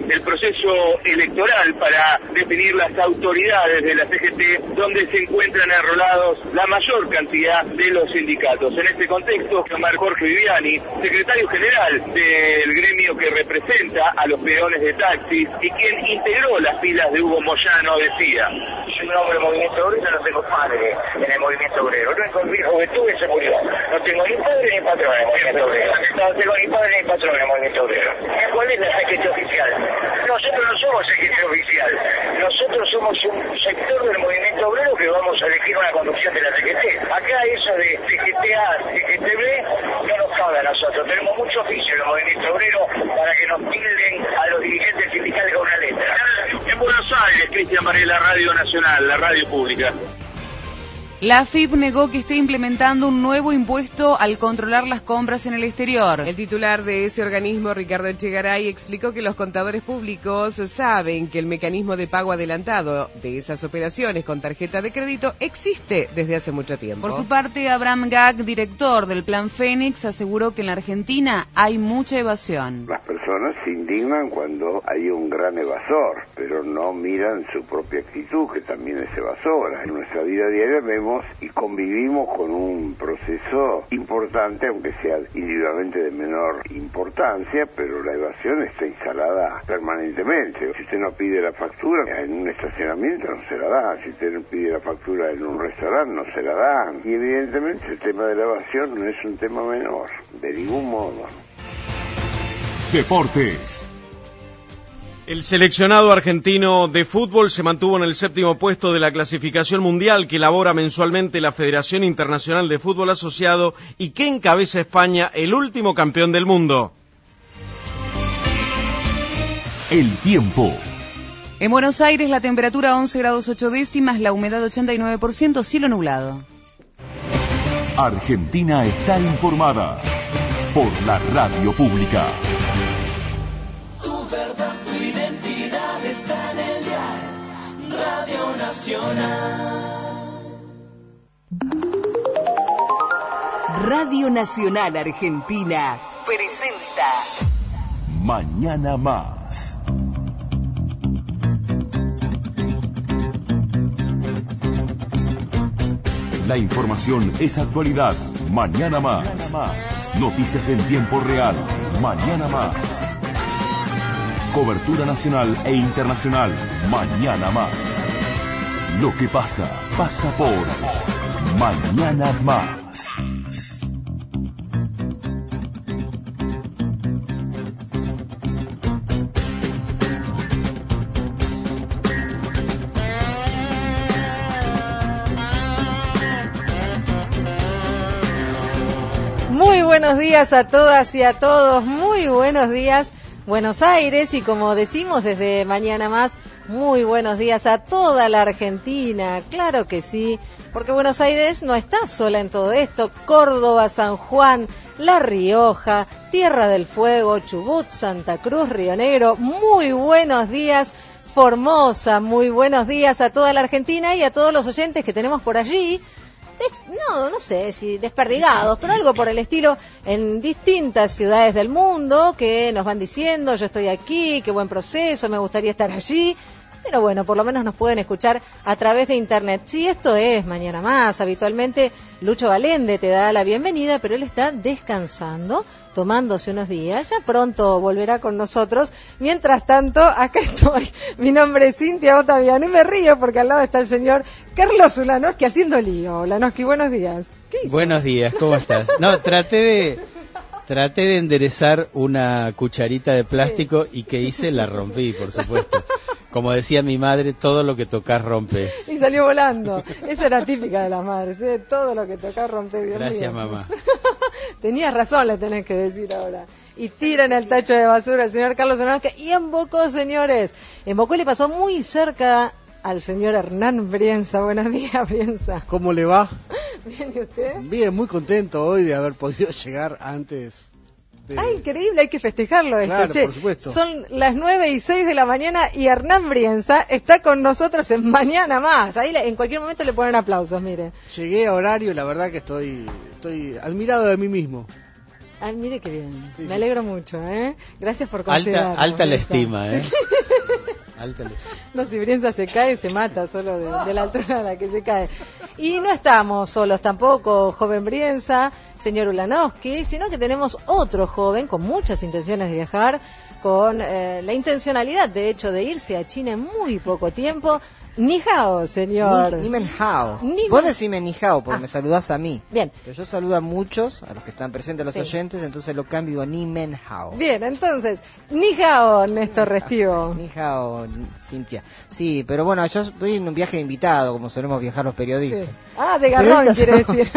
el proceso electoral para definir las autoridades de la CGT, donde se encuentran enrolados la mayor cantidad de los sindicatos. En este contexto, Jorge Viviani, secretario general del gremio que representa a los peones de taxis y quien integró las filas de Hugo Moyano, decía: soy un hombre del movimiento obrero, no tengo padre en el movimiento obrero. El único hijo que tuve se murió. No tengo ni padre ni patrón en el movimiento obrero. No tengo ni padre ni patrón en el movimiento obrero. ¿Cuál es la CGT oficial? Nosotros no somos CGT oficial. Nosotros somos un sector del movimiento obrero que vamos a elegir una conducción de la CGT. Acá eso de CGT-A, CGT-B no nos cabe a nosotros. Tenemos mucho oficio en el movimiento obrero para que nos tilden a los dirigentes sindicales con una letra. En Buenos Aires, Cristian Varela, Radio Nacional, la radio pública. La AFIP negó que esté implementando un nuevo impuesto al controlar las compras en el exterior. El titular de ese organismo, Ricardo Echegaray, explicó que los contadores públicos saben que el mecanismo de pago adelantado de esas operaciones con tarjeta de crédito existe desde hace mucho tiempo. Por su parte, Abraham Gag, director del Plan Fénix, aseguró que en la Argentina hay mucha evasión. Las personas se indignan cuando hay un gran evasor, pero no miran su propia actitud, que también es evasora. En nuestra vida diaria vemos y convivimos con un proceso importante, aunque sea individualmente de menor importancia, pero la evasión está instalada permanentemente. Si usted no pide la factura en un estacionamiento, no se la da. Si usted no pide la factura en un restaurante, no se la dan. Y evidentemente el tema de la evasión no es un tema menor, de ningún modo. Deportes. El seleccionado argentino de fútbol se mantuvo en el 7º puesto de la clasificación mundial que elabora mensualmente la Federación Internacional de Fútbol Asociado y que encabeza España, el último campeón del mundo. El tiempo. En Buenos Aires la temperatura 11 grados 8 décimas, la humedad 89%, cielo nublado. Argentina está informada por la radio pública. Tu verdad, tu identidad está en el diario Radio Nacional. Radio Nacional Argentina presenta Mañana Más. La información es actualidad. Mañana Más. Noticias en tiempo real. Mañana Más. Cobertura nacional e internacional. Mañana Más. Lo que pasa, pasa por Mañana Más. Muy buenos días a todas y a todos, muy buenos días Buenos Aires y como decimos desde Mañana Más, muy buenos días a toda la Argentina, claro que sí, porque Buenos Aires no está sola en todo esto, Córdoba, San Juan, La Rioja, Tierra del Fuego, Chubut, Santa Cruz, Río Negro, muy buenos días Formosa, muy buenos días a toda la Argentina y a todos los oyentes que tenemos por allí. No sé si desperdigados, pero algo por el estilo en distintas ciudades del mundo que nos van diciendo, yo estoy aquí, qué buen proceso, me gustaría estar allí. Pero bueno, por lo menos nos pueden escuchar a través de internet. Sí, esto es Mañana Más. Habitualmente Lucho Galende te da la bienvenida, pero él está descansando, tomándose unos días. Ya pronto volverá con nosotros. Mientras tanto, acá estoy. Mi nombre es Cintia Otaviano y me río porque al lado está el señor Carlos Ulanowski haciendo lío. Ulanowski, buenos días. ¿Qué hizo? Buenos días, ¿cómo estás? No, traté de enderezar una cucharita de plástico y que hice, la rompí, por supuesto. Como decía mi madre, todo lo que tocas rompes. Y salió volando. Esa era típica de las madres, ¿eh? Todo lo que tocas rompes, Dios mío. Gracias, mamá. Tenías razón, le tenés que decir ahora. Y tiran el tacho de basura al señor Carlos Ulanowski. Y en Bocó, señores. En Bocó le pasó muy cerca al señor Hernán Brienza. Buenos días, Brienza. ¿Cómo le va? Bien, ¿y usted? Bien, muy contento hoy de haber podido llegar antes. Increíble, hay que festejarlo esto, claro, che. Por supuesto. Son las 9:06 de la mañana y Hernán Brienza está con nosotros en Mañana Más. Ahí en cualquier momento le ponen aplausos, mire. Llegué a horario, la verdad que estoy admirado de mí mismo. Ay, mire qué bien. Me alegro mucho, ¿eh? Gracias por considerarlo. Alta la estima, ¿eh? No, si Brienza se cae, se mata solo de la altura a la que se cae. Y no estamos solos tampoco, joven Brienza, señor Ulanowski, sino que tenemos otro joven con muchas intenciones de viajar, con la intencionalidad, de hecho, de irse a China en muy poco tiempo. Ni hao, señor. Ni men hao. Vos decime ni hao porque me saludás a mí. Bien. Pero yo saludo a muchos, a los que están presentes, a los Sí. oyentes, entonces lo cambio y digo ni men hao. Bien, entonces, ni hao, Néstor Restivo. Ni hao, Cintia. Sí, pero bueno, yo voy en un viaje de invitado, como solemos viajar los periodistas. Sí. Ah, de garrón, quiere decir.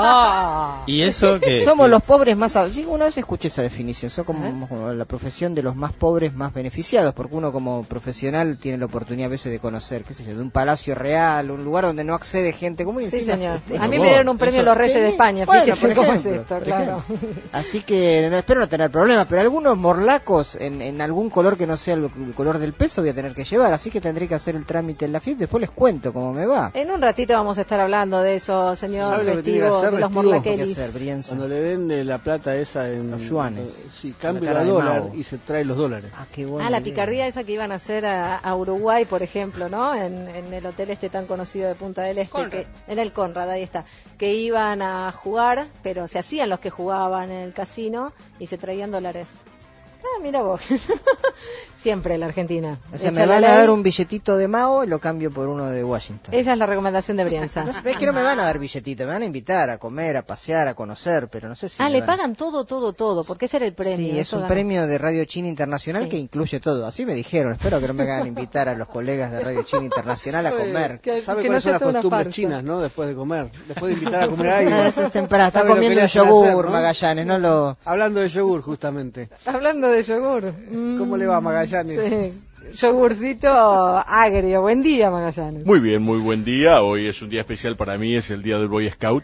Y eso que... Somos los pobres más... Sí, una vez escuché esa definición, son como la profesión de los más pobres más beneficiados, porque uno como profesional tiene la oportunidad a veces de conocer, qué sé yo, de un palacio real, un lugar donde no accede gente común. Y Sí, encima, señor. A mí me dieron un premio los Reyes de España, Bueno, fíjese por cómo es ejemplo, esto, por claro. Así que espero no tener problemas, pero algunos morlacos en algún color que no sea el color del peso voy a tener que llevar, así que tendré que hacer el trámite en la FIP, después les cuento cómo me va. En un ratito vamos a estar hablando de eso, señor ¿Sabe lo que tiene que Restivo, hacer, de los Restivo? morlaquelis. Cuando le den la plata esa en los yuanes, sí, la cambia cara a de dólar Mao. y se trae los dólares. Ah, qué bueno. La picardía esa que iban a hacer a Uruguay, por ejemplo, ¿no? En el hotel este tan conocido de Punta del Este, en el Conrad, ahí está, que iban a jugar, pero se hacían los que jugaban en el casino y se traían dólares. Ah, mira vos. Siempre la Argentina. O sea, Hecha me la van a ley. dar un billetito de Mao y lo cambio por uno de Washington. Esa es la recomendación de Brienza. No sé, es que no me van a dar billetito, me van a invitar a comer, a pasear, a conocer, pero no sé si... me Le van- pagan todo, porque ese era el premio. Sí, es eso un ganó. premio de Radio China Internacional Sí. que incluye todo. Así me dijeron. Espero que no me hagan invitar a los colegas de Radio China Internacional a comer. ¿Sabe que cuáles no son sea las toda una costumbres farsa. chinas, no? Después de comer. Después de invitar a comer a alguien. Ah, eso es temprano. Está ¿Sabe lo que comiendo le un hacen yogur, hacer, no? Magallanes, no lo... Hablando de yogur, justamente. Hablando de yogur. ¿Cómo le va, Magallanes? Sí. Yogurcito agrio. Buen día, Magallanes. Muy bien, muy buen día. Hoy es un día especial para mí, es el día del Boy Scout.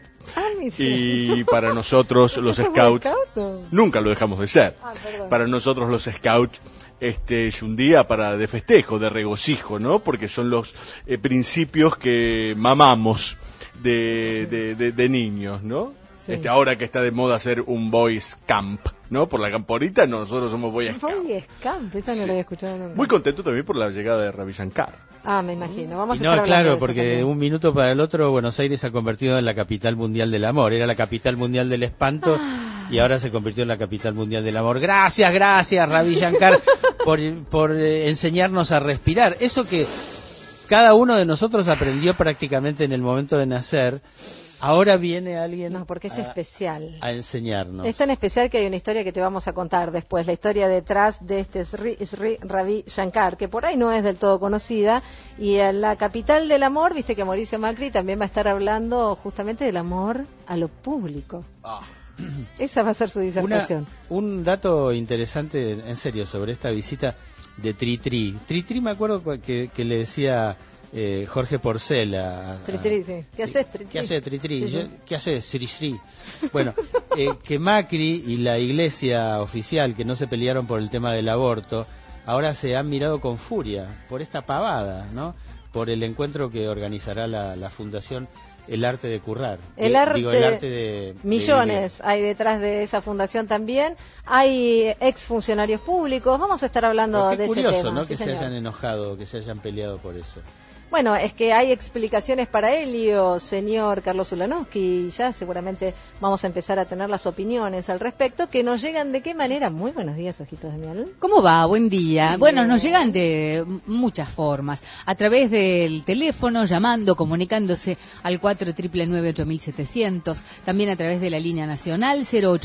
Y para nosotros los ¿Sos Boy Scouts, Scout, no? nunca lo dejamos de ser. Perdón. Para nosotros los Scouts es un día de festejo, de regocijo, ¿no? Porque son los principios que mamamos de niños, ¿no? Sí. Ahora que está de moda hacer un Boys Camp, ¿no? Por la camporita, nosotros somos Boy Scouts. Boy Scamp, esa no la había escuchado nunca. Muy contento también por la llegada de Ravi Shankar. Ah, me imagino. Vamos Y a no, estar hablando de claro, eso porque también. de un minuto para el otro Buenos Aires se ha convertido en la capital mundial del amor. Era la capital mundial del espanto y ahora se convirtió en la capital mundial del amor. Gracias, Ravi Shankar, por enseñarnos a respirar. Eso que cada uno de nosotros aprendió prácticamente en el momento de nacer, ahora viene alguien No, porque es especial. a enseñarnos. Es tan especial que hay una historia que te vamos a contar después, la historia detrás de este Sri Ravi Shankar, que por ahí no es del todo conocida, y en la capital del amor, viste que Mauricio Macri también va a estar hablando justamente del amor a lo público. Esa va a ser su disertación. Un dato interesante, en serio, sobre esta visita de Tri-Tri. Tri-Tri me acuerdo que le decía Jorge Porcel a... Tri-Tri, sí. ¿Qué haces, Tri-Tri? ¿Qué hace Tri-Tri? Sí, sí. ¿Qué hace Sri-Sri? Bueno, que Macri y la iglesia oficial, que no se pelearon por el tema del aborto, ahora se han mirado con furia por esta pavada, ¿no? Por el encuentro que organizará la Fundación El Arte de Currar. El arte de millones hay detrás de esa fundación también. Hay exfuncionarios públicos. Vamos a estar hablando Pero qué de curioso, ese tema. ¿no? Sí, Que se señor. hayan enojado, que se hayan peleado por eso. Bueno, es que hay explicaciones para ello, señor Carlos Ulanowski, y ya seguramente vamos a empezar a tener las opiniones al respecto, que nos llegan de qué manera. Muy buenos días, ojitos de miel. ¿Cómo va? Buen día. Bueno, nos llegan de muchas formas. A través del teléfono, llamando, comunicándose al 499-8700. También a través de la línea nacional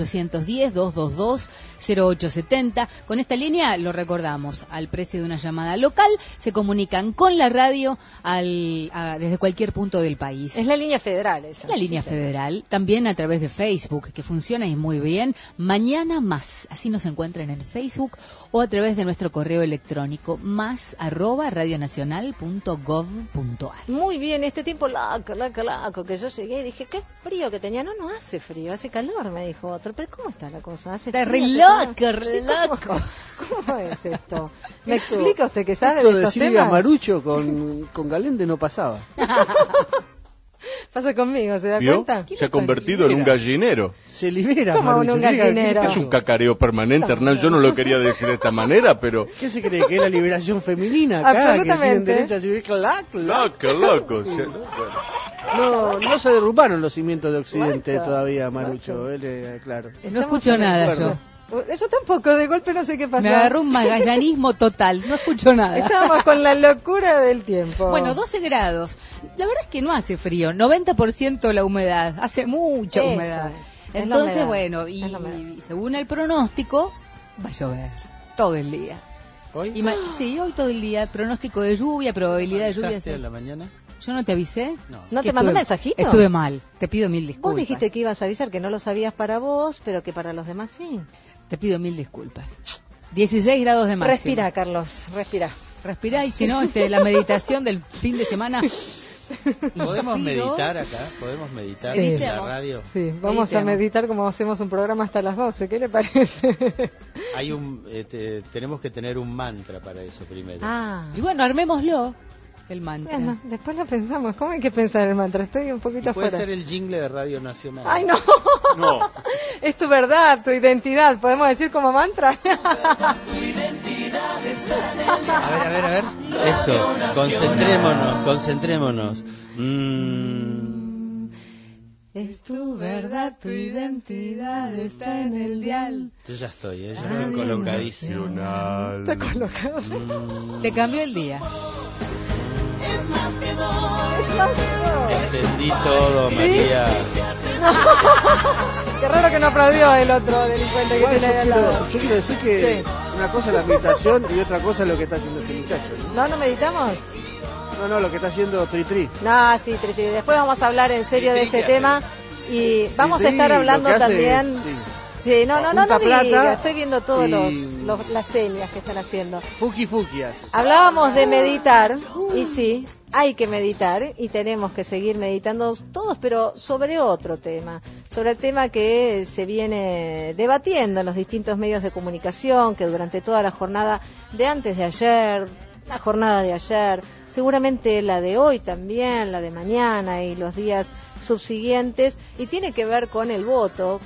0810-222-0870. Con esta línea, lo recordamos, al precio de una llamada local, se comunican con la radio desde cualquier punto del país. Es la línea federal esa. La línea Sí, señor. federal, también a través de Facebook, que funciona y muy bien. Mañana más, así nos encuentran en Facebook o a través de nuestro correo electrónico más@radionacional.gov.ar. Muy bien, este tiempo laco, que yo llegué y dije, qué frío que tenía. No hace frío, hace calor, me dijo otro. Pero ¿cómo está la cosa? ¿Hace Está frío, re hace loco, calor? re Sí, loco. ¿Cómo es esto? ¿Me explica usted que sabe Esto de de estos Silvia temas? Marucho con Galende no pasaba. Pasa conmigo, ¿se da ¿Vio? cuenta? Se ha convertido en un gallinero. Se libera, ¿Cómo Marucho, un diga, gallinero? ¿qué Es un pasó? cacareo permanente, Hernán. Yo no lo quería decir de esta manera, pero... ¿Qué se cree? ¿Que es la liberación femenina acá? Absolutamente. Que tienen derecho a decir clac, clac. ¡Qué loco! No se derrumbaron los cimientos de Occidente Guacho, todavía, Marucho. Claro. No escucho nada yo. Yo tampoco, de golpe no sé qué pasó. Me agarró un magallanismo total, no escucho nada. Estábamos con la locura del tiempo. Bueno, 12 grados. La verdad es que no hace frío, 90% la humedad, hace mucha Eso humedad. es la Entonces, humedad, bueno, es la humedad. y según el pronóstico, va a llover todo el día. ¿Hoy? Sí, hoy todo el día, pronóstico de lluvia, probabilidad de lluvia. ¿Avisaste a la mañana? ¿Yo no te avisé? ¿No Que te mandó un estuve- mensajito? Estuve mal, te pido mil disculpas. Vos dijiste que ibas a avisar que no lo sabías para vos, pero que para los demás sí. Te pido mil disculpas. 16 grados de máxima. Respira, Carlos, respira. Respirá y si no, la meditación del fin de semana. ¿Podemos Inspiro. meditar acá? ¿Podemos meditar Sí. en la Meditemos. radio? Sí, vamos a Meditemos. meditar como hacemos un programa hasta las 12. ¿Qué le parece? Hay tenemos que tener un mantra para eso primero. Ah, Y bueno, armémoslo, el mantra. bueno, después lo pensamos. ¿Cómo hay que pensar el mantra? Estoy un poquito Puede afuera. ser el jingle de Radio Nacional. Ay, no. No. Es tu verdad, tu identidad. ¿Podemos decir como mantra? A ver. Eso, concentrémonos. Es tu verdad, tu identidad está en el dial. Yo ya estoy, ya estoy colocadísimo. Está colocado. Te cambió el día. Entendí todo, María. Qué raro que no aplaudió el otro delincuente que Igual tiene ahí al lado. yo quiero decir que Sí. una cosa es la meditación y otra cosa es lo que está haciendo este muchacho. ¿No meditamos? No, lo que está haciendo Tri. No, sí, Triti. Después vamos a hablar en serio de ese tema y vamos a Tri, estar hablando lo que hace también. es, sí. Sí, no Junta diga. plata Estoy viendo todas y- las señas que están haciendo. Fukias. Hablábamos de meditar y sí, hay que meditar y tenemos que seguir meditando todos, pero sobre otro tema, sobre el tema que se viene debatiendo en los distintos medios de comunicación, que durante toda la jornada de antes de ayer, la jornada de ayer, seguramente la de hoy también, la de mañana y los días subsiguientes, y tiene que ver con el voto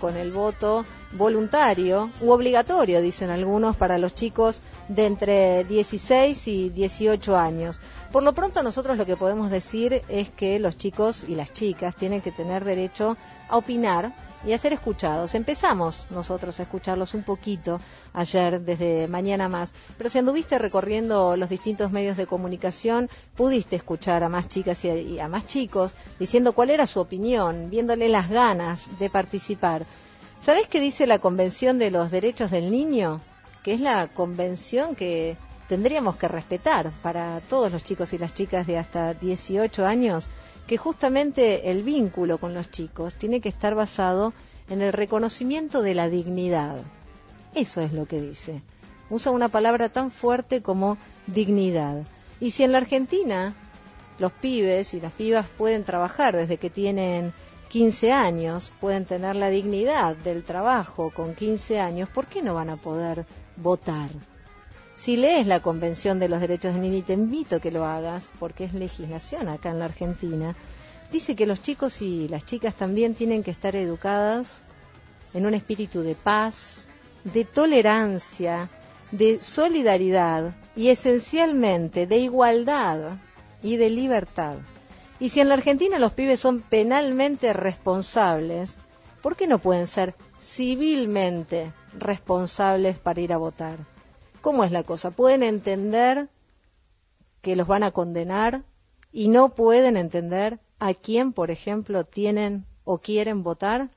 voluntario u obligatorio, dicen algunos, para los chicos de entre 16 y 18 años. Por lo pronto nosotros lo que podemos decir es que los chicos y las chicas tienen que tener derecho a opinar y a ser escuchados. Empezamos nosotros a escucharlos un poquito ayer desde Mañana Más, pero si anduviste recorriendo los distintos medios de comunicación, pudiste escuchar a más chicas y a más chicos diciendo cuál era su opinión, viéndole las ganas de participar. ¿Sabés qué dice la Convención de los Derechos del Niño? Que es la convención que tendríamos que respetar para todos los chicos y las chicas de hasta 18 años, que justamente el vínculo con los chicos tiene que estar basado en el reconocimiento de la dignidad. Eso es lo que dice. Usa una palabra tan fuerte como dignidad. Y si en la Argentina los pibes y las pibas pueden trabajar desde que tienen 15 años, pueden tener la dignidad del trabajo con 15 años, ¿por qué no van a poder votar? Si lees la Convención de los Derechos del Niño, y te invito a que lo hagas, porque es legislación acá en la Argentina, dice que los chicos y las chicas también tienen que estar educadas en un espíritu de paz, de tolerancia, de solidaridad y esencialmente de igualdad y de libertad. Y si en la Argentina los pibes son penalmente responsables, ¿por qué no pueden ser civilmente responsables para ir a votar? ¿Cómo es la cosa? ¿Pueden entender que los van a condenar y no pueden entender a quién, por ejemplo, tienen o quieren votar?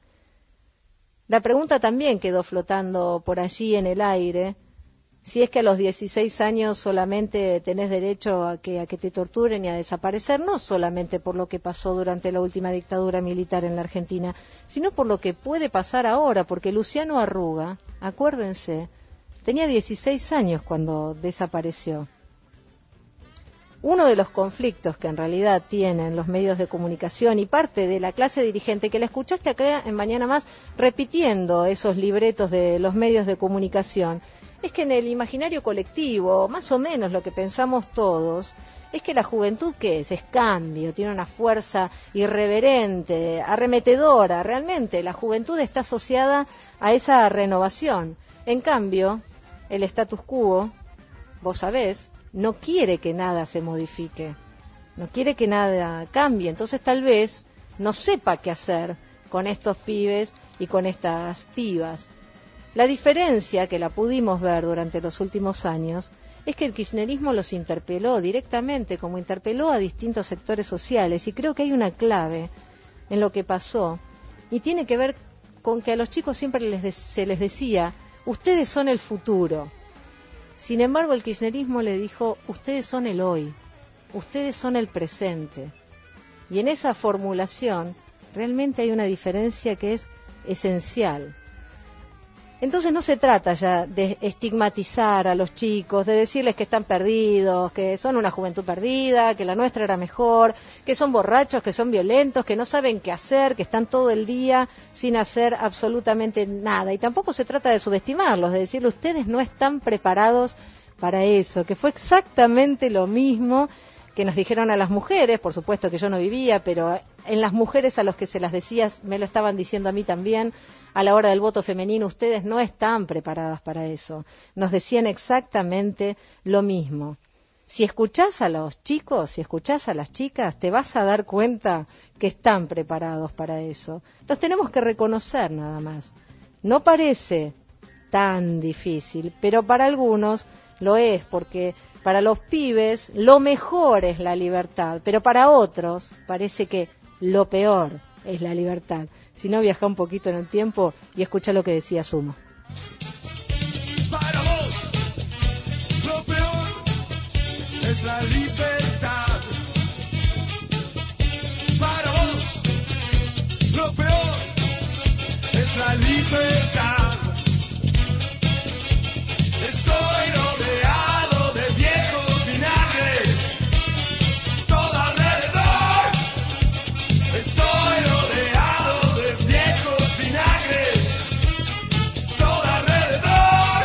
La pregunta también quedó flotando por allí en el aire. Si es que a los 16 años solamente tenés derecho a que te torturen y a desaparecer, no solamente por lo que pasó durante la última dictadura militar en la Argentina, sino por lo que puede pasar ahora, porque Luciano Arruga, acuérdense, tenía 16 años cuando desapareció. Uno de los conflictos que en realidad tienen los medios de comunicación y parte de la clase dirigente, que la escuchaste acá en Mañana Más repitiendo esos libretos de los medios de comunicación, es que en el imaginario colectivo, más o menos lo que pensamos todos, es que la juventud, ¿qué es? Es cambio, tiene una fuerza irreverente, arremetedora. Realmente, la juventud está asociada a esa renovación. En cambio, el status quo, vos sabés, no quiere que nada se modifique, no quiere que nada cambie. Entonces, tal vez no sepa qué hacer con estos pibes y con estas pibas. La diferencia que la pudimos ver durante los últimos años es que el kirchnerismo los interpeló directamente, como interpeló a distintos sectores sociales, y creo que hay una clave en lo que pasó, y tiene que ver con que a los chicos siempre se les decía, ustedes son el futuro. Sin embargo, el kirchnerismo le dijo, ustedes son el hoy, ustedes son el presente. Y en esa formulación realmente hay una diferencia que es esencial. Entonces no se trata ya de estigmatizar a los chicos, de decirles que están perdidos, que son una juventud perdida, que la nuestra era mejor, que son borrachos, que son violentos, que no saben qué hacer, que están todo el día sin hacer absolutamente nada. Y tampoco se trata de subestimarlos, de decirle ustedes no están preparados para eso, que fue exactamente lo mismo que nos dijeron a las mujeres, por supuesto que yo no vivía, pero en las mujeres a los que se las decías, me lo estaban diciendo a mí también, a la hora del voto femenino, ustedes no están preparadas para eso. Nos decían exactamente lo mismo. Si escuchás a los chicos, si escuchás a las chicas, te vas a dar cuenta que están preparados para eso. Los tenemos que reconocer nada más. No parece tan difícil, pero para algunos lo es, porque para los pibes lo mejor es la libertad, pero para otros parece que lo peor es la libertad. Si no, viaja un poquito en el tiempo y escucha lo que decía Sumo. Para vos, lo peor es la libertad. Para vos, lo peor es la libertad. Estoy rodeado de viejos vinagres, todo alrededor. Estoy rodeado de viejos vinagres, todo alrededor.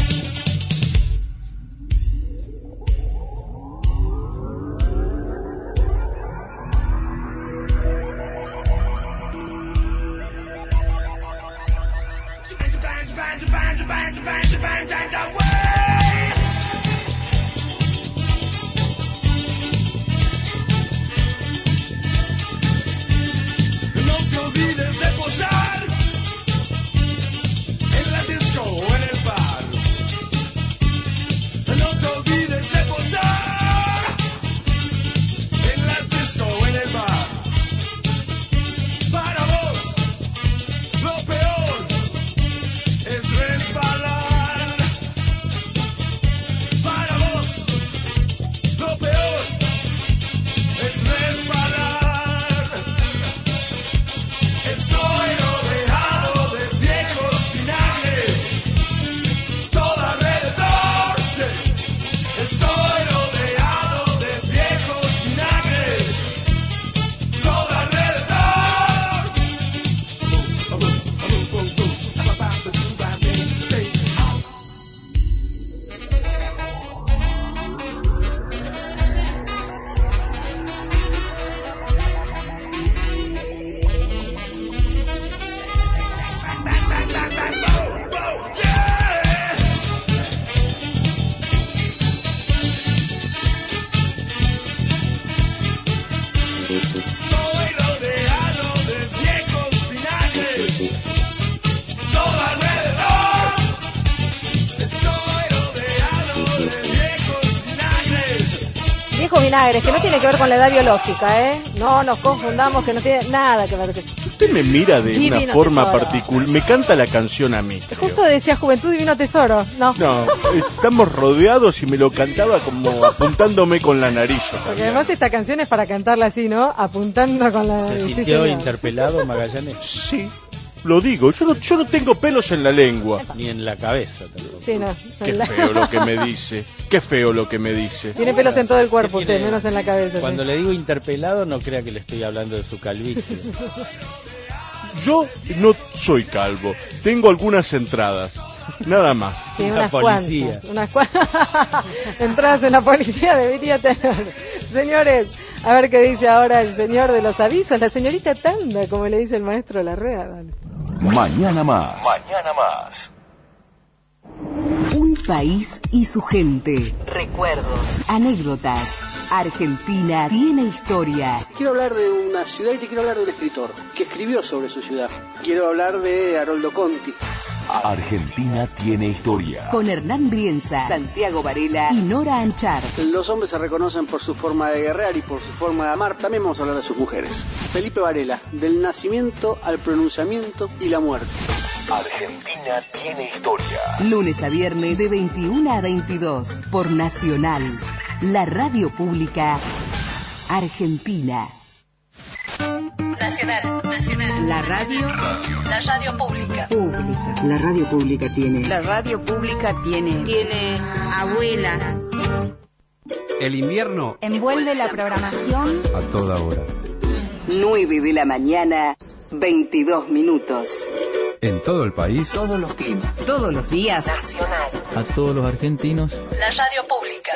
No te olvides de posar en la disco o en el bar. No te olvides de posar en la disco o en el bar. Para vos, lo peor es resbalar. Para vos, lo peor es resbalar. Estoy rodeado de viejos vinagres, todo alrededor. Estoy rodeado de viejos vinagres, todo alrededor. Estoy rodeado de viejos vinagres, todo alrededor. Estoy rodeado de viejos vinagres. Viejos vinagres, que no tiene que ver con la edad biológica, ¿eh? No nos confundamos, que no tiene nada que ver. Usted me mira de Divino una forma tesoro. particular. Me canta la canción a mí. creo. Justo decía Juventud Divino Tesoro, ¿no? No, estamos rodeados y me lo cantaba como apuntándome con la nariz. yo Porque también. además esta canción es para cantarla así, ¿no? Apuntando con la... ¿Se sí, sintió señor. interpelado Magallanes? Sí, lo digo. Yo no tengo pelos en la lengua. Ni en la cabeza tampoco. Sí, no. Qué feo lo que me dice. Qué feo lo que me dice. Tiene pelos en todo el cuerpo ¿Qué usted, tiene? menos en la cabeza. Cuando sí. le digo interpelado, no crea que le estoy hablando de su calvicie. Yo no soy calvo. Tengo algunas entradas. Nada más. Sí, La unas policía. cuantas. Unas entradas en la policía debería tener. Señores, a ver qué dice ahora el señor de los avisos, la señorita Tanda, como le dice el maestro Larrea. Dale. Mañana más. Mañana más. Un país y su gente. Recuerdos, anécdotas. Argentina tiene historia. Quiero hablar de una ciudad y te quiero hablar de un escritor que escribió sobre su ciudad. Quiero hablar de Haroldo Conti. Argentina tiene historia. Con Hernán Brienza, Santiago Varela y Nora Anchar. Los hombres se reconocen por su forma de guerrear y por su forma de amar. También vamos a hablar de sus mujeres. Felipe Varela, del nacimiento al pronunciamiento y la muerte. Argentina tiene historia. Lunes a viernes de 21 a 22 por Nacional, la radio pública argentina. Nacional. La radio pública. La radio pública tiene. La radio pública tiene Abuela. El invierno envuelve la programación a toda hora. 9 de la mañana, 22 minutos. En todo el país, Todos los climas. Todos los días. Nacional. a todos los argentinos. la radio pública.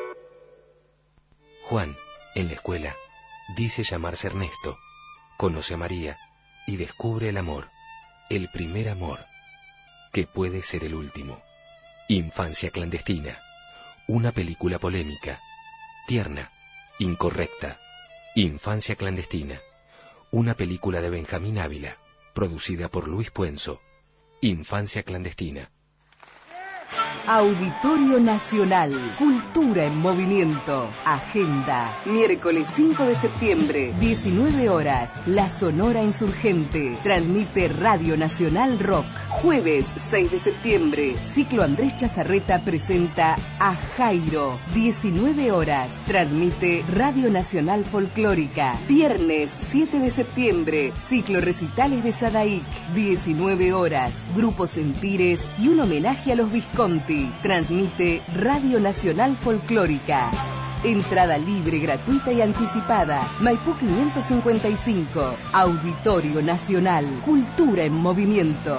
Juan, en la escuela, dice llamarse Ernesto. Conoce a María y descubre el amor, el primer amor, que puede ser el último. Infancia clandestina, una película polémica, tierna, incorrecta. Infancia clandestina, una película de Benjamín Ávila, producida por Luis Puenzo. Infancia clandestina. Auditorio Nacional, Cultura en Movimiento, Agenda, miércoles 5 de septiembre, 19 horas, La Sonora Insurgente, transmite Radio Nacional Rock. Jueves 6 de septiembre, Ciclo Andrés Chazarreta presenta a Jairo, 19 horas, transmite Radio Nacional Folclórica. Viernes 7 de septiembre, Ciclo Recitales de Sadaic, 19 horas, Grupo Sentires y un homenaje a los Visconti. Transmite Radio Nacional Folclórica. Entrada libre, gratuita y anticipada. Maipú 555. Auditorio Nacional. Cultura en Movimiento.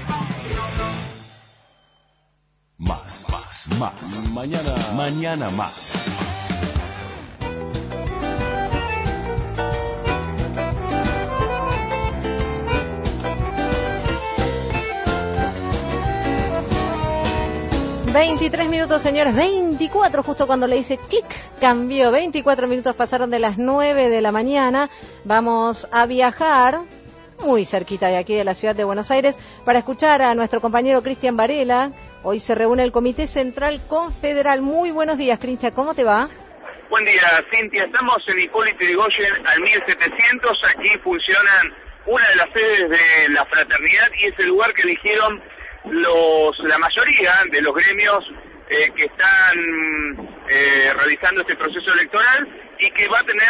Más. Mañana más. 23 minutos, señores, 24, justo cuando le hice clic, cambió. 24 minutos pasaron de las 9 de la mañana. Vamos a viajar muy cerquita de aquí, de la ciudad de Buenos Aires, para escuchar a nuestro compañero Cristian Varela. Hoy se reúne el Comité Central Confederal. Muy buenos días, Cristian, ¿cómo te va? Buen día, Cintia. Estamos en Hipólito Yrigoyen, al 1700. Aquí funcionan una de las sedes de la fraternidad y es el lugar que eligieron la mayoría de los gremios que están realizando este proceso electoral y que va a tener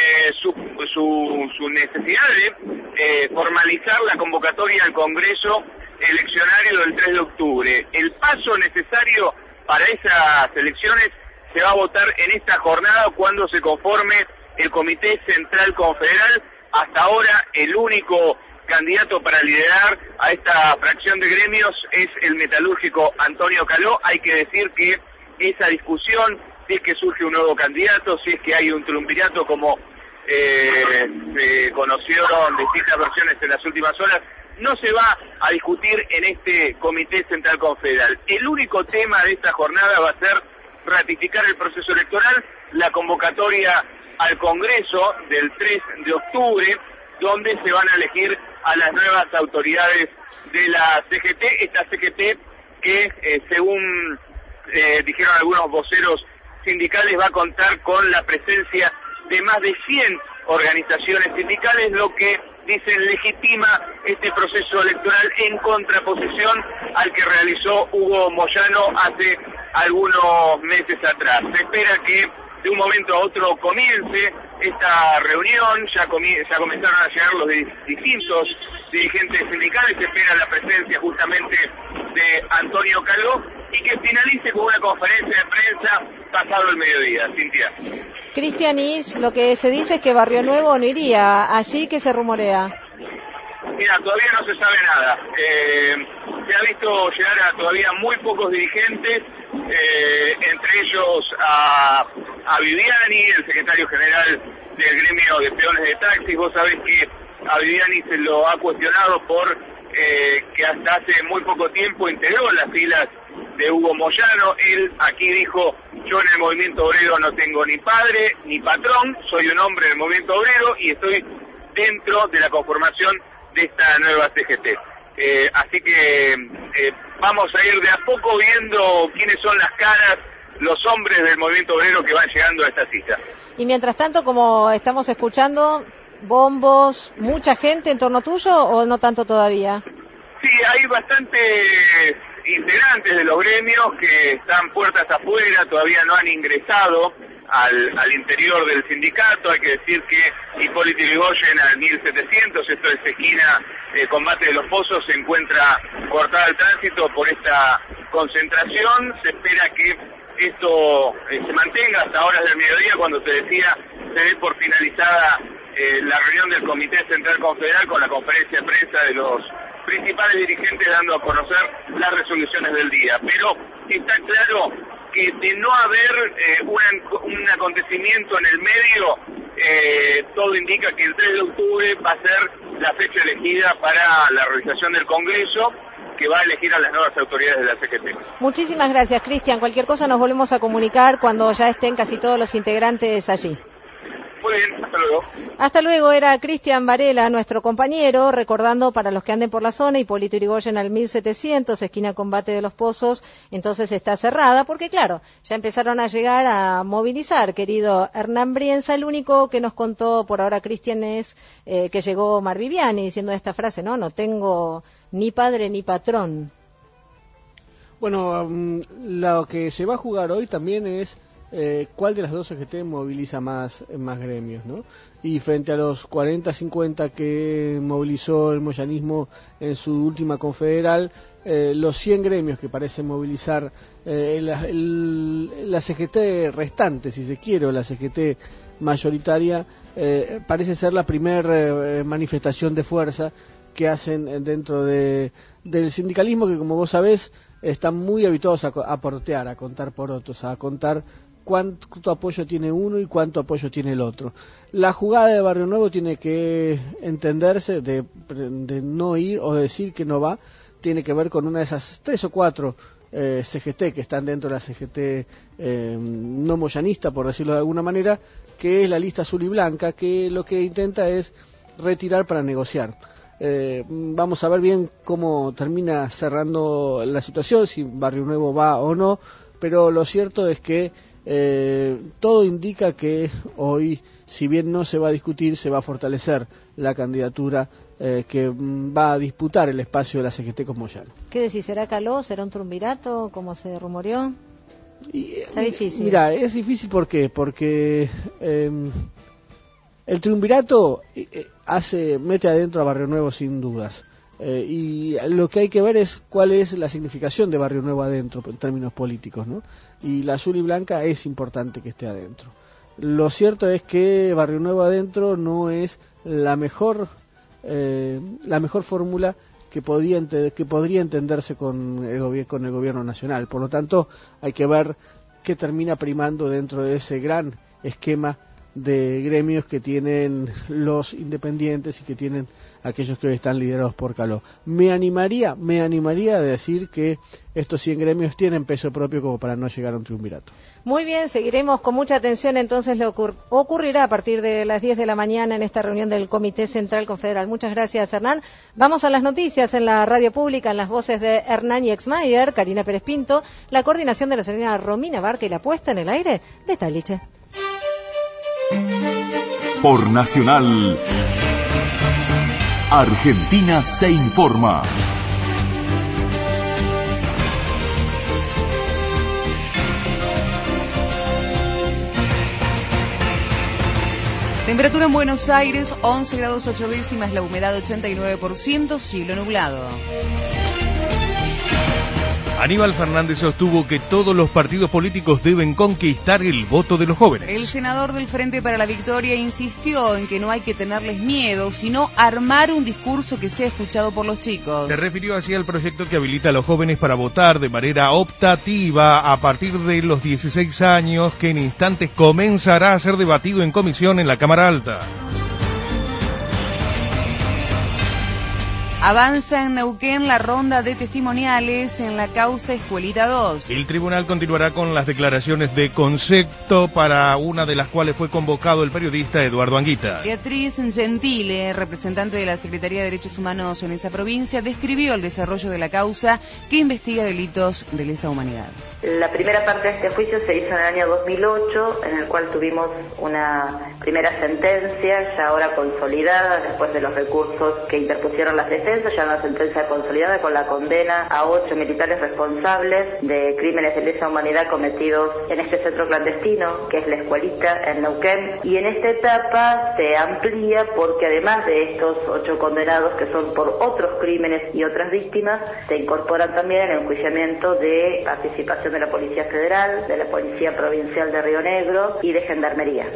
su necesidad de formalizar la convocatoria al Congreso eleccionario del 3 de octubre. El paso necesario para esas elecciones se va a votar en esta jornada cuando se conforme el Comité Central Confederal. Hasta ahora el único candidato para liderar a esta fracción de gremios es el metalúrgico Antonio Caló. Hay que decir que esa discusión, si es que surge un nuevo candidato, si es que hay un triunvirato como se conocieron distintas versiones en las últimas horas, no se va a discutir en este Comité Central Confederal. El único tema de esta jornada va a ser ratificar el proceso electoral, la convocatoria al Congreso del 3 de octubre, donde se van a elegir a las nuevas autoridades de la CGT, esta CGT que según dijeron algunos voceros sindicales va a contar con la presencia de más de 100 organizaciones sindicales, lo que dicen legitima este proceso electoral en contraposición al que realizó Hugo Moyano hace algunos meses atrás. Se espera que de un momento a otro comience esta reunión, ya comenzaron a llegar los distintos dirigentes sindicales, se espera la presencia justamente de Antonio Caló y que finalice con una conferencia de prensa pasado el mediodía. Cintia. Cristian, lo que se dice es que Barrio Nuevo no iría allí, ¿qué se rumorea? Mira, todavía no se sabe nada. Se ha visto llegar a todavía muy pocos dirigentes, entre ellos a a Viviani, el secretario general del gremio de peones de taxis. Vos sabés que a Viviani se lo ha cuestionado por que hasta hace muy poco tiempo integró las filas de Hugo Moyano. Él aquí dijo: yo en el movimiento obrero no tengo ni padre ni patrón, soy un hombre del movimiento obrero y estoy dentro de la conformación de esta nueva CGT. Así que vamos a ir de a poco viendo quiénes son las caras, los hombres del movimiento obrero que van llegando a esta cita. Y mientras tanto, como estamos escuchando, bombos, mucha gente en torno tuyo, ¿o no tanto todavía? Sí, hay bastantes integrantes de los gremios que están puertas afuera, todavía no han ingresado al interior del sindicato. Hay que decir que Hipólito Yrigoyen al 1700, esto es esquina Combate de los Pozos, se encuentra cortada el tránsito por esta concentración. Se espera que esto se mantenga hasta horas del mediodía, cuando te decía, se ve por finalizada la reunión del Comité Central Confederal con la conferencia de prensa de los principales dirigentes dando a conocer las resoluciones del día. Pero está claro que de no haber un acontecimiento en el medio, todo indica que el 3 de octubre va a ser la fecha elegida para la realización del Congreso, que va a elegir a las nuevas autoridades de la CGT. Muchísimas gracias, Cristian. Cualquier cosa nos volvemos a comunicar cuando ya estén casi todos los integrantes allí. Muy bien, hasta luego. Hasta luego. Era Cristian Varela, nuestro compañero, recordando para los que anden por la zona, Hipólito Yrigoyen al 1700, esquina Combate de los Pozos, entonces está cerrada, porque claro, ya empezaron a llegar a movilizar, querido Hernán Brienza. El único que nos contó por ahora Cristian es que llegó Omar Viviani diciendo esta frase, no tengo ni padre ni patrón. Bueno, lo que se va a jugar hoy también es cuál de las dos CGT moviliza más gremios, ¿no? Y frente a los 40, 50 que movilizó el moyanismo en su última confederal, los 100 gremios que parecen movilizar la CGT restante, si se quiere, o la CGT mayoritaria, parece ser la primer manifestación de fuerza que hacen dentro del sindicalismo, que como vos sabés están muy habituados a porotear, a contar porotos, a contar cuánto apoyo tiene uno y cuánto apoyo tiene el otro. La jugada de Barrio Nuevo tiene que entenderse de no ir o decir que no va, tiene que ver con una de esas 3 o 4 CGT que están dentro de la CGT no moyanista, por decirlo de alguna manera, que es la lista azul y blanca, que lo que intenta es retirar para negociar. Vamos a ver bien cómo termina cerrando la situación, si Barrio Nuevo va o no, pero lo cierto es que todo indica que hoy, si bien no se va a discutir, se va a fortalecer la candidatura que va a disputar el espacio de la CGT con Moyano. ¿Qué decís? ¿Será Caló? ¿Será un triunvirato? ¿Cómo se rumoreó? Está difícil. Mira, es difícil porque el triunvirato mete adentro a Barrio Nuevo sin dudas. Y lo que hay que ver es cuál es la significación de Barrio Nuevo adentro en términos políticos, ¿no? Y la azul y blanca es importante que esté adentro. Lo cierto es que Barrio Nuevo adentro no es la mejor fórmula que podría entenderse con el gobierno nacional. Por lo tanto, hay que ver qué termina primando dentro de ese gran esquema de gremios que tienen los independientes y que tienen aquellos que hoy están liderados por Caló. Me animaría a decir que estos 100 gremios tienen peso propio como para no llegar a un triunvirato. Muy bien, seguiremos con mucha atención entonces lo que ocurrirá a partir de las 10 de la mañana en esta reunión del Comité Central Confederal. Muchas gracias, Hernán. Vamos a las noticias en la radio pública, en las voces de Hernán y Exmayer, Karina Pérez Pinto, la coordinación de la señora Romina Barca y la puesta en el aire de Taliche. Por Nacional, Argentina se informa. Temperatura en Buenos Aires, 11 grados 8 décimas, la humedad 89%, cielo nublado. Aníbal Fernández sostuvo que todos los partidos políticos deben conquistar el voto de los jóvenes. El senador del Frente para la Victoria insistió en que no hay que tenerles miedo, sino armar un discurso que sea escuchado por los chicos. Se refirió así al proyecto que habilita a los jóvenes para votar de manera optativa a partir de los 16 años, que en instantes comenzará a ser debatido en comisión en la Cámara Alta. Avanza en Neuquén la ronda de testimoniales en la causa Escuelita 2. El tribunal continuará con las declaraciones de concepto, para una de las cuales fue convocado el periodista Eduardo Anguita. Beatriz Gentile, representante de la Secretaría de Derechos Humanos en esa provincia, describió el desarrollo de la causa que investiga delitos de lesa humanidad. La primera parte de este juicio se hizo en el año 2008, en el cual tuvimos una primera sentencia, ya ahora consolidada, después de los recursos que interpusieron las defensas, ya una sentencia consolidada con la condena a 8 militares responsables de crímenes de lesa humanidad cometidos en este centro clandestino, que es la Escuelita en Neuquén. Y en esta etapa se amplía porque además de estos 8 condenados, que son por otros crímenes y otras víctimas, se incorporan también en el enjuiciamiento de participación de la Policía Federal, de la Policía Provincial de Río Negro y de Gendarmería.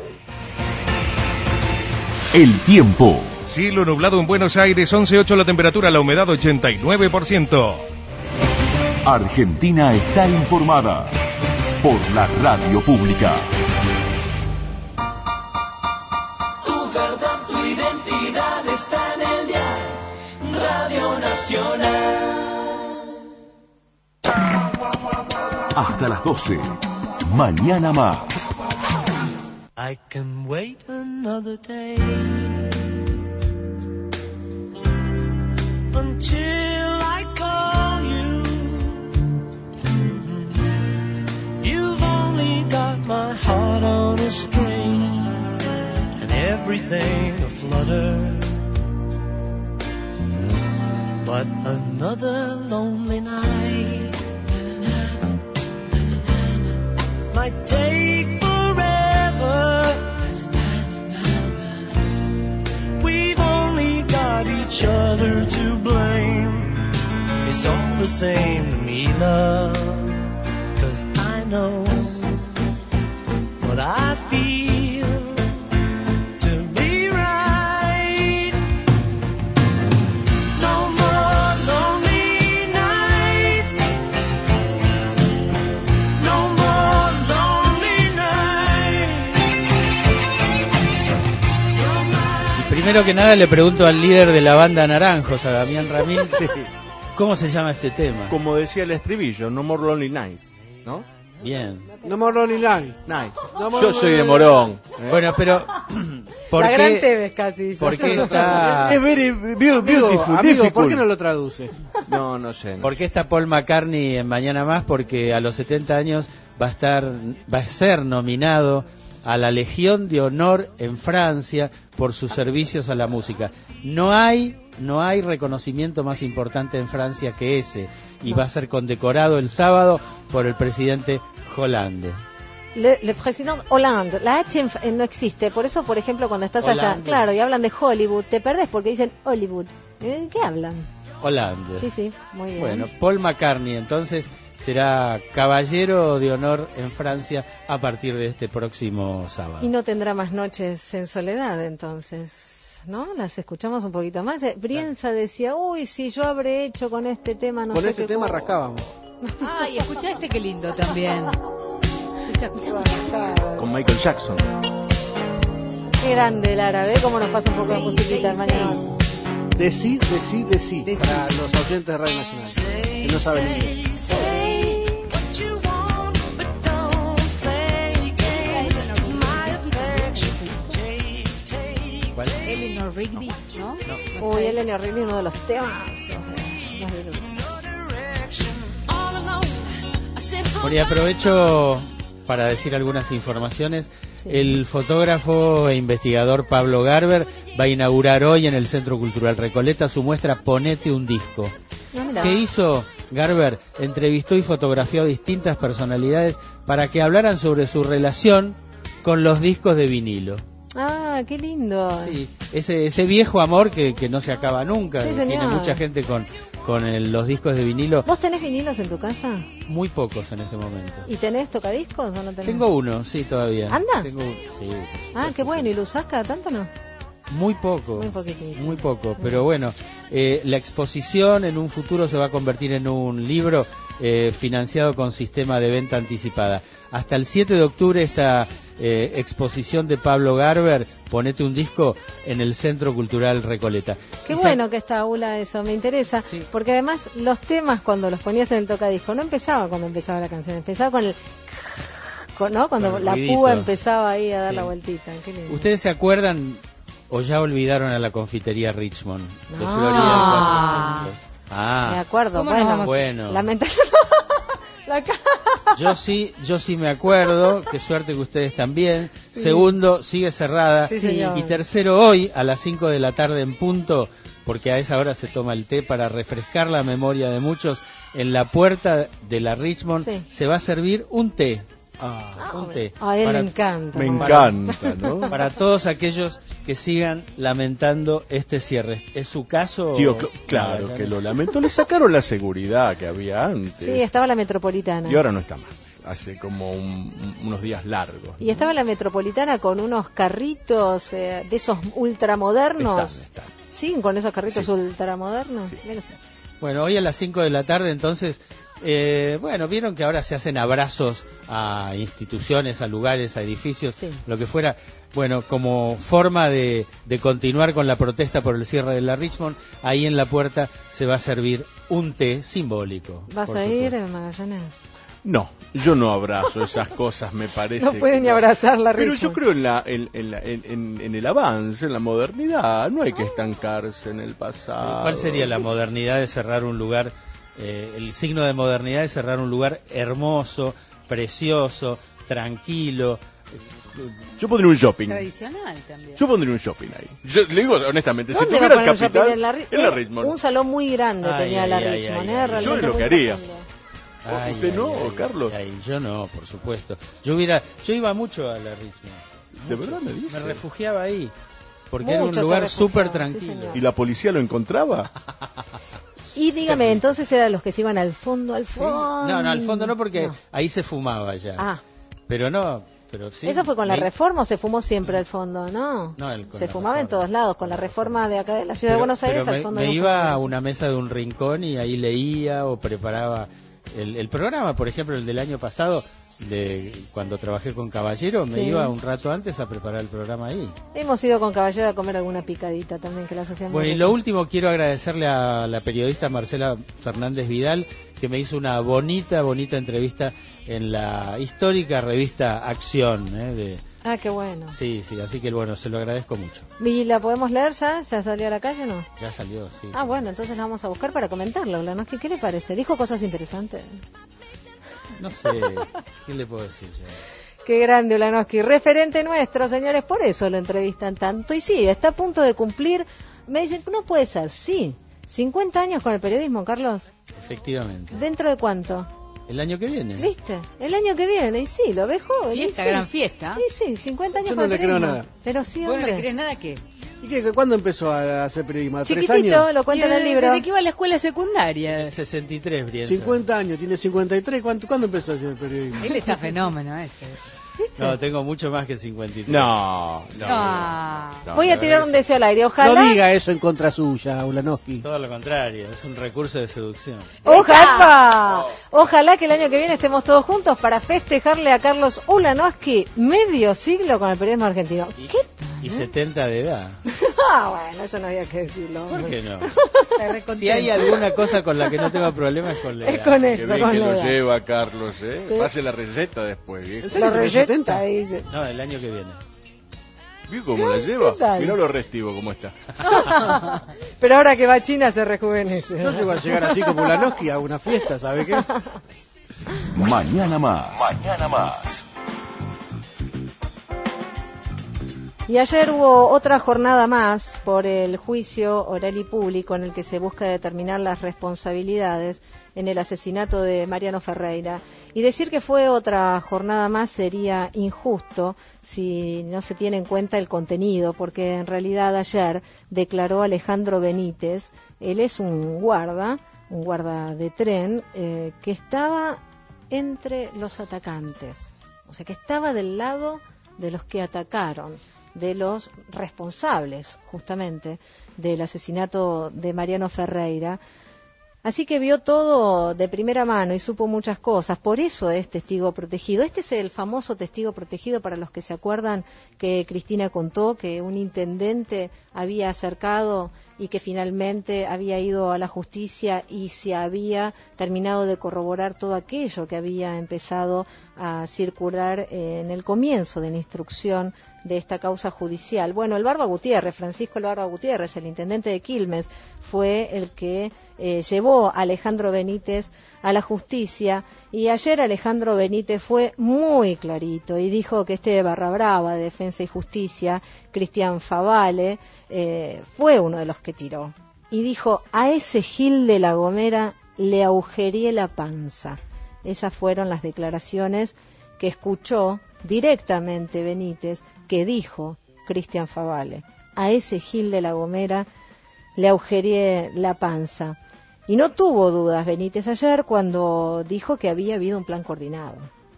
El tiempo. Cielo nublado en Buenos Aires, 11.8 la temperatura, la humedad 89%. Argentina está informada por la radio pública. Tu verdad, tu identidad está en el dial Radio Nacional. Hasta las 12. Mañana más. I can wait another day until I call you. You've only got my heart on a string and everything aflutter. But another lonely night might take forever. We've only got each other to blame. It's all the same to me, love, 'cause I know what I feel to be right. No more lonely nights. No more lonely nights. Y primero que nada le pregunto al líder de la banda Naranjos, a Damián Ramil, ¿cómo se llama este tema? Como decía el estribillo, No More Lonely Nights, ¿no? Bien. No more lonely night. Yo soy de Morón. Bueno, pero ¿por la qué? Gran Tevez casi. ¿Por qué está? Es very beautiful. Amigo, ¿por qué no lo traduce? No sé. ¿Por qué está Paul McCartney en Mañana Más? Porque a los 70 años va a ser nominado a la Legión de Honor en Francia por sus servicios a la música. No hay reconocimiento más importante en Francia que ese, y va a ser condecorado el sábado por el presidente Hollande. Le presidente Hollande, la H no existe, por eso, por ejemplo, cuando estás allá, Hollande. claro, y hablan de Hollywood, te perdés porque dicen Hollywood. ¿Qué hablan? Hollande. Sí, muy bien. Bueno, Paul McCartney entonces será caballero de honor en Francia a partir de este próximo sábado. Y no tendrá más noches en soledad, entonces, ¿no? Las escuchamos un poquito más. Brienza decía, uy, si yo habré hecho con este tema, no Con sé este qué tema cosa". rascábamos. Ay, escucha este qué lindo también. Escucha. Con Michael Jackson. Qué grande el árabe, cómo nos pasa un poco de musiquita mañana. Decí. Para los oyentes de Radio Nacional que no saben inglés. Eleanor Rigby, ¿no? Uy, Eleanor Rigby, uno de los temas. Bueno, y aprovecho para decir algunas informaciones. Sí. El fotógrafo e investigador Pablo Garber va a inaugurar hoy en el Centro Cultural Recoleta su muestra Ponete un disco. ¿Qué hizo Garber? Entrevistó y fotografió a distintas personalidades para que hablaran sobre su relación con los discos de vinilo. Ah, qué lindo. Sí, ese viejo amor que no se acaba nunca. Sí, tiene mucha gente con con los discos de vinilo. ¿Vos tenés vinilos en tu casa? Muy pocos en este momento. ¿Y tenés tocadiscos o no tenés? Tengo uno, sí, todavía. ¿Anda? Tengo sí. Ah, qué bueno. ¿Y lo usás cada tanto o no? Muy poco. Muy poquitito. Muy poco, pero bueno, la exposición en un futuro se va a convertir en un libro financiado con sistema de venta anticipada. Hasta el 7 de octubre esta exposición de Pablo Garber, Ponete un disco, en el Centro Cultural Recoleta. Qué bueno que está, Ula, eso, me interesa, porque además los temas cuando los ponías en el tocadisco no empezaba cuando empezaba la canción, empezaba con el... ¿no? Cuando con el la ruidito. púa empezaba ahí a dar Sí. la vueltita. Qué lindo. ¿Ustedes se acuerdan o ya olvidaron a la confitería Richmond de No. Florida? Ah. Ah, Me acuerdo, ¿Cómo no vamos? bueno. Lamentablemente. Yo sí me acuerdo, qué suerte que ustedes también. Sí. Segundo, sigue cerrada. Sí, señor. Y tercero, hoy a las 5 de la tarde en punto, porque a esa hora se toma el té para refrescar la memoria de muchos, en la puerta de la Richmond Sí. se va a servir un té. Un té. A él le encanta. Me mamá. encanta, ¿no? Para todos aquellos que sigan lamentando este cierre. ¿Es su caso? Tío, claro No, ya que no. lo lamento. Le sacaron la seguridad que había antes. Sí, estaba la Metropolitana. Y ahora no está más. Hace como unos días largos. Y estaba la Metropolitana con unos carritos de esos ultramodernos. Están. Sí, con esos carritos Sí. ultramodernos. Mira. Bueno, hoy a las 5 de la tarde, entonces, bueno, vieron que ahora se hacen abrazos a instituciones, a lugares, a edificios, lo que fuera. Bueno, como forma de continuar con la protesta por el cierre de la Richmond, ahí en la puerta se va a servir un té simbólico. ¿Vas por a supuesto. ir, Magallanes? No, yo no abrazo esas cosas, me parece. No pueden que ni abrazar la Pero Richmond. yo creo en el avance, en la modernidad. No hay que estancarse en el pasado. ¿Cuál sería la modernidad de cerrar un lugar? El signo de modernidad es cerrar un lugar hermoso, precioso, tranquilo. Yo pondría un shopping. Tradicional también. Yo pondría un shopping ahí. Yo le digo honestamente, si ¿Dónde va a tuviera el poner un capital, shopping? en la Richmond. Un salón muy grande tenía la Richmond. Yo es realmente lo muy que haría. profundo. ¿Usted no, Carlos? Yo no, por supuesto. Yo iba mucho a la Richmond. ¿De verdad me dice? Me refugiaba ahí. Porque era un Muchos se lugar refugiaban, súper sí, tranquilo. señor. ¿Y la policía lo encontraba? Y dígame, entonces eran los que se iban al fondo, al fondo. No, al fondo no, porque ahí se fumaba ya. Ah. Pero no, pero sí. ¿Eso fue con la me- reforma o se fumó siempre al fondo? No, No, con se la fumaba en todos lados. Con la reforma de acá de la ciudad de Buenos Aires pero al fondo me no iba fumaba. a una mesa de un rincón y ahí leía o preparaba el programa, por ejemplo, el del año pasado, de cuando trabajé con Caballero, me Sí. iba un rato antes a preparar el programa ahí. Hemos ido con Caballero a comer alguna picadita también que las hacíamos. Bueno, y ricas. lo último, quiero agradecerle a la periodista Marcela Fernández Vidal, que me hizo una bonita entrevista en la histórica revista Acción. Ah, qué bueno. Sí, así que bueno, se lo agradezco mucho. ¿Y la podemos leer ya? ¿Ya salió a la calle o no? Ya salió, sí. Ah, bueno, entonces la vamos a buscar para comentarlo, ¿no? ¿Qué le parece? ¿Dijo cosas interesantes? No sé, ¿qué le puedo decir yo? Qué grande Ulanowski, referente nuestro, señores, por eso lo entrevistan tanto. Y sí, está a punto de cumplir, me dicen, no puede ser, sí, 50 años con el periodismo, Carlos. Efectivamente. ¿Dentro de cuánto? El año que viene. ¿Viste? El año que viene, y sí, lo ves joven. Fiesta, y sí. gran fiesta. Y sí, 50 años Yo con no el le creo periodismo. nada. Pero sí, ¿Vos no le hombre. crees nada qué? ¿Y qué? ¿Cuándo empezó a hacer periodismo? ¿A 3 Chiquitito, años? lo cuenta en el libro. Desde que iba a la escuela secundaria. 63, Brienza. 50 años, tiene 53. ¿Cuándo empezó a hacer periodismo? Él está fenómeno este. No, tengo mucho más que 53. No. Voy a tirar un deseo al aire, ojalá. No diga eso en contra suya, Ulanowski. Todo lo contrario, es un recurso de seducción. Ojalá que el año que viene estemos todos juntos para festejarle a Carlos Ulanowski medio siglo con el periodismo argentino. ¿Qué? Y 70 de edad. Bueno, eso no había que decirlo. ¿Por hombre. qué no? Si hay alguna cosa con la que no tengo problemas es con la edad. Es con Qué eso, bien con que la lo edad. lleva, Carlos, ¿eh? Sí. Pase la receta después, viejo. La receta dice. No, el año que viene. ¿Vio cómo la lleva? ¿Qué tal? Mirá lo restivo cómo está. Pero ahora que va a China se rejuvenece. Yo llego a llegar así como Ulanowski a una fiesta, ¿sabe qué? Mañana más. Y ayer hubo otra jornada más por el juicio oral y público en el que se busca determinar las responsabilidades en el asesinato de Mariano Ferreira. Y decir que fue otra jornada más sería injusto si no se tiene en cuenta el contenido, porque en realidad ayer declaró Alejandro Benítez, él es un guarda un guarda de tren, que estaba entre los atacantes, o sea, que estaba del lado de los que atacaron, de los responsables, justamente, del asesinato de Mariano Ferreira. Así que vio todo de primera mano y supo muchas cosas, por eso es testigo protegido. Este es el famoso testigo protegido, para los que se acuerdan, que Cristina contó que un intendente había acercado y que finalmente había ido a la justicia y se había terminado de corroborar todo aquello que había empezado a circular en el comienzo de la instrucción de esta causa judicial. Bueno, el Barba Gutiérrez, Francisco el Barba Gutiérrez, el intendente de Quilmes, fue el que llevó a Alejandro Benítez a la justicia, y ayer Alejandro Benítez fue muy clarito y dijo que este barra brava de Defensa y Justicia, Cristian Favale, fue uno de los que tiró. Y dijo: a ese Gil de La Gomera le agujereé la panza. Esas fueron las declaraciones que escuchó directamente Benítez, que dijo Cristian Favale: a ese Gil de La Gomera le agujereé la panza. Y no tuvo dudas Benítez ayer cuando dijo que había habido un plan coordinado,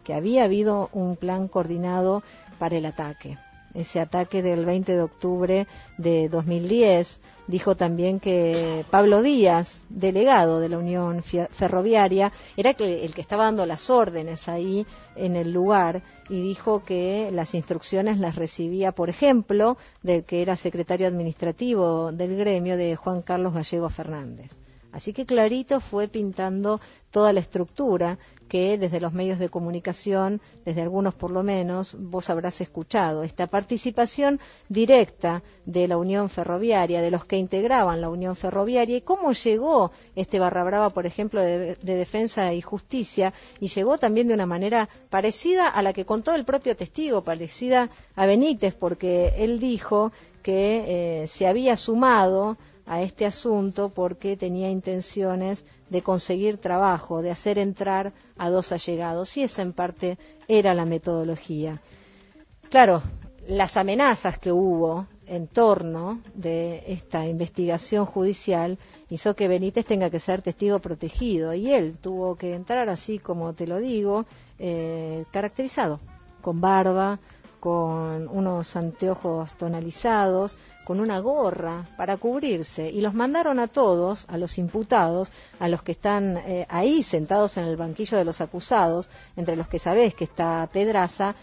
para el ataque. Ese ataque del 20 de octubre de 2010. Dijo también que Pablo Díaz, delegado de la Unión Ferroviaria, era el que estaba dando las órdenes ahí en el lugar, y dijo que las instrucciones las recibía, por ejemplo, del que era secretario administrativo del gremio, de Juan Carlos Gallego Fernández. Así que clarito fue pintando toda la estructura que desde los medios de comunicación, desde algunos por lo menos, vos habrás escuchado. Esta participación directa de la Unión Ferroviaria, de los que integraban la Unión Ferroviaria, y cómo llegó este barra brava, por ejemplo, de Defensa y Justicia, y llegó también de una manera parecida a la que contó el propio testigo, parecida a Benítez, porque él dijo que se había sumado a este asunto porque tenía intenciones de conseguir trabajo, de hacer entrar a dos allegados, y esa en parte era la metodología. Claro, las amenazas que hubo en torno de esta investigación judicial hizo que Benítez tenga que ser testigo protegido, y él tuvo que entrar, así como te lo digo, caracterizado, con barba, con unos anteojos tonalizados, con una gorra para cubrirse, y los mandaron a todos, a los imputados, a los que están ahí sentados en el banquillo de los acusados, entre los que sabés que está Pedraza,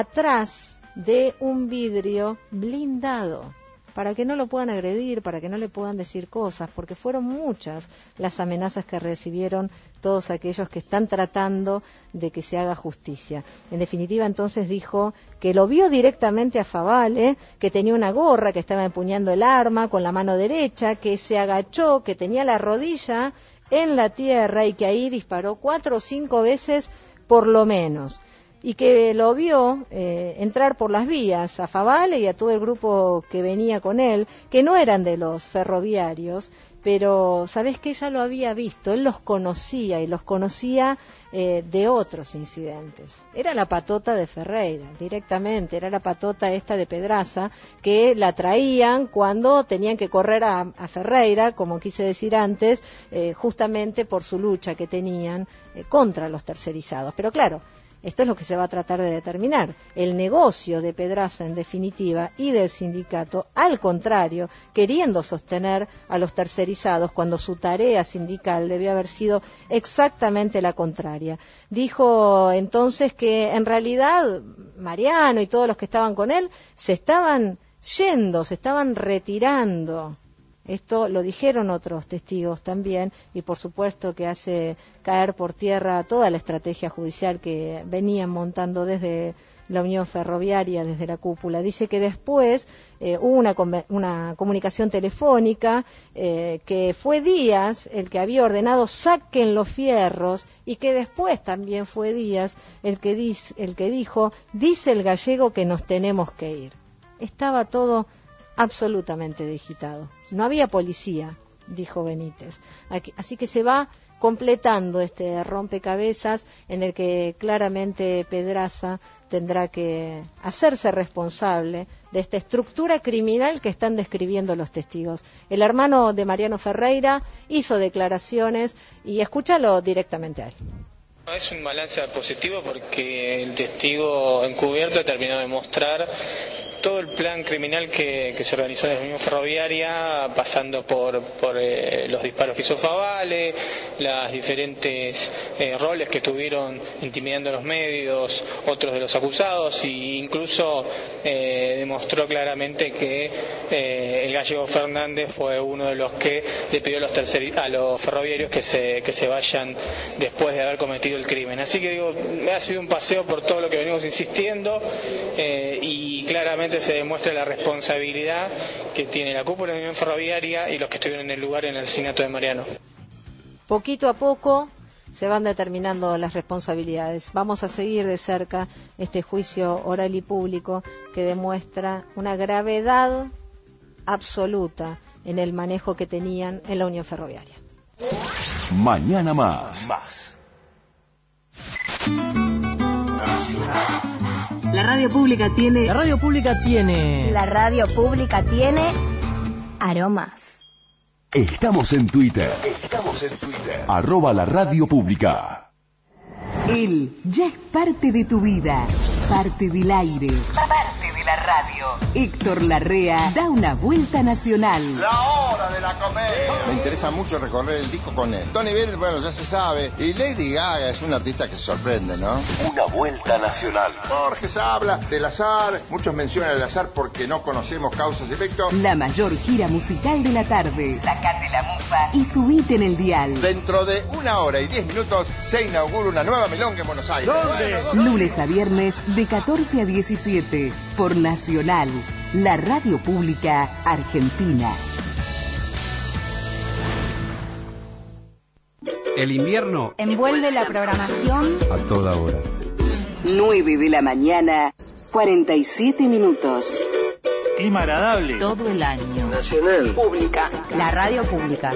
atrás de un vidrio blindado, para que no lo puedan agredir, para que no le puedan decir cosas, porque fueron muchas las amenazas que recibieron todos aquellos que están tratando de que se haga justicia. En definitiva, entonces dijo que lo vio directamente a Favale, que tenía una gorra, que estaba empuñando el arma con la mano derecha, que se agachó, que tenía la rodilla en la tierra y que ahí disparó 4 o 5 veces por lo menos, y que lo vio entrar por las vías a Favale y a todo el grupo que venía con él, que no eran de los ferroviarios, pero sabés que ya lo había visto, él los conocía, y los conocía de otros incidentes. Era la patota de Ferreira, directamente, era la patota esta de Pedraza, que la traían cuando tenían que correr a Ferreira, como quise decir antes, justamente por su lucha que tenían contra los tercerizados. Pero claro, esto es lo que se va a tratar de determinar. El negocio de Pedraza, en definitiva, y del sindicato, al contrario, queriendo sostener a los tercerizados cuando su tarea sindical debió haber sido exactamente la contraria. Dijo entonces que en realidad Mariano y todos los que estaban con él se estaban yendo, se estaban retirando. Esto lo dijeron otros testigos también, y por supuesto que hace caer por tierra toda la estrategia judicial que venían montando desde la Unión Ferroviaria, desde la cúpula. Dice que después hubo una comunicación telefónica, que fue Díaz el que había ordenado saquen los fierros, y que después también fue Díaz el que dijo, dice el gallego que nos tenemos que ir. Estaba todo absolutamente digitado. No había policía, dijo Benítez. Así que se va completando este rompecabezas en el que claramente Pedraza tendrá que hacerse responsable de esta estructura criminal que están describiendo los testigos. El hermano de Mariano Ferreira hizo declaraciones y escúchalo directamente a él. Es un balance positivo porque el testigo encubierto terminó de mostrar todo el plan criminal que se organizó en la Unión Ferroviaria, pasando por los disparos que hizo Favale, las diferentes roles que tuvieron intimidando a los medios, otros de los acusados, e incluso demostró claramente que el gallego Fernández fue uno de los que le pidió a los ferroviarios que se vayan después de haber cometido el crimen. Así que digo, ha sido un paseo por todo lo que venimos insistiendo y claramente se demuestra la responsabilidad que tiene la cúpula de la Unión Ferroviaria y los que estuvieron en el lugar en el asesinato de Mariano. Poquito a poco se van determinando las responsabilidades. Vamos a seguir de cerca este juicio oral y público que demuestra una gravedad absoluta en el manejo que tenían en la Unión Ferroviaria. Mañana más. La radio pública tiene... La radio pública tiene... La radio pública tiene... aromas. Estamos en Twitter. @la radio pública. Él ya es parte de tu vida, parte del aire, parte de la radio. Héctor Larrea da una vuelta nacional. La hora de la comedia. Me interesa mucho recorrer el disco con él. Tony Bennett, bueno, ya se sabe. Y Lady Gaga es un artista que sorprende, ¿no? Una vuelta nacional. Borges habla del azar. Muchos mencionan el azar porque no conocemos causas y efectos. La mayor gira musical de la tarde. Sacate la mufa y subite en el dial. Dentro de 1 hora y 10 minutos se inaugura una nueva milonga en Buenos Aires. ¿Dónde? Lunes a viernes de 14 a 17 por Nacional, la radio pública argentina. El invierno envuelve la programación a toda hora. 9 de la mañana, 47 minutos. Clima agradable. todo el año. Nacional. Pública. La radio pública.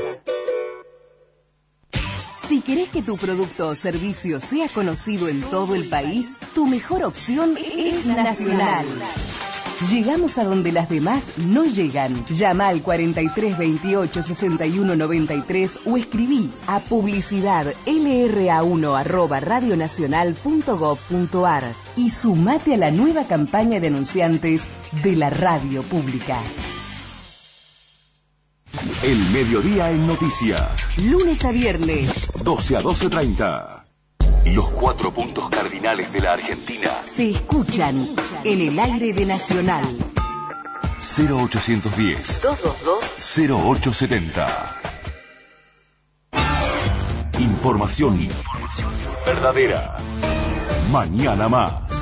Si querés que tu producto o servicio sea conocido en todo el país, tu mejor opción es Nacional. Llegamos a donde las demás no llegan. Llama al 43 28 61 93 o escribí a publicidadlra1@radionacional.gov.ar y sumate a la nueva campaña de anunciantes de la radio pública. El mediodía en noticias. Lunes a viernes. 12 a 12:30. Los 4 puntos cardinales de la Argentina. Se escuchan en el aire de Nacional. 0810 222 0870. Información verdadera. Mañana más.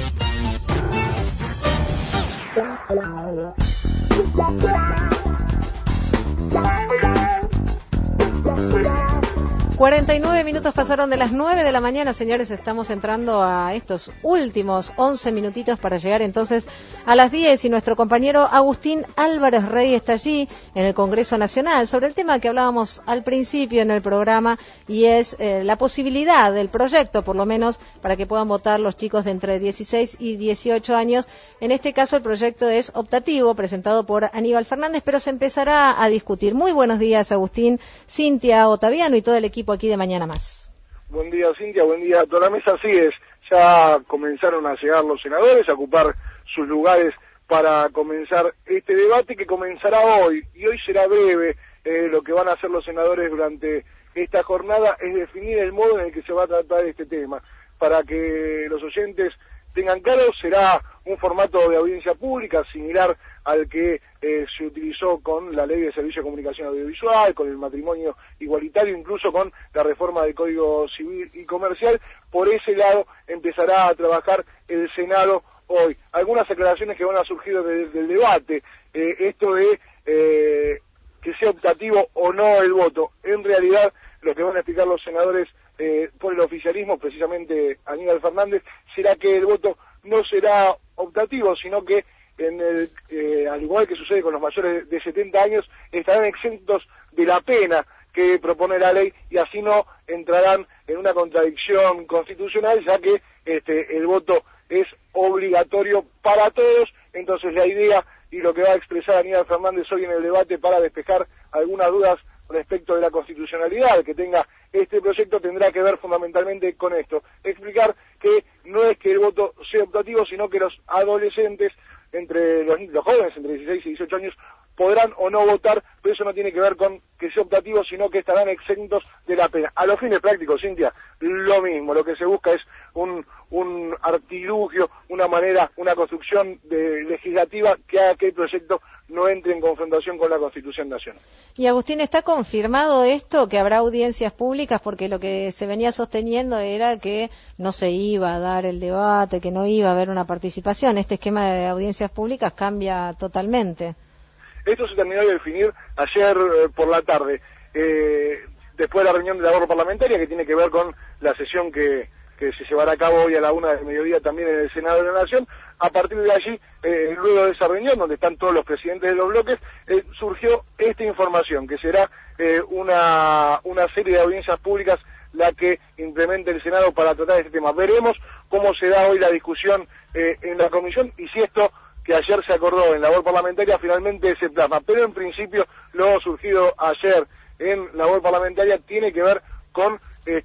49 minutos pasaron de las 9 de la mañana, señores, estamos entrando a estos últimos 11 minutitos para llegar entonces a las 10 y nuestro compañero Agustín Álvarez Rey está allí en el Congreso Nacional sobre el tema que hablábamos al principio en el programa y es la posibilidad del proyecto, por lo menos, para que puedan votar los chicos de entre 16 y 18 años. En este caso el proyecto es optativo, presentado por Aníbal Fernández, pero se empezará a discutir. Muy buenos días, Agustín, Cintia, Otaviano y todo el equipo aquí de Mañana Más. Buen día, Cintia, buen día a toda la mesa. Así es, ya comenzaron a llegar los senadores a ocupar sus lugares para comenzar este debate que comenzará hoy, y hoy será breve. Lo que van a hacer los senadores durante esta jornada es definir el modo en el que se va a tratar este tema. Para que los oyentes tengan claro, será un formato de audiencia pública similar al que se utilizó con la Ley de Servicio de Comunicación Audiovisual, con el matrimonio igualitario, incluso con la reforma del Código Civil y Comercial. Por ese lado empezará a trabajar el Senado hoy. Algunas aclaraciones que van a surgir del debate, esto de que sea optativo o no el voto. En realidad, lo que van a explicar los senadores por el oficialismo, precisamente Aníbal Fernández, será que el voto no será optativo, sino que al igual que sucede con los mayores de 70 años, estarán exentos de la pena que propone la ley, y así no entrarán en una contradicción constitucional, ya que el voto es obligatorio para todos. Entonces la idea y lo que va a expresar Aníbal Fernández hoy en el debate para despejar algunas dudas respecto de la constitucionalidad que tenga este proyecto tendrá que ver fundamentalmente con esto, explicar que no es que el voto sea optativo, sino que los adolescentes, entre los jóvenes entre 16 y 18 años, podrán o no votar, pero eso no tiene que ver con que sea optativo, sino que estarán exentos de la pena. A los fines prácticos, Cintia, lo mismo, lo que se busca es un artilugio, una manera, una construcción legislativa que haga que el proyecto no entre en confrontación con la Constitución Nacional. Y Agustín, ¿está confirmado esto, que habrá audiencias públicas? Porque lo que se venía sosteniendo era que no se iba a dar el debate, que no iba a haber una participación. Este esquema de audiencias públicas cambia totalmente. Esto se terminó de definir ayer por la tarde, después de la reunión de labor parlamentaria, que tiene que ver con la sesión que se llevará a cabo hoy a la 1 del mediodía también en el Senado de la Nación. A partir de allí, luego de esa reunión, donde están todos los presidentes de los bloques, surgió esta información, que será una serie de audiencias públicas la que implemente el Senado para tratar este tema. Veremos cómo se da hoy la discusión en la comisión y si esto que ayer se acordó en labor parlamentaria finalmente se plasma. Pero en principio lo surgido ayer en labor parlamentaria tiene que ver con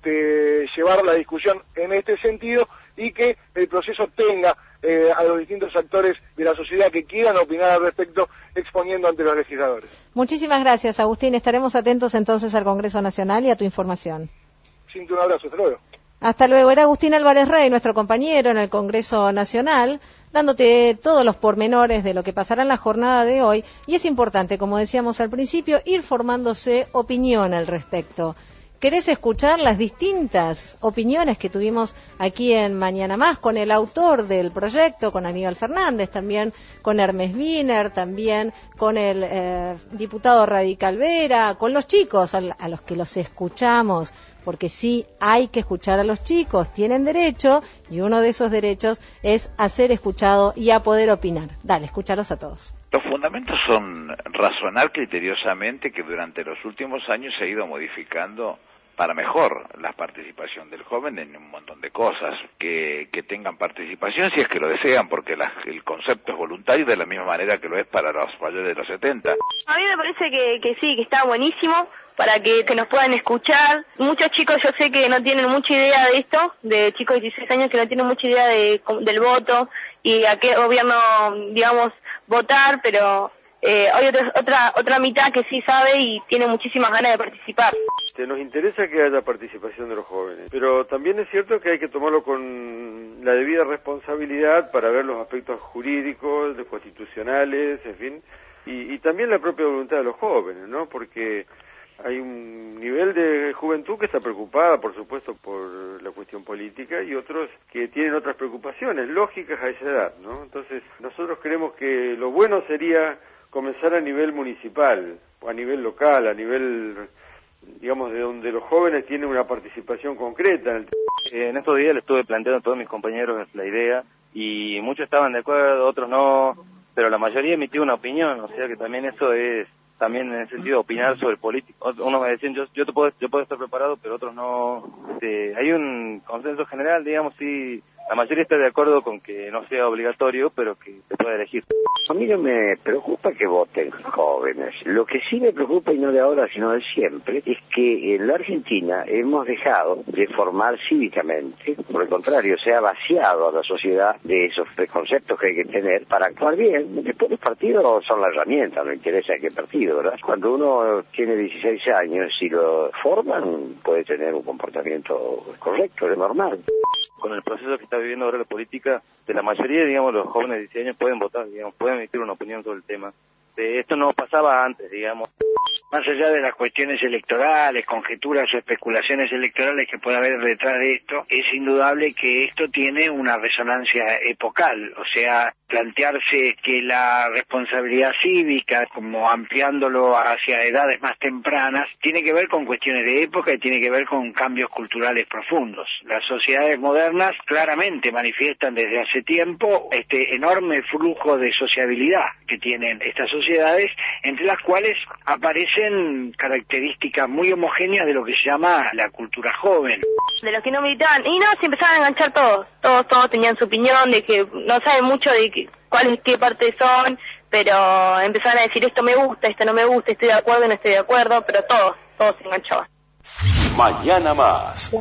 llevar la discusión en este sentido y que el proceso tenga a los distintos actores de la sociedad que quieran opinar al respecto, exponiendo ante los legisladores. Muchísimas gracias, Agustín. Estaremos atentos entonces al Congreso Nacional y a tu información. Siento un abrazo, hasta luego. Hasta luego. Era Agustín Álvarez Rey, nuestro compañero en el Congreso Nacional, dándote todos los pormenores de lo que pasará en la jornada de hoy. Y es importante, como decíamos al principio, ir formándose opinión al respecto. ¿Querés escuchar las distintas opiniones que tuvimos aquí en Mañana Más con el autor del proyecto, con Aníbal Fernández, también con Hermes Wiener, también con el diputado Radical Vera, con los chicos a los que los escuchamos? Porque sí hay que escuchar a los chicos, tienen derecho, y uno de esos derechos es a ser escuchado y a poder opinar. Dale, escúchalos a todos. Los fundamentos son razonar criteriosamente que durante los últimos años se ha ido modificando para mejor la participación del joven en un montón de cosas, que tengan participación si es que lo desean, porque el concepto es voluntario de la misma manera que lo es para los mayores de los 70. A mí me parece que sí, que está buenísimo para que nos puedan escuchar. Muchos chicos yo sé que no tienen mucha idea de esto, de chicos de 16 años que no tienen mucha idea del voto y a qué gobierno, digamos, votar, pero hay otra mitad que sí sabe y tiene muchísimas ganas de participar. Nos interesa que haya participación de los jóvenes, pero también es cierto que hay que tomarlo con la debida responsabilidad para ver los aspectos jurídicos, constitucionales, en fin, y también la propia voluntad de los jóvenes, ¿no? Porque hay un nivel de juventud que está preocupada, por supuesto, por la cuestión política y otros que tienen otras preocupaciones lógicas a esa edad, ¿no? Entonces, nosotros creemos que lo bueno sería comenzar a nivel municipal, o a nivel local, a nivel, digamos, de donde los jóvenes tienen una participación concreta. En estos días le estuve planteando a todos mis compañeros la idea y muchos estaban de acuerdo, otros no, pero la mayoría emitió una opinión, o sea que también eso es, también en el sentido de opinar sobre política. Unos me decían, yo puedo estar preparado, pero otros no. Hay un consenso general, digamos, sí, la mayoría está de acuerdo con que no sea obligatorio, pero que se pueda elegir. A mí no me preocupa que voten jóvenes. Lo que sí me preocupa, y no de ahora, sino de siempre, es que en la Argentina hemos dejado de formar cívicamente. Por el contrario, se ha vaciado a la sociedad de esos preconceptos que hay que tener para actuar bien. Después los partidos son la herramienta, no interesa qué partido, ¿verdad? Cuando uno tiene 16 años, si lo forman, puede tener un comportamiento correcto, normal. Con el proceso que está viviendo ahora la política, de la mayoría, digamos, los jóvenes de 16 años pueden votar, digamos, pueden emitir una opinión sobre el tema. Esto no pasaba antes, digamos. Más allá de las cuestiones electorales, conjeturas o especulaciones electorales que pueda haber detrás de esto, es indudable que esto tiene una resonancia epocal, o sea, plantearse que la responsabilidad cívica, como ampliándolo hacia edades más tempranas, tiene que ver con cuestiones de época y tiene que ver con cambios culturales profundos. Las sociedades modernas claramente manifiestan desde hace tiempo este enorme flujo de sociabilidad que tienen estas sociedades, entre las cuales aparecen características muy homogéneas de lo que se llama la cultura joven. De los que no militaban, y no, se empezaban a enganchar todos tenían su opinión, de que no saben mucho de qué parte son, pero empezaban a decir esto me gusta, esto no me gusta, estoy de acuerdo, no estoy de acuerdo, pero todos se enganchaban. Mañana más.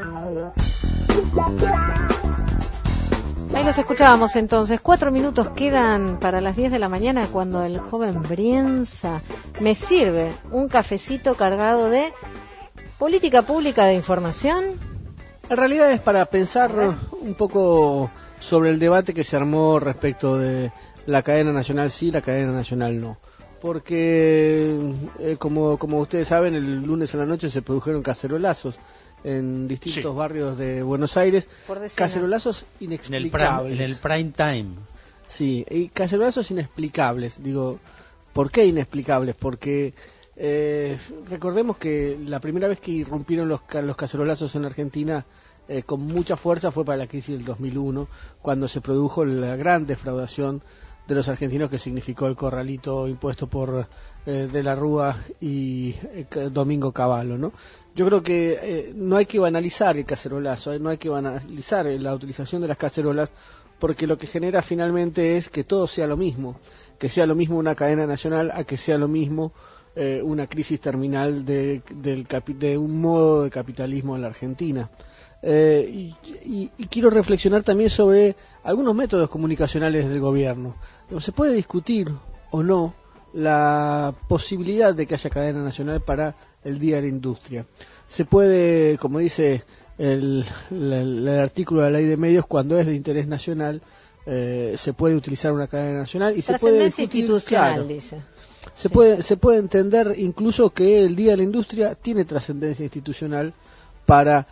Ahí los escuchábamos entonces. 4 minutos quedan para las 10 de la mañana cuando el joven Brienza me sirve un cafecito cargado de política pública de información. En realidad es para pensar un poco sobre el debate que se armó respecto de la cadena nacional sí, la cadena nacional no. Porque, como ustedes saben, el lunes en la noche se produjeron cacerolazos en distintos barrios de Buenos Aires, cacerolazos inexplicables. En el prime time. Sí, y cacerolazos inexplicables. Digo, ¿por qué inexplicables? Porque recordemos que la primera vez que irrumpieron los cacerolazos en la Argentina con mucha fuerza fue para la crisis del 2001, cuando se produjo la gran defraudación de los argentinos que significó el corralito impuesto por De la Rúa y Domingo Cavallo, ¿no? Yo creo que no hay que banalizar el cacerolazo, no hay que banalizar la utilización de las cacerolas, porque lo que genera finalmente es que todo sea lo mismo, que sea lo mismo una cadena nacional a que sea lo mismo una crisis terminal de un modo de capitalismo en la Argentina. Y quiero reflexionar también sobre algunos métodos comunicacionales del gobierno. Se puede discutir o no la posibilidad de que haya cadena nacional para el Día de la Industria. Se puede, como dice el artículo de la Ley de Medios, cuando es de interés nacional, se puede utilizar una cadena nacional y se puede discutir, institucional, claro, dice. Se puede entender incluso que el Día de la Industria tiene trascendencia institucional para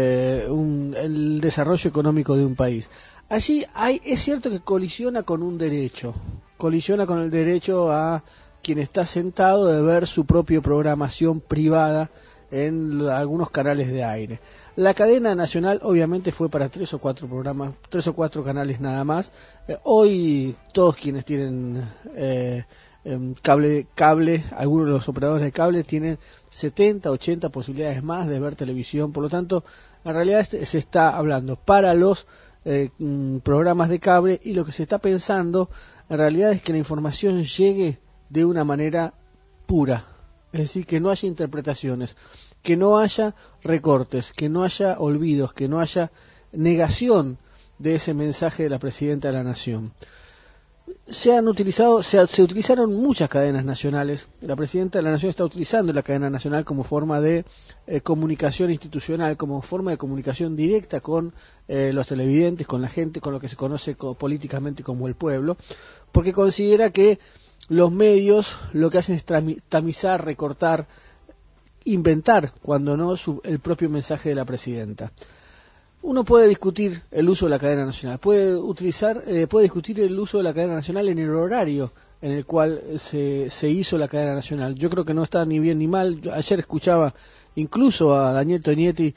el desarrollo económico de un país. Allí es cierto que colisiona con un derecho, colisiona con el derecho a quien está sentado de ver su propia programación privada en algunos canales de aire. La cadena nacional obviamente fue para 3 o 4 programas, 3 o 4 canales nada más. Hoy todos quienes tienen cable, algunos de los operadores de cable tienen 70, 80 posibilidades más de ver televisión. Por lo tanto, en realidad se está hablando para los programas de cable, y lo que se está pensando en realidad es que la información llegue de una manera pura, es decir, que no haya interpretaciones, que no haya recortes, que no haya olvidos, que no haya negación de ese mensaje de la Presidenta de la Nación. Se utilizaron muchas cadenas nacionales. La Presidenta de la Nación está utilizando la cadena nacional como forma de comunicación institucional, como forma de comunicación directa con los televidentes, con la gente, con lo que se conoce políticamente como el pueblo, porque considera que los medios lo que hacen es tamizar, recortar, inventar, cuando no, el propio mensaje de la Presidenta. Uno puede discutir el uso de la cadena nacional, puede discutir el uso de la cadena nacional en el horario en el cual se hizo la cadena nacional. Yo creo que no está ni bien ni mal. Ayer escuchaba incluso a Daniel Tonietti,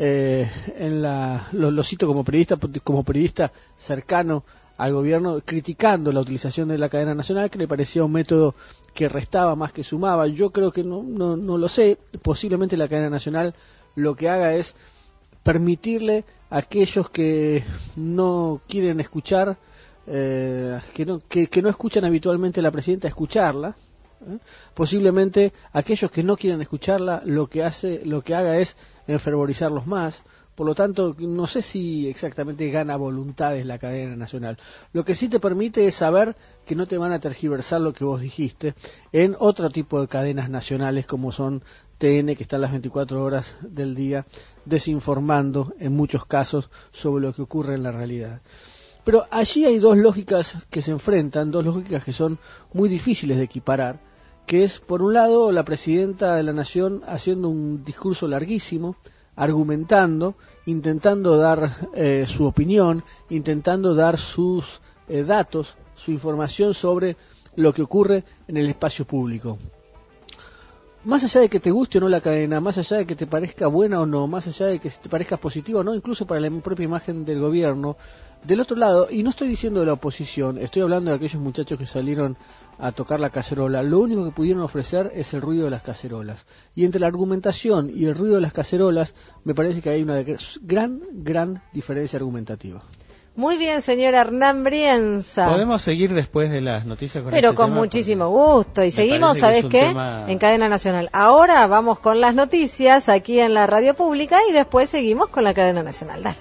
lo cito como periodista cercano al gobierno, criticando la utilización de la cadena nacional, que le parecía un método que restaba más que sumaba. Yo creo que no lo sé. Posiblemente la cadena nacional lo que haga es permitirle a aquellos que no quieren escuchar, que no escuchan habitualmente a la Presidenta, escucharla. Posiblemente aquellos que no quieren escucharla, lo que haga es enfervorizarlos más. Por lo tanto, no sé si exactamente gana voluntades la cadena nacional. Lo que sí te permite es saber que no te van a tergiversar lo que vos dijiste en otro tipo de cadenas nacionales, como son TN, que están las 24 horas del día desinformando en muchos casos sobre lo que ocurre en la realidad. Pero allí hay dos lógicas que se enfrentan, dos lógicas que son muy difíciles de equiparar, que es, por un lado, la Presidenta de la Nación haciendo un discurso larguísimo, argumentando, intentando dar su opinión, intentando dar sus datos, su información sobre lo que ocurre en el espacio público. Más allá de que te guste o no la cadena, más allá de que te parezca buena o no, más allá de que te parezca positiva o no, incluso para la propia imagen del gobierno, del otro lado, y no estoy diciendo de la oposición, estoy hablando de aquellos muchachos que salieron a tocar la cacerola, lo único que pudieron ofrecer es el ruido de las cacerolas. Y entre la argumentación y el ruido de las cacerolas, me parece que hay una gran diferencia argumentativa. Muy bien, señor Hernán Brienza. Podemos seguir después de las noticias con Pero este con tema, muchísimo gusto. Y seguimos, ¿sabes qué? Tema... En Cadena Nacional. Ahora vamos con las noticias aquí en la radio pública y después seguimos con la Cadena Nacional. Dale.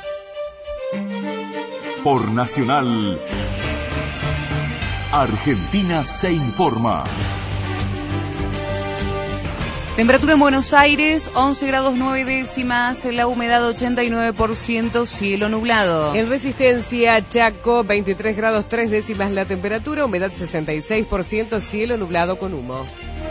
Por Nacional, Argentina se informa. Temperatura en Buenos Aires, 11 grados 9 décimas, la humedad 89%, cielo nublado. En Resistencia, Chaco, 23 grados 3 décimas la temperatura, humedad 66%, cielo nublado con humo.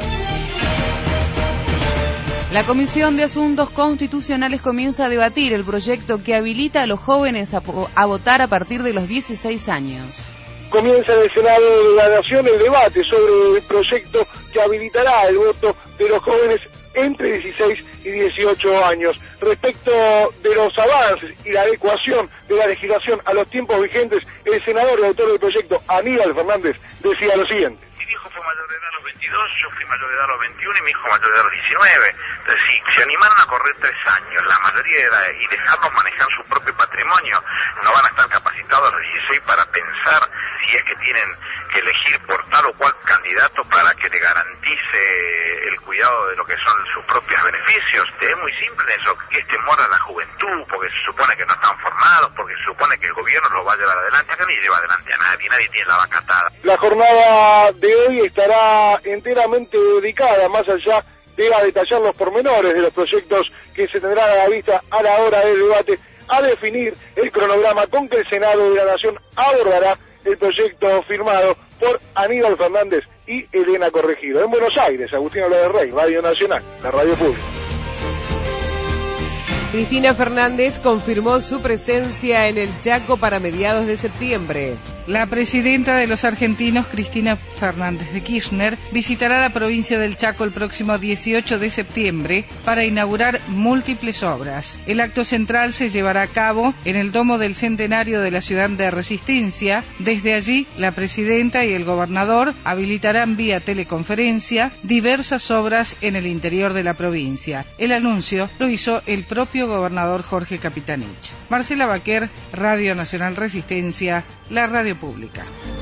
La Comisión de Asuntos Constitucionales comienza a debatir el proyecto que habilita a los jóvenes a votar a partir de los 16 años. Comienza en el Senado de la Nación el debate sobre el proyecto que habilitará el voto de los jóvenes entre 16 y 18 años. Respecto de los avances y la adecuación de la legislación a los tiempos vigentes, el senador y autor del proyecto, Aníbal Fernández, decía lo siguiente. Mi hijo fue mayor de edad a los 22, yo fui mayor de edad a los 21 y mi hijo mayor de edad a los 19. Entonces, si se animaron a correr 3 años, la mayoría de edad, y dejarlos manejar su propio patrimonio, no van a estar capacitados a los 16 para pensar si es que tienen que elegir por tal o cual candidato para que le garantice el cuidado de lo que son sus propios beneficios. Es muy simple eso, que es temor a la juventud, porque se supone que no están formados, porque se supone que el gobierno los va a llevar adelante. Acá ni lleva adelante a nadie tiene la vaca atada. La jornada de hoy estará enteramente dedicada, más allá de a detallar los pormenores de los proyectos que se tendrán a la vista a la hora del debate, a definir el cronograma con que el Senado de la Nación abordará el proyecto firmado por Aníbal Fernández y Elena Corregido. En Buenos Aires, Agustín Rey, Radio Nacional, la radio pública. Cristina Fernández confirmó su presencia en el Chaco para mediados de septiembre. La presidenta de los argentinos, Cristina Fernández de Kirchner, visitará la provincia del Chaco el próximo 18 de septiembre para inaugurar múltiples obras. El acto central se llevará a cabo en el Domo del Centenario de la Ciudad de Resistencia. Desde allí, la presidenta y el gobernador habilitarán vía teleconferencia diversas obras en el interior de la provincia. El anuncio lo hizo el propio gobernador Jorge Capitanich. Marcela Baquer, Radio Nacional Resistencia, la radio pública.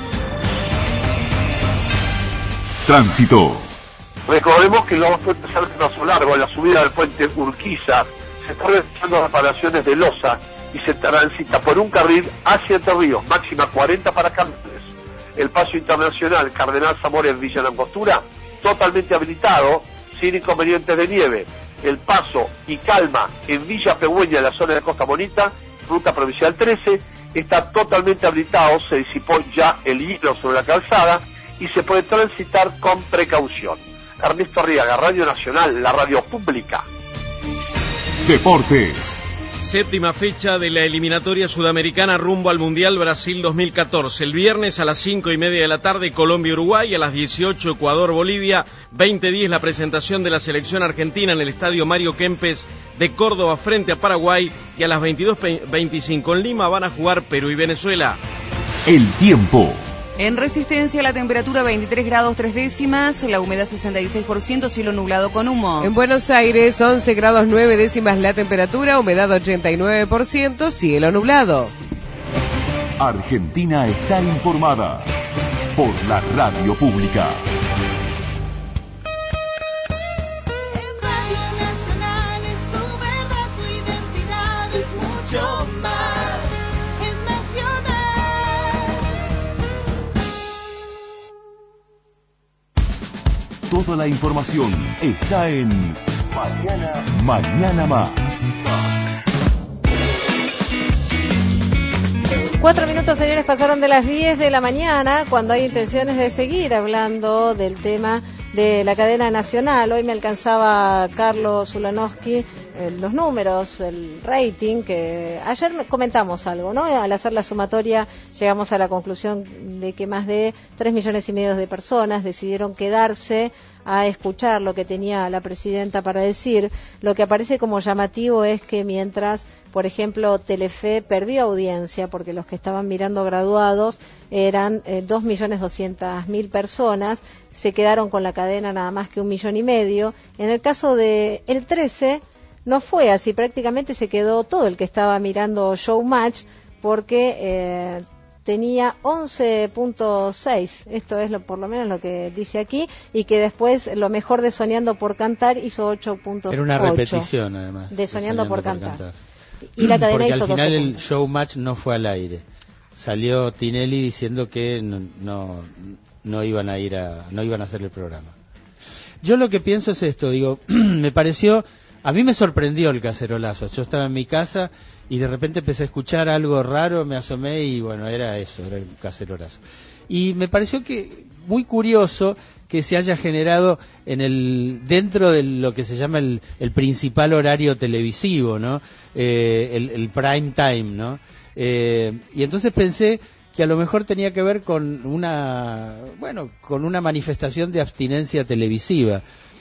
Tránsito. Recordemos que lo puente Salto Largo, la subida del puente Urquiza, se están realizando reparaciones de losa y se transita por un carril hacia Entre Ríos, máxima 40 para Cardenales. El paso internacional Cardenal Zamora en Villa Langostura, totalmente habilitado, sin inconvenientes de nieve. El paso y calma en Villa Pegüeña, en la zona de Costa Bonita, ruta provincial 13, está totalmente habilitado, se disipó ya el hielo sobre la calzada y se puede transitar con precaución. Ernesto Arriaga, Radio Nacional, la radio pública. Deportes. Séptima fecha de la eliminatoria sudamericana rumbo al Mundial Brasil 2014. El viernes a las 5:30 de la tarde, Colombia-Uruguay, a las 18, Ecuador-Bolivia, 20:10 la presentación de la selección argentina en el estadio Mario Kempes de Córdoba frente a Paraguay, y a las 22:25 en Lima van a jugar Perú y Venezuela. El tiempo. En Resistencia, la temperatura 23 grados 3 décimas, la humedad 66%, cielo nublado con humo. En Buenos Aires, 11 grados 9 décimas la temperatura, humedad 89%, cielo nublado. Argentina está informada por la radio pública. Es Radio Nacional, es tu verdad, tu identidad, es mucho más. Toda la información está en Mañana Más. 4 minutos, señores, pasaron de las 10 de la mañana, cuando hay intenciones de seguir hablando del tema de la cadena nacional. Hoy me alcanzaba Carlos Ulanowski los números, el rating, que ayer comentamos algo, ¿no? Al hacer la sumatoria llegamos a la conclusión de que más de 3,5 millones de personas decidieron quedarse a escuchar lo que tenía la presidenta para decir. Lo que aparece como llamativo es que mientras, por ejemplo, Telefe perdió audiencia porque los que estaban mirando graduados eran 2.200.000 personas, se quedaron con la cadena nada más que 1,5 millones. En el caso de El 13 no fue así, prácticamente se quedó todo el que estaba mirando Showmatch porque tenía 11.6, esto es por lo menos lo que dice aquí, y que después lo mejor de Soñando por Cantar hizo 8.8. Era una repetición, además. De Soñando por Cantar. Y la cadena porque hizo al final 12 el puntos. Showmatch no fue al aire. Salió Tinelli diciendo que no iban a hacer el programa. Yo lo que pienso es esto, digo, a mí me sorprendió el cacerolazo. Yo estaba en mi casa y de repente empecé a escuchar algo raro, me asomé y bueno, era eso, era el cacerolazo. Y me pareció que muy curioso que se haya generado dentro de lo que se llama el principal horario televisivo, ¿no? El prime time, ¿no? Y entonces pensé que a lo mejor tenía que ver con una manifestación de abstinencia televisiva.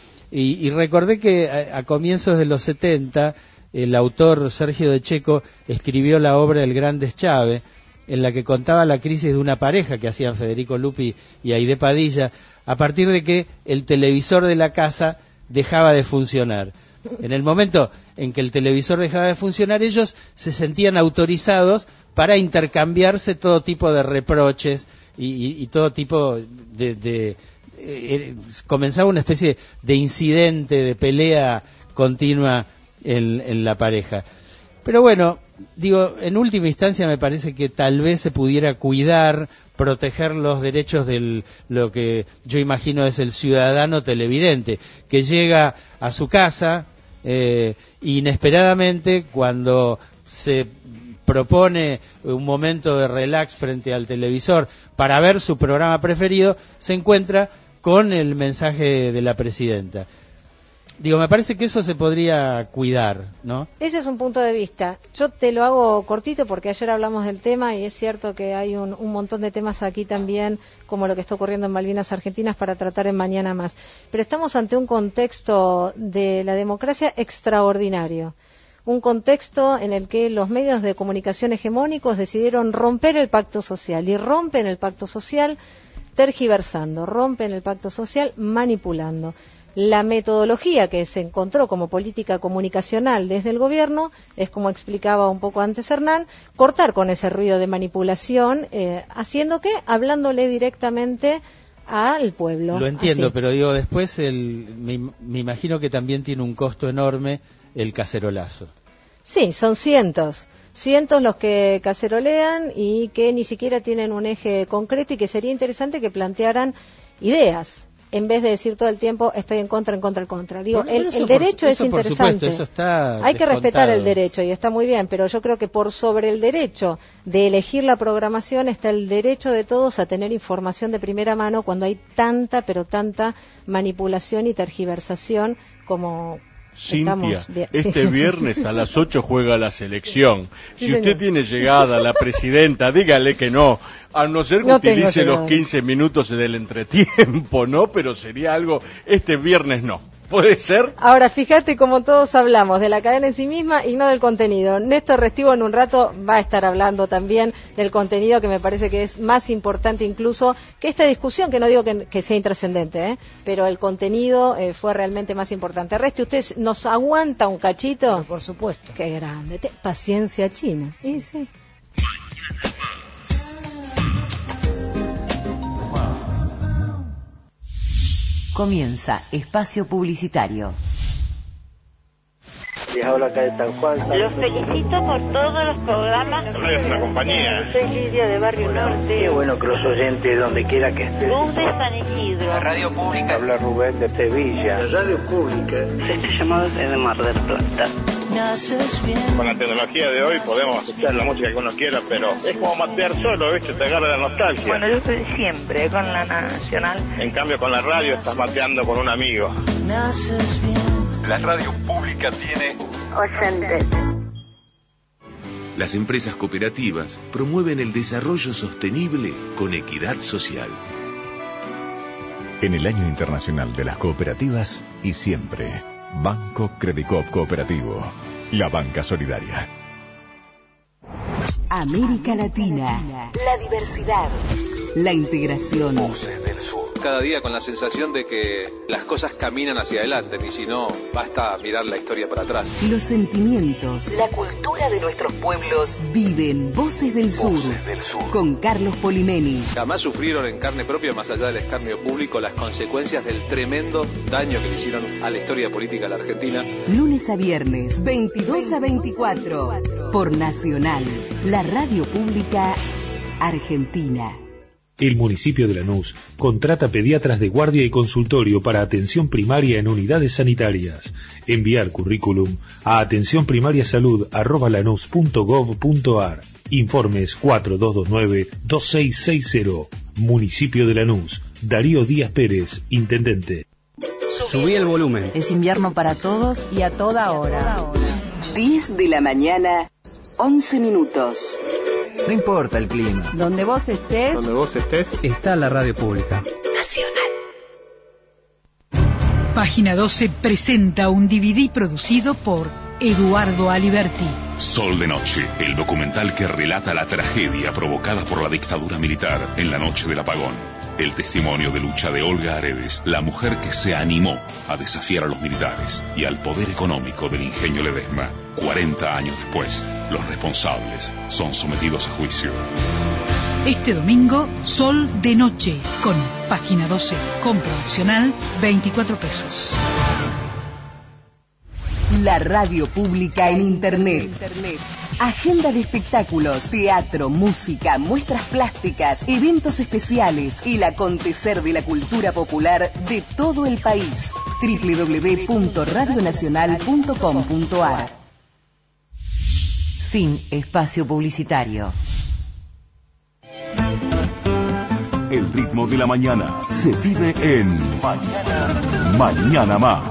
Y recordé que a comienzos de los 70 el autor Sergio de Checo escribió la obra El Gran Deschave, en la que contaba la crisis de una pareja que hacían Federico Lupi y Aide Padilla, a partir de que el televisor de la casa dejaba de funcionar. En el momento en que el televisor dejaba de funcionar, ellos se sentían autorizados para intercambiarse todo tipo de reproches y todo tipo de comenzaba una especie de incidente, de pelea continua en la pareja. Pero bueno, digo, en última instancia me parece que tal vez se pudiera cuidar, proteger los derechos de lo que yo imagino es el ciudadano televidente, que llega a su casa inesperadamente cuando se propone un momento de relax frente al televisor para ver su programa preferido, se encuentra con el mensaje de la presidenta. Digo, me parece que eso se podría cuidar, ¿no? Ese es un punto de vista. Yo te lo hago cortito porque ayer hablamos del tema y es cierto que hay un montón de temas aquí también, como lo que está ocurriendo en Malvinas Argentinas, para tratar en Mañana Más. Pero estamos ante un contexto de la democracia extraordinario. Un contexto en el que los medios de comunicación hegemónicos decidieron romper el pacto social y rompen el pacto social tergiversando, rompen el pacto social manipulando. La metodología que se encontró como política comunicacional desde el gobierno es, como explicaba un poco antes Hernán, cortar con ese ruido de manipulación, haciendo que hablándole directamente al pueblo. Lo entiendo, así. pero digo, después me imagino que también tiene un costo enorme el cacerolazo. Sí, son cientos los que cacerolean y que ni siquiera tienen un eje concreto y que sería interesante que plantearan ideas, en vez de decir todo el tiempo estoy en contra. Digo, el derecho es interesante. Eso está hay que descontado. respetar el derecho y está muy bien, pero yo creo que por sobre el derecho de elegir la programación está el derecho de todos a tener información de primera mano cuando hay tanta, pero tanta manipulación y tergiversación como... Cintia, Sí. viernes a las 8 juega la selección. Sí, Si usted señor. tiene llegada la presidenta, dígale que no. A no ser que No tengo utilice los llegada. 15 minutos del entretiempo, ¿no? Pero sería algo, este viernes no. ¿Puede ser? Ahora, fíjate como todos hablamos de la cadena en sí misma y no del contenido. Néstor Restivo en un rato va a estar hablando también del contenido, que me parece que es más importante incluso que esta discusión, que no digo que sea intrascendente, pero el contenido fue realmente más importante. Resti, ¿usted nos aguanta un cachito? Pero por supuesto. Qué grande. Paciencia china. Y sí. Comienza Espacio Publicitario. Les habla acá de San Juan. Los felicito por todos los programas. Es una compañía. Soy Lidia de Barrio Norte. Qué bueno que los oyentes, donde quiera que estén. Luz de San Isidro. La radio pública. Habla Rubén de Sevilla. La radio pública. Este llamado es de Mar del Plata. Con la tecnología de hoy podemos escuchar la música que uno quiera, pero es como matear solo, ¿viste? Te agarra la nostalgia. Bueno, yo estoy siempre con la Nacional. En cambio, con la radio estás mateando con un amigo. La radio pública tiene oyentes. Las empresas cooperativas promueven el desarrollo sostenible con equidad social. En el Año Internacional de las Cooperativas y siempre, Banco Credicop Cooperativo, la banca solidaria. América Latina, la diversidad, la integración. Voces del Sur. Cada día con la sensación de que las cosas caminan hacia adelante, y si no, basta mirar la historia para atrás. Los sentimientos, la cultura de nuestros pueblos viven. Voces del Sur. Voces del Sur. Con Carlos Polimeni. Jamás sufrieron en carne propia, más allá del escarnio público, las consecuencias del tremendo daño que le hicieron a la historia política de la Argentina. Lunes a viernes, 22 a 24, por Nacional, la radio pública argentina. El municipio de Lanús contrata pediatras de guardia y consultorio para atención primaria en unidades sanitarias. Enviar currículum a atencionprimariasalud@lanús.gov.ar. Informes 4229-2660. Municipio de Lanús. Darío Díaz Pérez, intendente. Subí el volumen. Es invierno para todos y a toda hora. 10 de la mañana, 11 minutos. No importa el clima. Donde vos estés, está la radio pública. Nacional. Página 12 presenta un DVD producido por Eduardo Aliberti. Sol de Noche, el documental que relata la tragedia provocada por la dictadura militar en la noche del apagón. El testimonio de lucha de Olga Aredes, la mujer que se animó a desafiar a los militares y al poder económico del Ingenio Ledesma. 40 años después, los responsables son sometidos a juicio. Este domingo, Sol de Noche, con Página 12. Compra opcional, 24 pesos. La radio pública en Internet. Agenda de espectáculos, teatro, música, muestras plásticas, eventos especiales, el acontecer de la cultura popular de todo el país. www.radionacional.com.ar. Fin espacio publicitario. El ritmo de la mañana se vive en Mañana Más.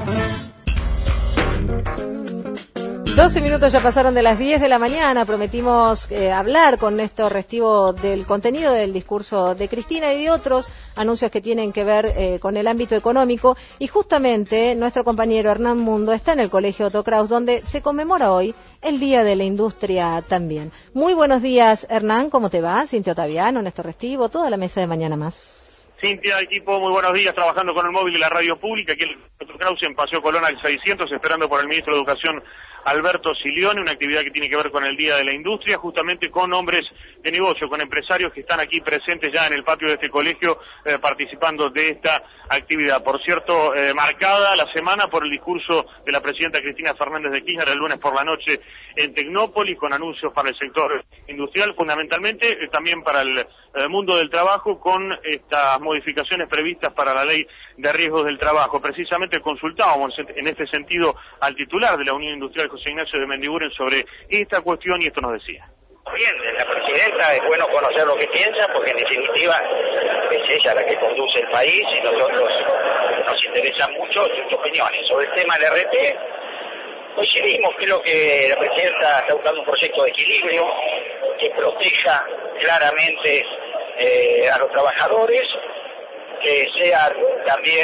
12 minutos ya pasaron de las 10 de la mañana. Prometimos hablar con Néstor Restivo del contenido del discurso de Cristina y de otros anuncios que tienen que ver con el ámbito económico. Y justamente nuestro compañero Hernán Mundo está en el Colegio Otto Kraus, donde se conmemora hoy el Día de la Industria también. Muy buenos días, Hernán. ¿Cómo te va? Cintia Otaviano, Néstor Restivo, toda la mesa de Mañana Más. Cintia, equipo, muy buenos días, trabajando con el móvil de la radio pública, aquí en el Otto Kraus, en Paseo Colón al 600, esperando por el ministro de Educación, Alberto Silione, una actividad que tiene que ver con el Día de la Industria, justamente con hombres de negocio, con empresarios que están aquí presentes ya en el patio de este colegio participando de esta actividad. Por cierto, marcada la semana por el discurso de la presidenta Cristina Fernández de Kirchner el lunes por la noche en Tecnópolis, con anuncios para el sector industrial, fundamentalmente también para el mundo del trabajo, con estas modificaciones previstas para la ley de riesgos del trabajo. Precisamente consultábamos en este sentido al titular de la Unión Industrial, José Ignacio de Mendiguren, sobre esta cuestión, y esto nos decía. Bien, la presidenta es bueno conocer lo que piensa, porque en definitiva es ella la que conduce el país y nosotros nos interesa mucho sus opiniones. Sobre el tema del RT, coincidimos, creo que la presidenta está buscando un proyecto de equilibrio que proteja claramente a los trabajadores, que sea también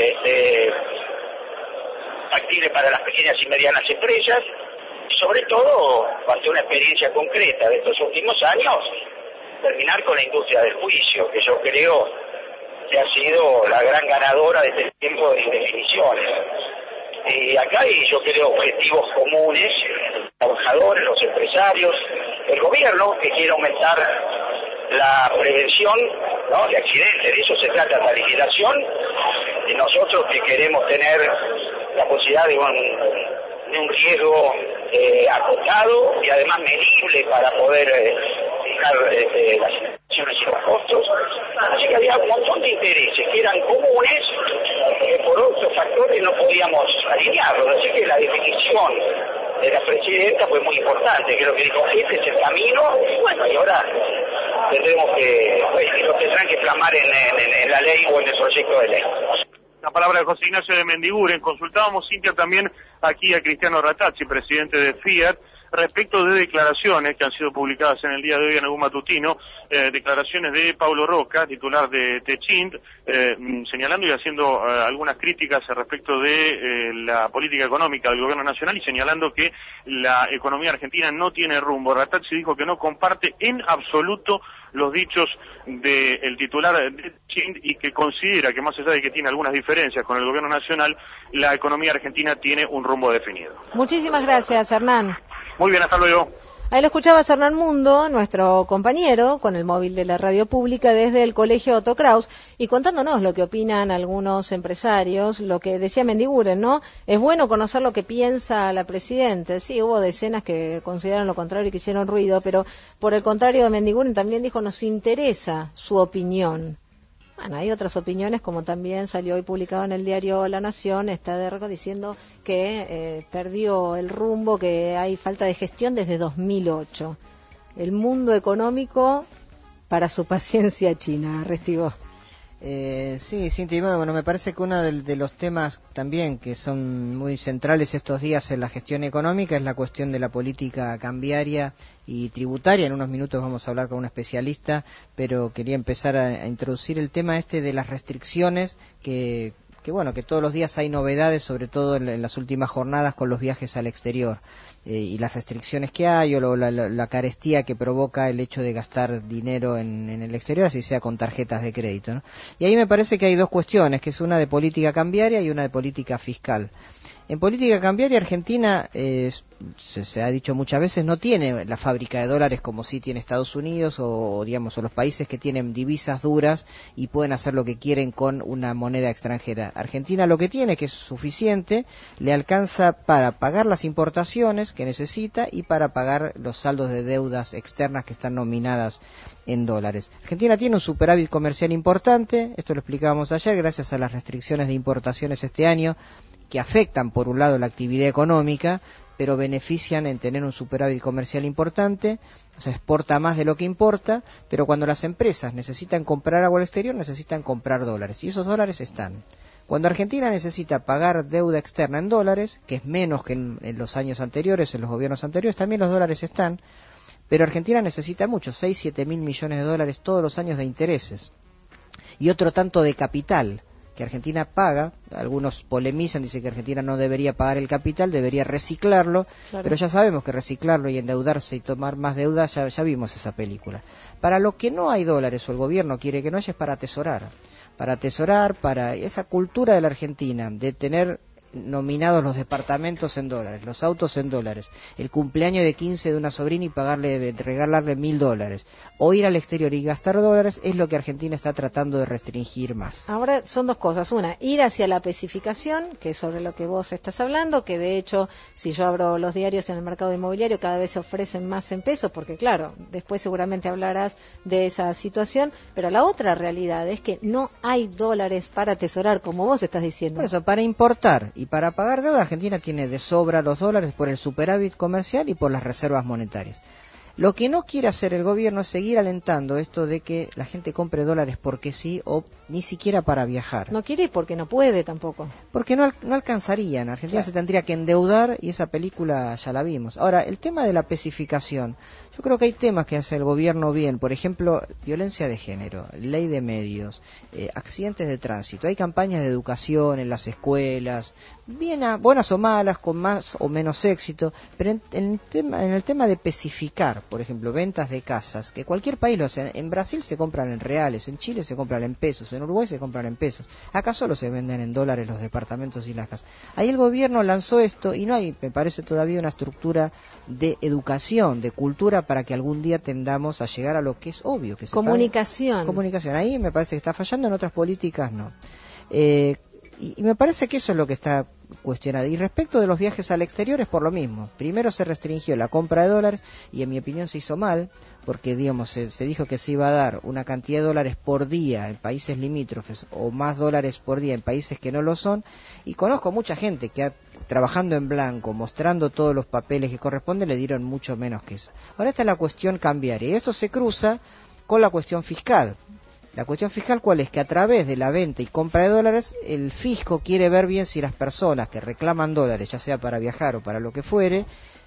factible para las pequeñas y medianas empresas, y sobre todo, ante una experiencia concreta de estos últimos años, terminar con la industria del juicio, que yo creo que ha sido la gran ganadora de este tiempo de indefiniciones. Y acá hay, yo creo, objetivos comunes, los trabajadores, los empresarios, el gobierno, que quiere aumentar la prevención, ¿no?, de accidentes. De eso se trata la legislación, y nosotros que queremos tener la posibilidad de un riesgo acotado y además medible para poder fijar las inversiones y los costos. Así que había un montón de intereses que eran comunes, que por otros factores no podíamos alinearlos. Así que la definición de la presidenta fue muy importante. Creo que dijo, este es el camino, y bueno, y ahora tendremos que, lo tendrán que plasmar en la ley o en el proyecto de ley. La palabra de José Ignacio de Mendiguren. Consultábamos, Cintia, también aquí a Cristiano Rattazzi, presidente de Fiat, respecto de declaraciones que han sido publicadas en el día de hoy en algún matutino, declaraciones de Paulo Roca, titular de Techint, señalando y haciendo algunas críticas respecto de la política económica del gobierno nacional y señalando que la economía argentina no tiene rumbo. Rattazzi dijo que no comparte en absoluto los dichos del titular de Techint y que considera que más allá de que tiene algunas diferencias con el gobierno nacional, la economía argentina tiene un rumbo definido. Muchísimas gracias, Hernán. Muy bien, hasta luego. Ahí lo escuchabas Hernán Mundo, nuestro compañero, con el móvil de la radio pública desde el Colegio Otto Kraus, y contándonos lo que opinan algunos empresarios, lo que decía Mendiguren, ¿no? Es bueno conocer lo que piensa la Presidenta. Sí, hubo decenas que consideraron lo contrario y que hicieron ruido, pero por el contrario, Mendiguren también dijo, nos interesa su opinión. Bueno, hay otras opiniones, como también salió hoy publicado en el diario La Nación, está Dergo diciendo que perdió el rumbo, que hay falta de gestión desde 2008. El mundo económico para su paciencia china, Restivo. Sí, Cintia, bueno, me parece que uno de los temas también que son muy centrales estos días en la gestión económica es la cuestión de la política cambiaria y tributaria. En unos minutos vamos a hablar con un especialista, pero quería empezar a introducir el tema de las restricciones que bueno, que todos los días hay novedades, sobre todo en las últimas jornadas con los viajes al exterior y las restricciones que hay o la carestía que provoca el hecho de gastar dinero en el exterior, así sea con tarjetas de crédito, ¿no? Y ahí me parece que hay dos cuestiones, que es una de política cambiaria y una de política fiscal. En política cambiaria, Argentina, se ha dicho muchas veces, no tiene la fábrica de dólares como sí tiene Estados Unidos o los países que tienen divisas duras y pueden hacer lo que quieren con una moneda extranjera. Argentina lo que tiene, que es suficiente, le alcanza para pagar las importaciones que necesita y para pagar los saldos de deudas externas que están nominadas en dólares. Argentina tiene un superávit comercial importante, esto lo explicábamos ayer, gracias a las restricciones de importaciones este año, que afectan por un lado la actividad económica, pero benefician en tener un superávit comercial importante, o sea, exporta más de lo que importa, pero cuando las empresas necesitan comprar algo al exterior, necesitan comprar dólares, y esos dólares están. Cuando Argentina necesita pagar deuda externa en dólares, que es menos que en los años anteriores, en los gobiernos anteriores, también los dólares están, pero Argentina necesita mucho, 6-7 mil millones de dólares todos los años de intereses, y otro tanto de capital, que Argentina paga. Algunos polemizan, dicen que Argentina no debería pagar el capital, debería reciclarlo, claro. Pero ya sabemos que reciclarlo y endeudarse y tomar más deuda, ya vimos esa película. Para lo que no hay dólares o el gobierno quiere que no haya es para atesorar, para esa cultura de la Argentina, de tener nominados los departamentos en dólares, los autos en dólares, el cumpleaños de 15 de una sobrina y regalarle $1.000, o ir al exterior y gastar dólares, es lo que Argentina está tratando de restringir más. Ahora son dos cosas, una, ir hacia la especificación, que es sobre lo que vos estás hablando, que de hecho, si yo abro los diarios en el mercado inmobiliario, cada vez se ofrecen más en pesos, porque claro, después seguramente hablarás de esa situación, pero la otra realidad es que no hay dólares para atesorar, como vos estás diciendo. Por eso, para importar y para pagar deuda, Argentina tiene de sobra los dólares por el superávit comercial y por las reservas monetarias. Lo que no quiere hacer el gobierno es seguir alentando esto de que la gente compre dólares porque sí o ni siquiera para viajar. No quiere porque no puede tampoco. Porque no alcanzarían. Argentina se tendría que endeudar y esa película ya la vimos. Ahora, el tema de la especificación. Yo creo que hay temas que hace el gobierno bien. Por ejemplo, violencia de género, ley de medios, accidentes de tránsito. Hay campañas de educación en las escuelas, buenas o malas, con más o menos éxito. Pero en el tema de especificar, por ejemplo, ventas de casas, que cualquier país lo hace. En Brasil se compran en reales, en Chile se compran en pesos, en Uruguay se compran en pesos. Acá solo se venden en dólares los departamentos y las casas. Ahí el gobierno lanzó esto y no hay, me parece, todavía una estructura de educación, de cultura, para que algún día tendamos a llegar a lo que es obvio. Que se Comunicación. Comunicación. Ahí me parece que está fallando, en otras políticas no. Y me parece que eso es lo que está cuestionado. Y respecto de los viajes al exterior es por lo mismo. Primero se restringió la compra de dólares y en mi opinión se hizo mal, porque digamos se dijo que se iba a dar una cantidad de dólares por día en países limítrofes o más dólares por día en países que no lo son, y conozco mucha gente que trabajando en blanco, mostrando todos los papeles que corresponden, le dieron mucho menos que eso. Ahora está la cuestión cambiaria y esto se cruza con la cuestión fiscal. La cuestión fiscal, ¿cuál es? Que a través de la venta y compra de dólares, el fisco quiere ver bien si las personas que reclaman dólares, ya sea para viajar o para lo que fuere,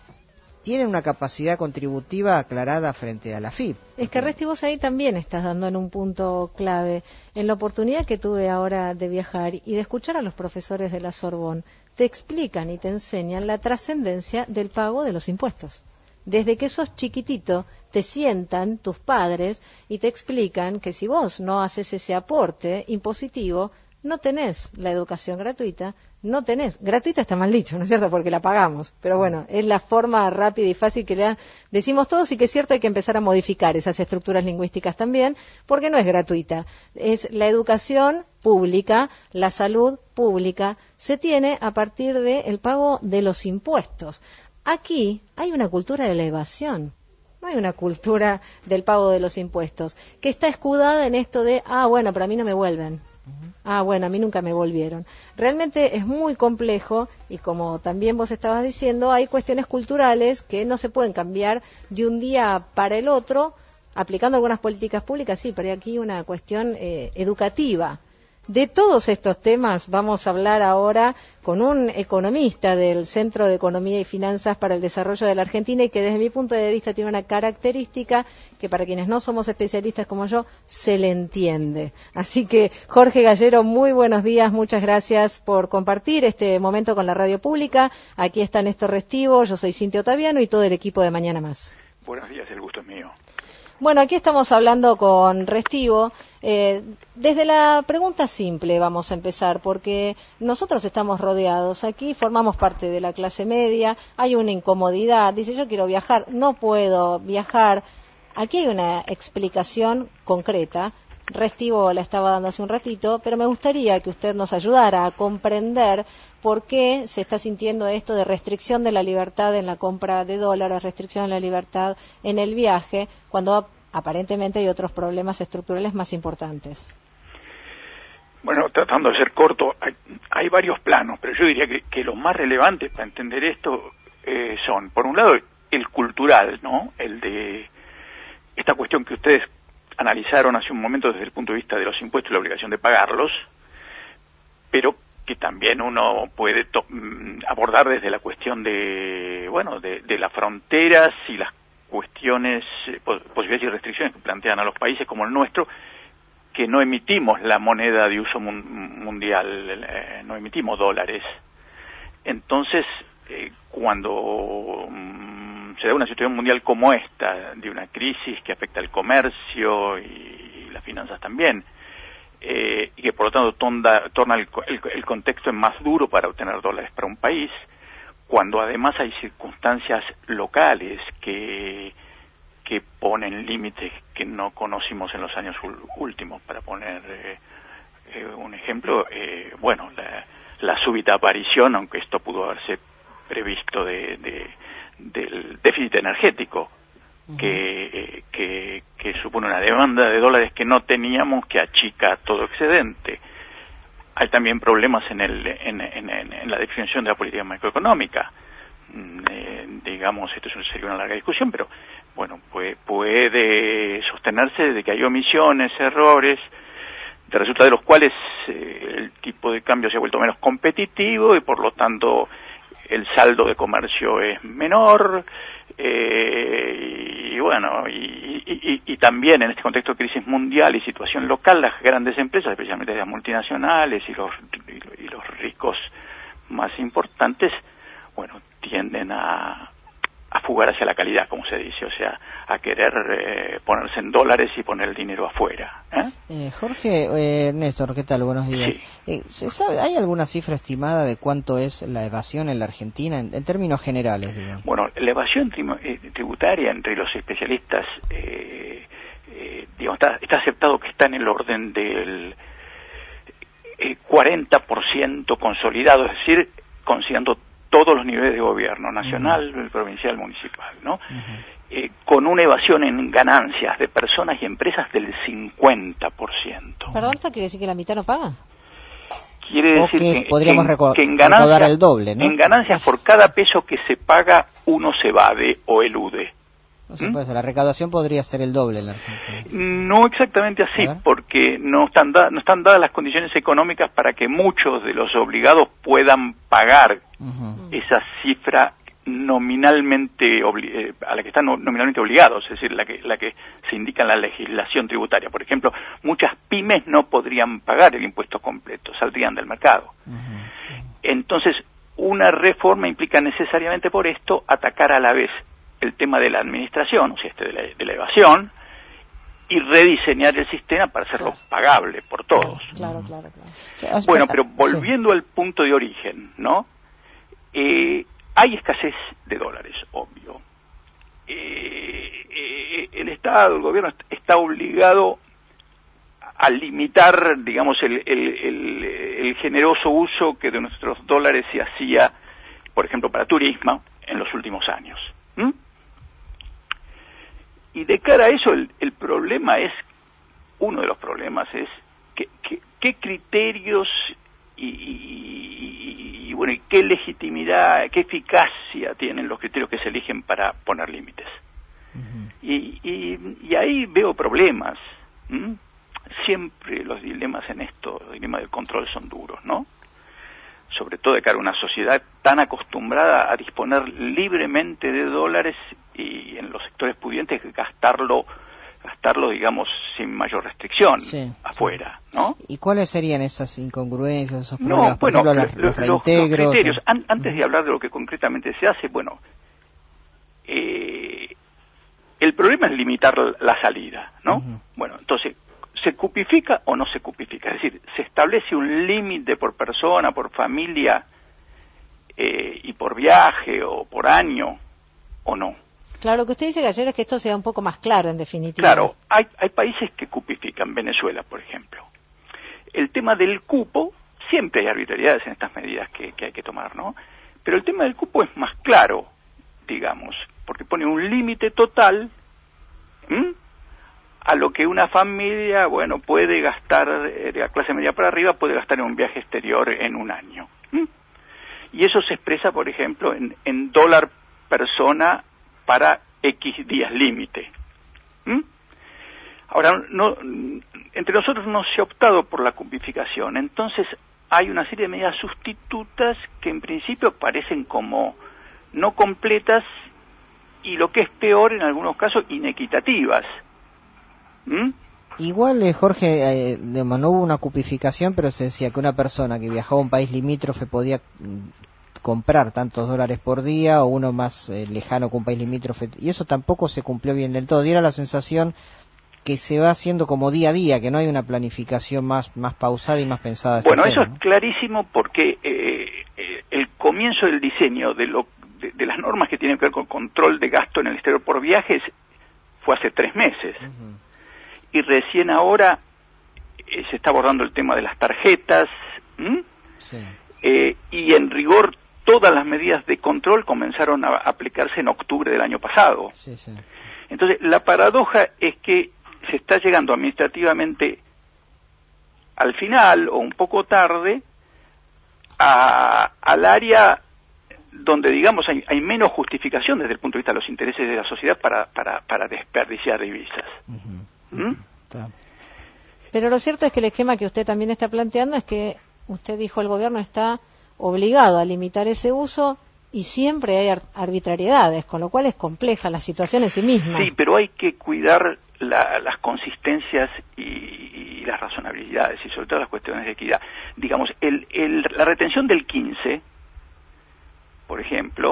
tienen una capacidad contributiva aclarada frente a la FIP. Es que Resti, vos ahí también estás dando en un punto clave. En la oportunidad que tuve ahora de viajar y de escuchar a los profesores de la Sorbonne, te explican y te enseñan la trascendencia del pago de los impuestos. Desde que sos chiquitito, te sientan tus padres y te explican que si vos no haces ese aporte impositivo, no tenés la educación gratuita, no tenés, gratuita está mal dicho, ¿no es cierto? Porque la pagamos, pero bueno, es la forma rápida y fácil que le decimos todos, y que es cierto, hay que empezar a modificar esas estructuras lingüísticas también, porque no es gratuita, es la educación pública, la salud pública, se tiene a partir del pago de los impuestos. Aquí hay una cultura de la evasión. No hay una cultura del pago de los impuestos, que está escudada en esto de, bueno, pero a mí no me vuelven. Bueno, a mí nunca me volvieron. Realmente es muy complejo y, como también vos estabas diciendo, hay cuestiones culturales que no se pueden cambiar de un día para el otro, aplicando algunas políticas públicas, sí, pero hay aquí una cuestión educativa. De todos estos temas vamos a hablar ahora con un economista del Centro de Economía y Finanzas para el Desarrollo de la Argentina, y que desde mi punto de vista tiene una característica que para quienes no somos especialistas como yo, se le entiende. Así que, Jorge Gallero, muy buenos días, muchas gracias por compartir este momento con la radio pública. Aquí está Néstor Restivo, yo soy Cintia Otaviano y todo el equipo de Mañana Más. Buenos días, el gusto es mío. Bueno, aquí estamos hablando con Restivo. Desde la pregunta simple vamos a empezar, porque nosotros estamos rodeados aquí, formamos parte de la clase media, hay una incomodidad, dice yo quiero viajar, no puedo viajar. Aquí hay una explicación concreta, Restivo la estaba dando hace un ratito, pero me gustaría que usted nos ayudara a comprender por qué se está sintiendo esto de restricción de la libertad en la compra de dólares, restricción de la libertad en el viaje, cuando aparentemente hay otros problemas estructurales más importantes. Bueno, tratando de ser corto, hay varios planos, pero yo diría que los más relevantes para entender esto son, por un lado, el cultural, ¿no? El de esta cuestión que ustedes analizaron hace un momento desde el punto de vista de los impuestos y la obligación de pagarlos, pero que también uno puede abordar desde la cuestión de las fronteras y las cuestiones, posibilidades y restricciones que plantean a los países como el nuestro, que no emitimos la moneda de uso mundial, no emitimos dólares. Entonces, cuando se da una situación mundial como esta, de una crisis que afecta al comercio y las finanzas también, y que por lo tanto torna el contexto en más duro para obtener dólares para un país, cuando además hay circunstancias locales que ponen límites que no conocimos en los años últimos. Para poner un ejemplo, la súbita aparición, aunque esto pudo haberse previsto del déficit energético, que supone una demanda de dólares que no teníamos, que achica todo excedente. Hay también problemas en la definición de la política macroeconómica. Digamos, esto sería una larga discusión, pero bueno, puede sostenerse de que hay omisiones, errores, de resultado de los cuales el tipo de cambio se ha vuelto menos competitivo y por lo tanto el saldo de comercio es menor, y también en este contexto de crisis mundial y situación local, las grandes empresas, especialmente las multinacionales y los ricos más importantes, tienden a fugar hacia la calidad, como se dice, o sea, a querer ponerse en dólares y poner el dinero afuera. Jorge, Néstor, ¿qué tal? Buenos días. Sí. ¿Se sabe, hay alguna cifra estimada de cuánto es la evasión en la Argentina, en términos generales, digamos? Bueno, la evasión tributaria entre los especialistas, está aceptado que está en el orden del 40% consolidado, es decir, considerando todos los niveles de gobierno, nacional, provincial, municipal, ¿no? Con una evasión en ganancias de personas y empresas del 50%. ¿Perdón, esto quiere decir que la mitad no paga? Quiere decir que podríamos que en ganancias, recaudar el doble, ¿no? En ganancias por cada peso que se paga, uno se evade o elude. O sea, pues, la recaudación podría ser el doble en la Argentina. No exactamente así, porque no están dadas las condiciones económicas para que muchos de los obligados puedan pagar esa cifra nominalmente a la que están nominalmente obligados, es decir, la que se indica en la legislación tributaria. Por ejemplo, muchas pymes no podrían pagar el impuesto completo, saldrían del mercado. Entonces, una reforma implica necesariamente por esto atacar a la vez el tema de la administración, o sea, de la evasión, y rediseñar el sistema para hacerlo pagable por todos. Claro. Bueno, pero volviendo al punto de origen, ¿no? Hay escasez de dólares, obvio. El Estado, el gobierno está obligado a limitar, digamos, el generoso uso que de nuestros dólares se hacía, por ejemplo, para turismo en los últimos años. Y de cara a eso, el problema es, uno de los problemas es qué criterios y bueno, y qué legitimidad, qué eficacia tienen los criterios que se eligen para poner límites. Y ahí veo problemas. Siempre los dilemas en esto, el dilema del control son duros, ¿no? Sobre todo de cara a una sociedad tan acostumbrada a disponer libremente de dólares y en los sectores pudientes gastarlo, digamos, sin mayor restricción afuera, ¿no? ¿Y cuáles serían esas incongruencias, esos problemas? No, bueno, por ejemplo, los reintegros. Los criterios. Antes de hablar de lo que concretamente se hace, bueno, el problema es limitar la salida, ¿no? Bueno, entonces, ¿se cupifica o no se cupifica? Es decir, ¿se establece un límite por persona, por familia, y por viaje o por año o no? Claro, lo que usted dice, Gallero, es que esto sea un poco más claro, en definitiva. Claro, hay países que cupifican, Venezuela, por ejemplo. El tema del cupo, siempre hay arbitrariedades en estas medidas que hay que tomar, ¿no? Pero el tema del cupo es más claro, digamos, porque pone un límite total a lo que una familia, bueno, puede gastar, de la clase media para arriba, puede gastar en un viaje exterior en un año. Y eso se expresa, por ejemplo, en dólar persona para X días límite. Ahora, entre nosotros no se ha optado por la cupificación, entonces hay una serie de medidas sustitutas que en principio parecen como no completas y lo que es peor en algunos casos inequitativas. Igual, Jorge, no hubo una cupificación, pero se decía que una persona que viajaba a un país limítrofe podía comprar tantos dólares por día, o uno más lejano que un país limítrofe, y eso tampoco se cumplió bien del todo. Diera la sensación que se va haciendo como día a día, que no hay una planificación más pausada y más pensada. Bueno, eso es clarísimo porque el comienzo del diseño de las normas que tienen que ver con control de gasto en el exterior por viajes fue hace 3 meses. Y recién ahora se está abordando el tema de las tarjetas, y en rigor todas las medidas de control comenzaron a aplicarse en octubre del año pasado. Entonces, la paradoja es que se está llegando administrativamente al final, o un poco tarde, al área donde, digamos, hay menos justificación desde el punto de vista de los intereses de la sociedad para desperdiciar divisas. Pero lo cierto es que el esquema que usted también está planteando es que usted dijo el gobierno está obligado a limitar ese uso y siempre hay arbitrariedades, con lo cual es compleja la situación en sí misma. Sí, pero hay que cuidar las consistencias y las razonabilidades y sobre todo las cuestiones de equidad. Digamos, la retención del 15, por ejemplo,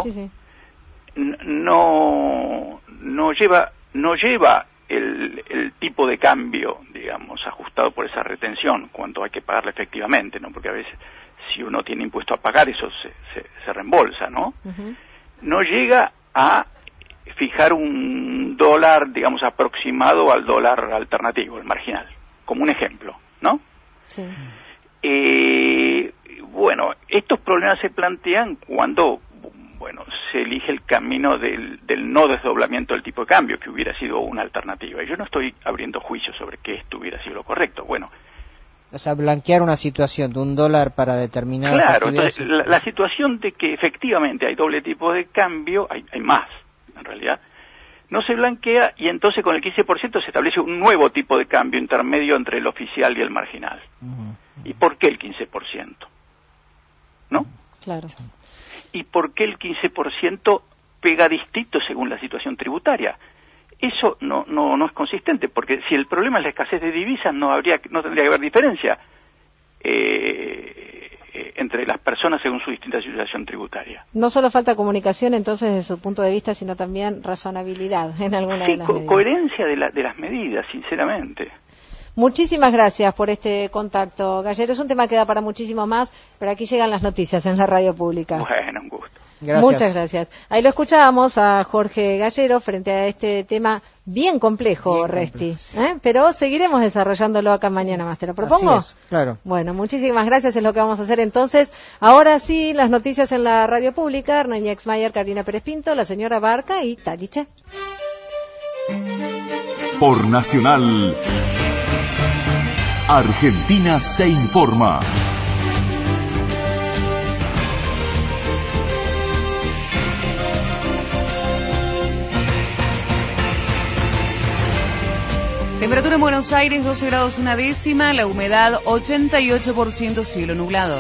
no lleva el tipo de cambio, digamos, ajustado por esa retención, cuánto hay que pagarle efectivamente, ¿no? Porque a veces, si uno tiene impuesto a pagar, eso se reembolsa, ¿no? No llega a fijar un dólar, digamos, aproximado al dólar alternativo, el marginal, como un ejemplo, ¿no? Bueno, estos problemas se plantean cuando, bueno, se elige el camino del no desdoblamiento del tipo de cambio, que hubiera sido una alternativa. Y yo no estoy abriendo juicios sobre que esto hubiera sido lo correcto. Bueno, o sea, blanquear una situación de un dólar para determinadas actividades. Claro, entonces la situación de que efectivamente hay doble tipo de cambio, hay más, en realidad, no se blanquea y entonces con el 15% se establece un nuevo tipo de cambio intermedio entre el oficial y el marginal. ¿Y por qué el 15%? ¿No? Claro. ¿Y por qué el 15% pega distinto según la situación tributaria? Eso no es consistente, porque si el problema es la escasez de divisas, no tendría que haber diferencia entre las personas según su distinta situación tributaria. No solo falta comunicación, entonces, desde su punto de vista, sino también razonabilidad en alguna de las medidas. Coherencia de las medidas, sinceramente. Muchísimas gracias por este contacto, Gallero. Es un tema que da para muchísimo más, pero aquí llegan las noticias en la radio pública. Bueno, un gusto. Gracias. Muchas gracias. Ahí lo escuchábamos a Jorge Gallero frente a este tema bien complejo, Resti. Pero seguiremos desarrollándolo acá mañana más. ¿Te lo propongo? Así es, claro. Bueno, muchísimas gracias. Es lo que vamos a hacer entonces. Ahora sí, las noticias en la radio pública. Hernán Exmayer, Carolina Pérez Pinto, la señora Barca y Taliche. Por Nacional, Argentina se informa. Temperatura en Buenos Aires 12 grados una décima, la humedad 88%, cielo nublado.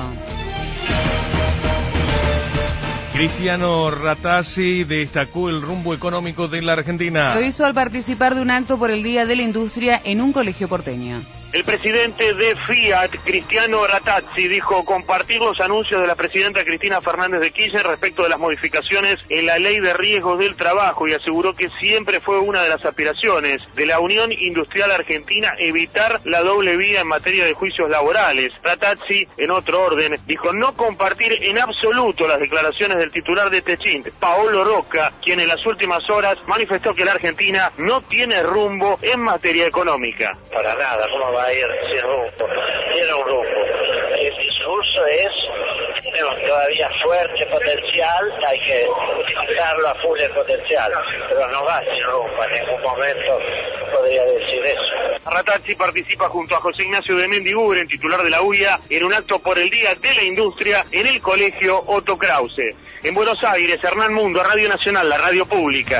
Cristiano Ratazzi destacó el rumbo económico de la Argentina. Lo hizo al participar de un acto por el Día de la Industria en un colegio porteño. El presidente de Fiat, Cristiano Ratazzi, dijo compartir los anuncios de la presidenta Cristina Fernández de Kirchner respecto de las modificaciones en la ley de riesgos del trabajo y aseguró que siempre fue una de las aspiraciones de la Unión Industrial Argentina evitar la doble vía en materia de juicios laborales. Ratazzi, en otro orden, dijo no compartir en absoluto las declaraciones del titular de Techint, Paolo Rocca, quien en las últimas horas manifestó que la Argentina no tiene rumbo en materia económica. Para nada, ¿cómo va a ir sin rumbo? Tiene un rumbo. El discurso tenemos todavía fuerte potencial, hay que utilizarlo a full el potencial, pero no va sin rumbo, en ningún momento podría decir eso. Ratazzi participa junto a José Ignacio de Mendiguren, titular de la UIA, en un acto por el Día de la Industria en el colegio Otto Krause. En Buenos Aires, Hernán Mundo, Radio Nacional, la radio pública.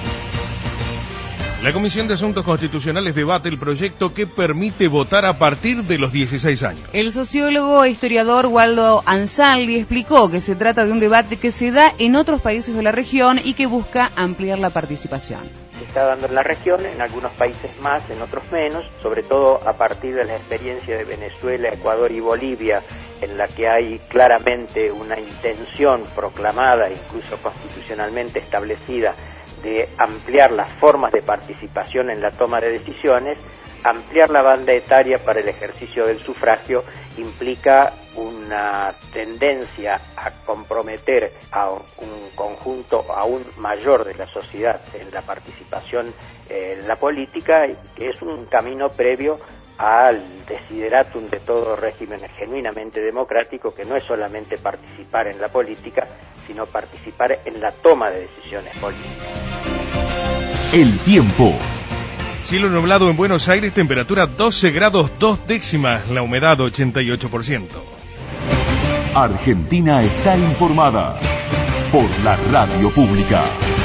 La Comisión de Asuntos Constitucionales debate el proyecto que permite votar a partir de los 16 años. El sociólogo e historiador Waldo Ansaldi explicó que se trata de un debate que se da en otros países de la región y que busca ampliar la participación. Se está dando en la región, en algunos países más, en otros menos, sobre todo a partir de la experiencia de Venezuela, Ecuador y Bolivia, en la que hay claramente una intención proclamada, incluso constitucionalmente establecida, de ampliar las formas de participación en la toma de decisiones. Ampliar la banda etaria para el ejercicio del sufragio implica una tendencia a comprometer a un conjunto aún mayor de la sociedad en la participación en la política, que es un camino previo al desideratum de todo régimen genuinamente democrático, que no es solamente participar en la política, sino participar en la toma de decisiones políticas. El tiempo. Cielo nublado en Buenos Aires, temperatura 12 grados 2 décimas, la humedad 88%. Argentina está informada por la radio pública.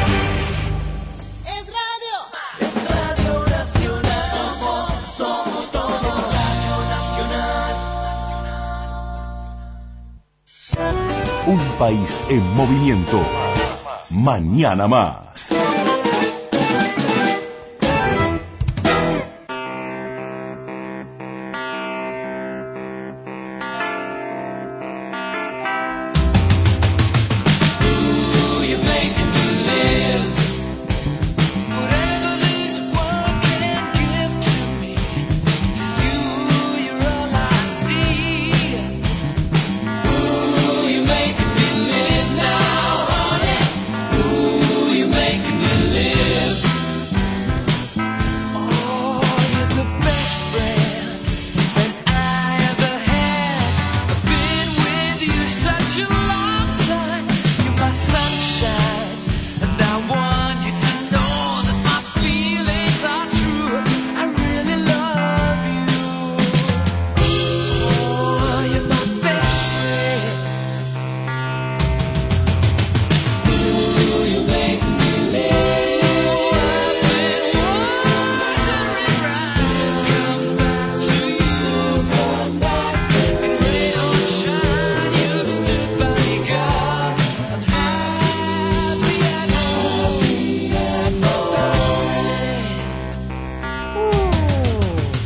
Un país en movimiento. Mañana más. You make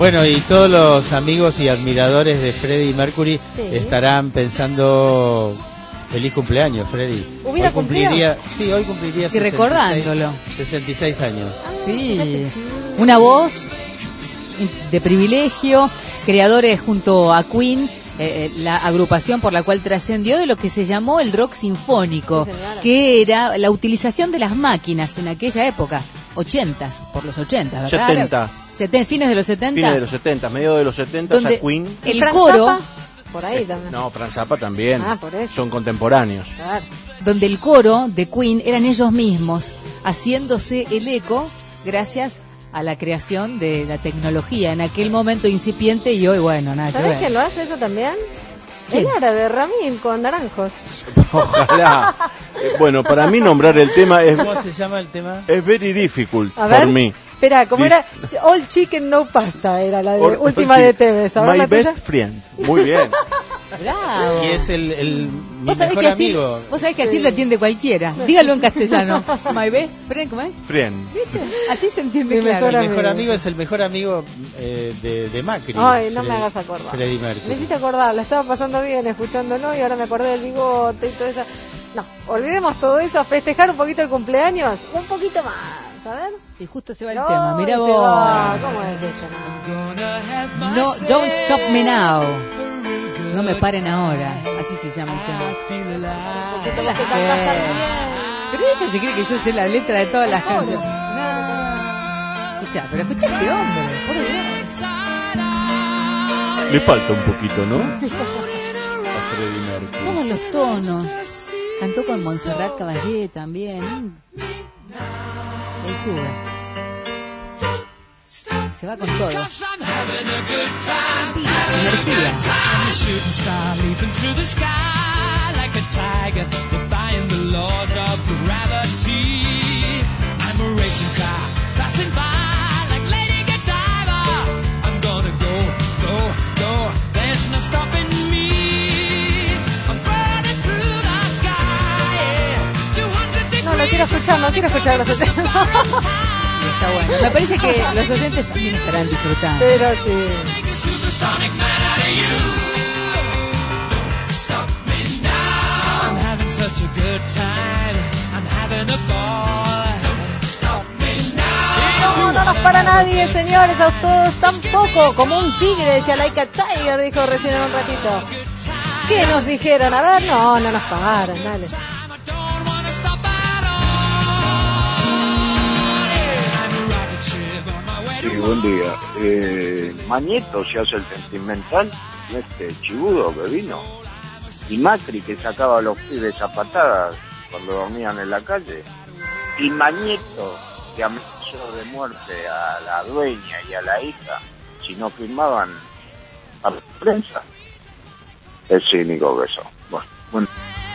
Bueno, y todos los amigos y admiradores de Freddie Mercury estarán pensando... Feliz cumpleaños, Freddie. ¿Hubiera hoy cumpliría 66 años. Sí, una voz de privilegio, creadores junto a Queen, la agrupación por la cual trascendió de lo que se llamó el rock sinfónico, que era la utilización de las máquinas en aquella época, 80s, por los 80, ¿verdad? 70. Fines de los 70. Fines de los 70, medio de los 70, donde a Queen. El coro... Por ahí también. No, Frank Zappa también. Por eso. Son contemporáneos. Claro. Donde el coro de Queen eran ellos mismos, haciéndose el eco gracias a la creación de la tecnología en aquel momento incipiente y hoy, bueno, nada que ver. ¿Sabes quién lo hace eso también? El árabe Ramín con naranjos. Ojalá. Bueno, para mí nombrar el tema es... ¿Cómo se llama el tema? Es very difficult A for ver. me. Espera, ¿cómo era? All Chicken No Pasta era la de última de TV. My best friend. Muy bien. Bravo. Y es mi ¿Vos sabés mejor amigo. Vos sabés que así lo entiende cualquiera. Dígalo en castellano. My best friend, ¿cómo es? Friend. ¿Viste? Así se entiende, Mi claro. mejor amigo es el mejor amigo de Macri. Ay, no me hagas acordar. Freddie Mercury. Me hiciste acordar, la estaba pasando bien escuchándolo y ahora me acordé del bigote y todo eso. No, olvidemos todo eso, a festejar un poquito el cumpleaños. Un poquito más, a ver. Y justo se va el tema, mirá se vos. va. ¿Cómo es esto? No, Don't Stop Me Now. No me paren ahora. Así se llama el tema. La sé. Pero ella se cree que yo sé la letra de todas las canciones. No. Escuchá, pero escuchá este hombre, por Dios. Le falta un poquito, ¿no? A Freddie Mercury. Todos los tonos. Cantó con Montserrat Caballé también. Ahí sube. Se va con todo. Energía. No quiero escuchar los 80. Está bueno. Me parece que los oyentes también estarán disfrutando. Pero sí. No, no nos para nadie, señores, a todos tampoco. Como un tigre, decía Like a Tiger, dijo recién en un ratito. ¿Qué nos dijeron? A ver, no nos paran, dale. Sí, buen día. Mañeto se hace el sentimental, chibudo que vino. Y Macri que sacaba a los pibes a patadas cuando dormían en la calle. Y Mañeto que amenazó de muerte a la dueña y a la hija si no firmaban a la prensa. Es cínico que eso. Bueno.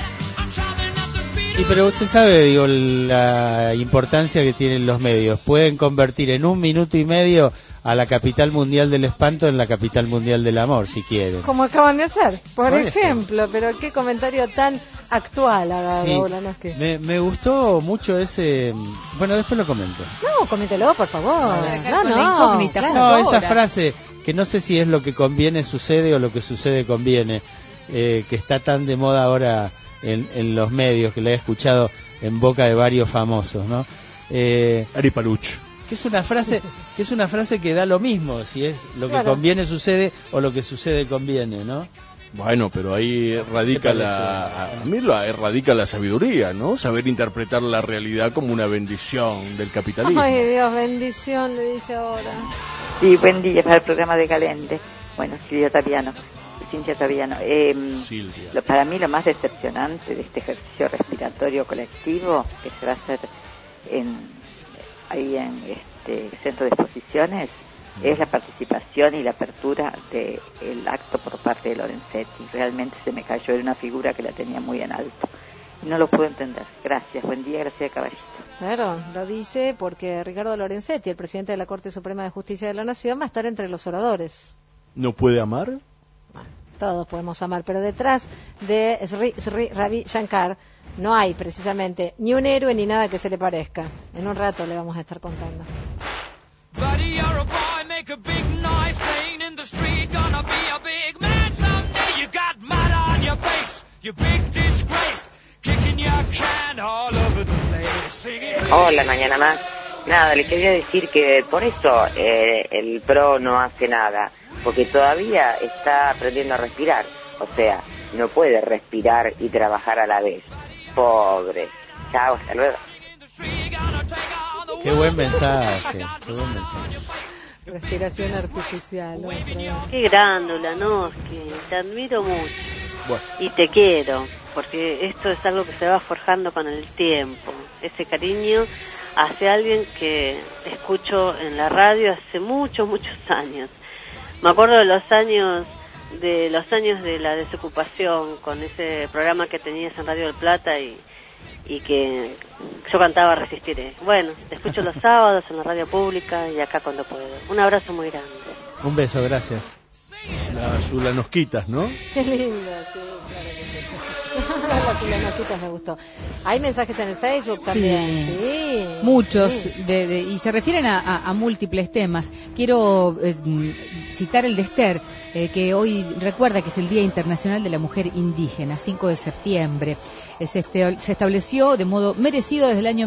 Sí, pero usted sabe, digo, la importancia que tienen los medios. Pueden convertir en 1 minuto y medio a la capital mundial del espanto en la capital mundial del amor, si quieren. Como acaban de hacer, por eso. ejemplo. Pero qué comentario tan actual, Sí. Raúl, ¿no? Es que... Me gustó mucho ese... Bueno, después lo comento. No, coméntelo, por favor. No, esa frase, que no sé si es lo que conviene sucede o lo que sucede conviene, que está tan de moda ahora en los medios, que la he escuchado en boca de varios famosos, ¿no? Ari Paluch. Que es una frase que da lo mismo, si es lo que conviene sucede o lo que sucede conviene, ¿no? Bueno, pero ahí radica radica la sabiduría, ¿no? Saber interpretar la realidad como una bendición del capitalismo. Ay, Dios, bendición, le dice ahora. Sí, buen día para el programa de Calente. Bueno, Cintia Taviano. Para mí lo más decepcionante de este ejercicio respiratorio colectivo que se va a hacer ahí en este centro de exposiciones es la participación y la apertura del acto por parte de Lorenzetti. Realmente se me cayó, era una figura que la tenía muy en alto y no lo puedo entender. Gracias, buen día, gracias Caballito. Claro, lo dice porque Ricardo Lorenzetti, el presidente de la Corte Suprema de Justicia de la Nación, va a estar entre los oradores. ¿No puede amar? Todos podemos amar, pero detrás de Sri Ravi Shankar no hay precisamente ni un héroe ni nada que se le parezca. En un rato le vamos a estar contando. Buddy, you're a boy, make a big noise. Hola, mañana más. Nada, le quería decir que por eso el PRO no hace nada, porque todavía está aprendiendo a respirar. O sea, no puede respirar y trabajar a la vez. Pobre. Chao, hasta luego. Qué buen mensaje, qué buen mensaje. Respiración artificial. ¿No? Qué grándula, ¿no? Que te admiro mucho. Bueno. Y te quiero, porque esto es algo que se va forjando con el tiempo. Ese cariño hacia alguien que escucho en la radio hace muchos años. Me acuerdo de los años de la desocupación, con ese programa que tenías en Radio del Plata y que yo cantaba Resistiré. Bueno, te escucho los sábados en la radio pública y acá cuando puedo. Un abrazo muy grande. Un beso, gracias. La Zulanosquitas, ¿no? Qué lindo, sí, claro que sí. Las Zulanosquitas me gustó. Hay mensajes en el Facebook también, sí. Muchos, sí. Y se refieren a múltiples temas. Quiero citar el de Esther, que hoy recuerda que es el Día Internacional de la Mujer Indígena, 5 de septiembre. Se estableció de modo merecido desde el año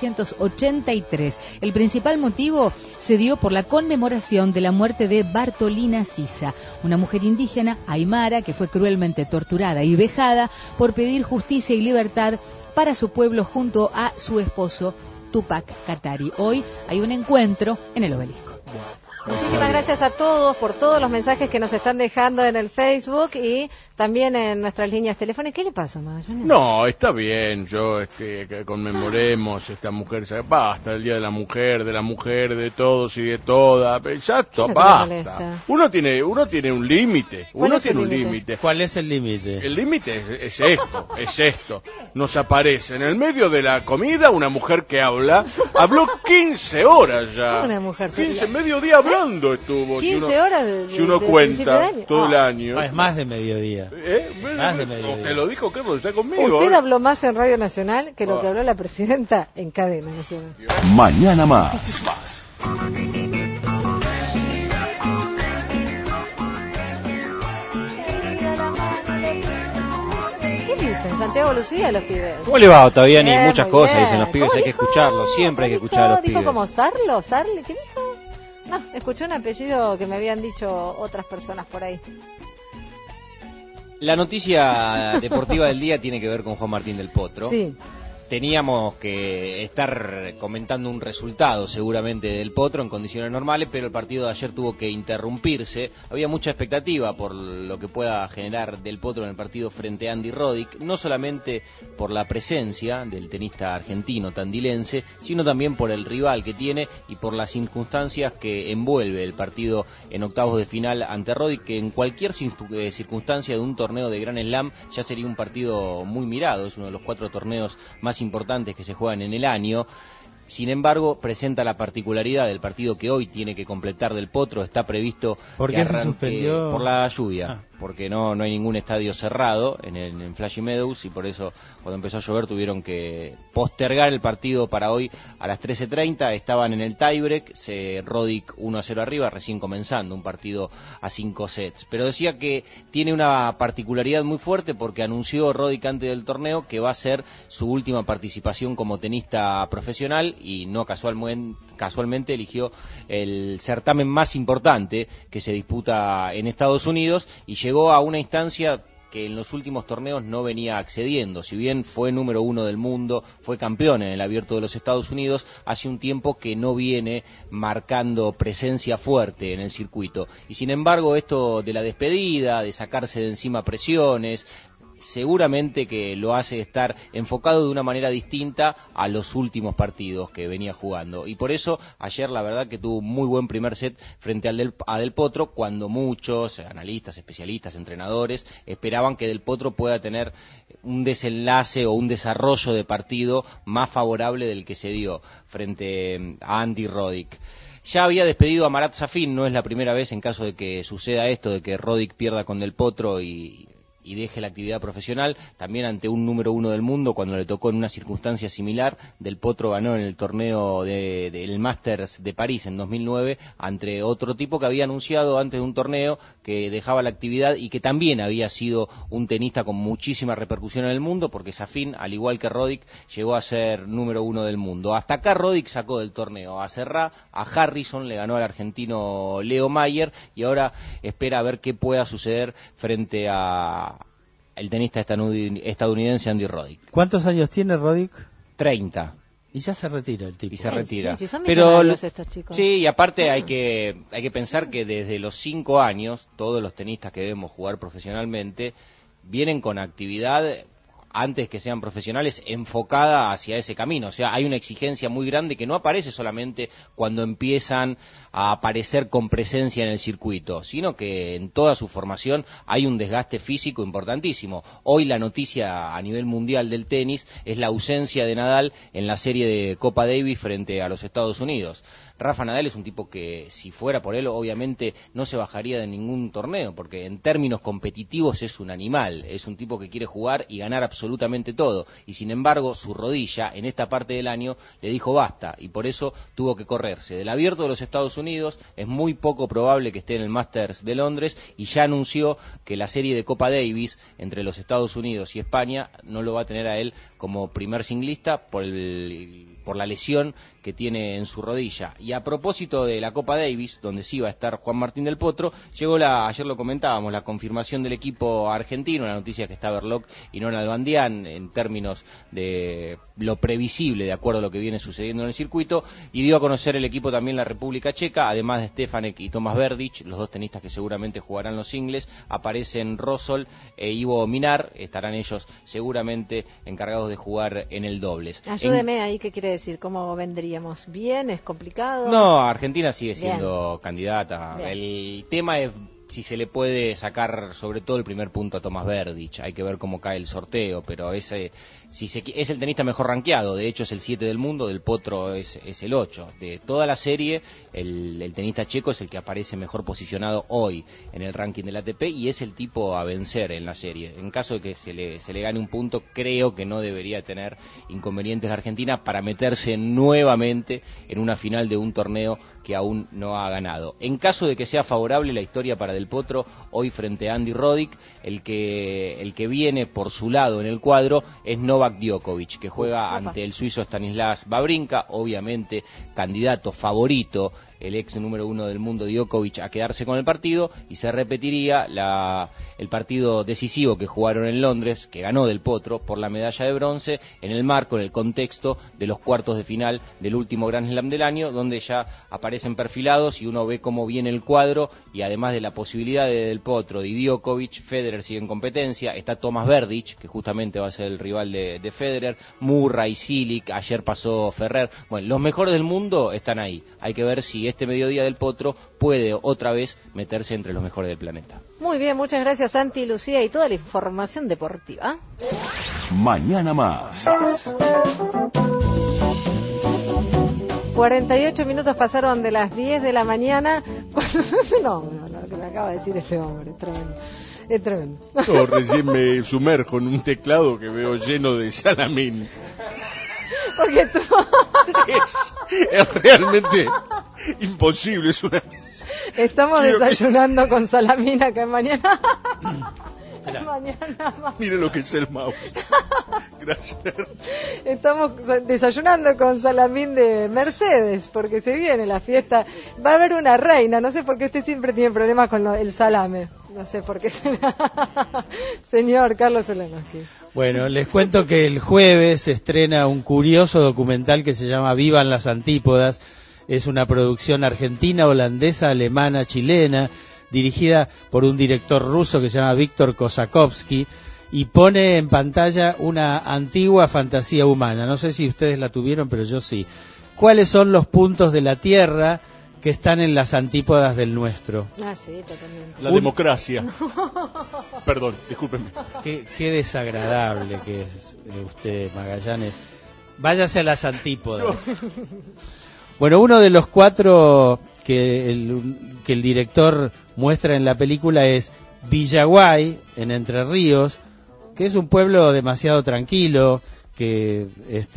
1983. El principal motivo se dio por la conmemoración de la muerte de Bartolina Sisa, una mujer indígena aymara que fue cruelmente torturada y vejada por pedir justicia y libertad para su pueblo junto a su esposo Tupac Katari. Hoy hay un encuentro en el Obelisco. Muchísimas gracias a todos por todos los mensajes que nos están dejando en el Facebook y también en nuestras líneas telefónicas. ¿Qué le pasa, Magallanes? No, está bien, que conmemoremos esta mujer, basta el Día de la Mujer, de todos y de todas, ya está, basta. Uno tiene un límite, ¿Cuál es el límite? El límite es esto, nos aparece en el medio de la comida una mujer que habló 15 horas ya, Una mujer 15, mediodía hablando estuvo. 15 horas si uno cuenta todo el año. Es más de mediodía. Más de mediodía. Te lo dijo Carlos, está conmigo. Usted habló más en Radio Nacional que lo que habló la presidenta en Cadena Nacional. Mañana más. ¿Qué dicen? Santiago Lucía, los pibes. ¿Cómo le va, Otaviani? Bien, Muchas muy cosas bien. dicen los pibes, hay que escucharlos, siempre hay que escuchar a los ¿Dijo pibes. como Sarlo? ¿Sarli? ¿Qué dijo? No, escuché un apellido que me habían dicho otras personas por ahí. La noticia deportiva del día tiene que ver con Juan Martín del Potro. Sí. Teníamos que estar comentando un resultado seguramente del Potro en condiciones normales, pero el partido de ayer tuvo que interrumpirse. Había mucha expectativa por lo que pueda generar del Potro en el partido frente a Andy Roddick, no solamente por la presencia del tenista argentino tandilense, sino también por el rival que tiene y por las circunstancias que envuelve el partido en octavos de final ante Roddick, que en cualquier circunstancia de un torneo de Grand Slam ya sería un partido muy mirado. Es uno de los 4 torneos más importantes que se juegan en el año. Sin embargo, presenta la particularidad del partido que hoy tiene que completar del Potro. Está previsto ¿Por que qué se arranque suspendió? por la lluvia, porque no hay ningún estadio cerrado en Flashy Meadows, y por eso cuando empezó a llover tuvieron que postergar el partido para hoy a las 13:30. Estaban en el tiebreak, Roddick 1-0 arriba, recién comenzando un partido a 5 sets. Pero decía que tiene una particularidad muy fuerte porque anunció Roddick antes del torneo que va a ser su última participación como tenista profesional, y no casualmente eligió el certamen más importante que se disputa en Estados Unidos, y llegó a una instancia que en los últimos torneos no venía accediendo. Si bien fue número 1 del mundo, fue campeón en el Abierto de los Estados Unidos, hace un tiempo que no viene marcando presencia fuerte en el circuito. Y sin embargo, esto de la despedida, de sacarse de encima presiones, seguramente que lo hace estar enfocado de una manera distinta a los últimos partidos que venía jugando, y por eso ayer la verdad que tuvo un muy buen primer set frente a Del Potro, cuando muchos analistas, especialistas, entrenadores esperaban que Del Potro pueda tener un desenlace o un desarrollo de partido más favorable del que se dio frente a Andy Roddick. Ya había despedido a Marat Safin, no es la primera vez en caso de que suceda esto, de que Roddick pierda con Del Potro y y deje la actividad profesional, también ante un número 1 del mundo, cuando le tocó en una circunstancia similar. Del Potro ganó en el torneo del Masters de París en 2009, ante otro tipo que había anunciado antes de un torneo que dejaba la actividad y que también había sido un tenista con muchísima repercusión en el mundo, porque Safin, al igual que Roddick, llegó a ser número 1 del mundo. Hasta acá Roddick sacó del torneo a Serra, a Harrison, le ganó al argentino Leo Mayer, y ahora espera a ver qué pueda suceder frente a el tenista estadounidense Andy Roddick. ¿Cuántos años tiene Roddick? 30. Y ya se retira el tipo. Y se retira. Sí, son millonarios estos chicos. Sí, y aparte hay que pensar que desde los 5 años, todos los tenistas que vemos jugar profesionalmente vienen con actividad, antes que sean profesionales, enfocada hacia ese camino. O sea, hay una exigencia muy grande que no aparece solamente cuando empiezan a aparecer con presencia en el circuito, sino que en toda su formación hay un desgaste físico importantísimo. Hoy la noticia a nivel mundial del tenis es la ausencia de Nadal en la serie de Copa Davis frente a los Estados Unidos. Rafa Nadal es un tipo que, si fuera por él, obviamente no se bajaría de ningún torneo, porque en términos competitivos es un animal, es un tipo que quiere jugar y ganar absolutamente todo, y sin embargo su rodilla en esta parte del año le dijo basta, y por eso tuvo que correrse del Abierto de los Estados Unidos. Es muy poco probable que esté en el Masters de Londres, y ya anunció que la serie de Copa Davis entre los Estados Unidos y España no lo va a tener a él como primer singlista por la lesión que tiene en su rodilla. Y a propósito de la Copa Davis, donde sí va a estar Juan Martín del Potro, llegó ayer lo comentábamos, la confirmación del equipo argentino, la noticia que está Berlocq y no Nalbandián, en términos de lo previsible, de acuerdo a lo que viene sucediendo en el circuito, y dio a conocer el equipo también la República Checa, además de Stefanek y Tomas Berdych, los dos tenistas que seguramente jugarán los singles. Aparecen Rosol e Ivo Minar, estarán ellos seguramente encargados de jugar en el dobles. Ayúdeme ahí, ¿qué quiere decir? ¿Cómo vendríamos? ¿Bien? ¿Es complicado? No, Argentina sigue siendo Bien. candidata. Bien. El tema es si se le puede sacar sobre todo el primer punto a Tomas Berdych. Hay que ver cómo cae el sorteo, pero es el tenista mejor rankeado. De hecho es el 7 del mundo, del Potro es el 8. De toda la serie, el tenista checo es el que aparece mejor posicionado hoy en el ranking del ATP, y es el tipo a vencer en la serie. En caso de que se le gane un punto, creo que no debería tener inconvenientes la Argentina para meterse nuevamente en una final de un torneo que aún no ha ganado. En caso de que sea favorable la historia para Del Potro, hoy frente a Andy Roddick, el que viene por su lado en el cuadro es Novak Djokovic, que juega ante el suizo Stanislas Wawrinka, obviamente candidato favorito, el ex número 1 del mundo Djokovic, a quedarse con el partido, y se repetiría el partido decisivo que jugaron en Londres, que ganó Del Potro por la medalla de bronce, en el marco, en el contexto de los cuartos de final del último Grand Slam del año, donde ya aparecen perfilados y uno ve cómo viene el cuadro, y además de la posibilidad de Del Potro y Djokovic, Federer sigue en competencia, está Tomas Berdych, que justamente va a ser el rival de Federer, Murray, Cilic, ayer pasó Ferrer. Bueno, los mejores del mundo están ahí. Hay que ver si este mediodía Del Potro puede otra vez meterse entre los mejores del planeta. Muy bien, muchas gracias Santi, Lucía, y toda la información deportiva. Mañana más. 48 minutos pasaron de las 10 de la mañana. No, lo que me acaba de decir este hombre, es tremendo. Es tremendo. No, recién me sumerjo en un teclado que veo lleno de salamín. Porque tú... Es realmente imposible, es una... Estamos desayunando con salamín acá en Mañana. Mañana más. Mire lo que es el Mau. Gracias. Estamos desayunando con salamín de Mercedes, porque se viene la fiesta. Va a haber una reina, no sé por qué usted siempre tiene problemas con el salame. No sé por qué será. Señor Carlos Solanoski. Bueno, les cuento que el jueves se estrena un curioso documental que se llama Vivan las Antípodas. Es una producción argentina, holandesa, alemana, chilena, dirigida por un director ruso que se llama Víctor Kosakovsky, y pone en pantalla una antigua fantasía humana. No sé si ustedes la tuvieron, pero yo sí. ¿Cuáles son los puntos de la Tierra que están en las antípodas del nuestro? Ah, sí, totalmente. La democracia. Perdón, discúlpenme. Qué desagradable que es usted, Magallanes. Váyase a las antípodas. No. Bueno, uno de los 4 que el director muestra en la película es Villaguay, en Entre Ríos, que es un pueblo demasiado tranquilo, que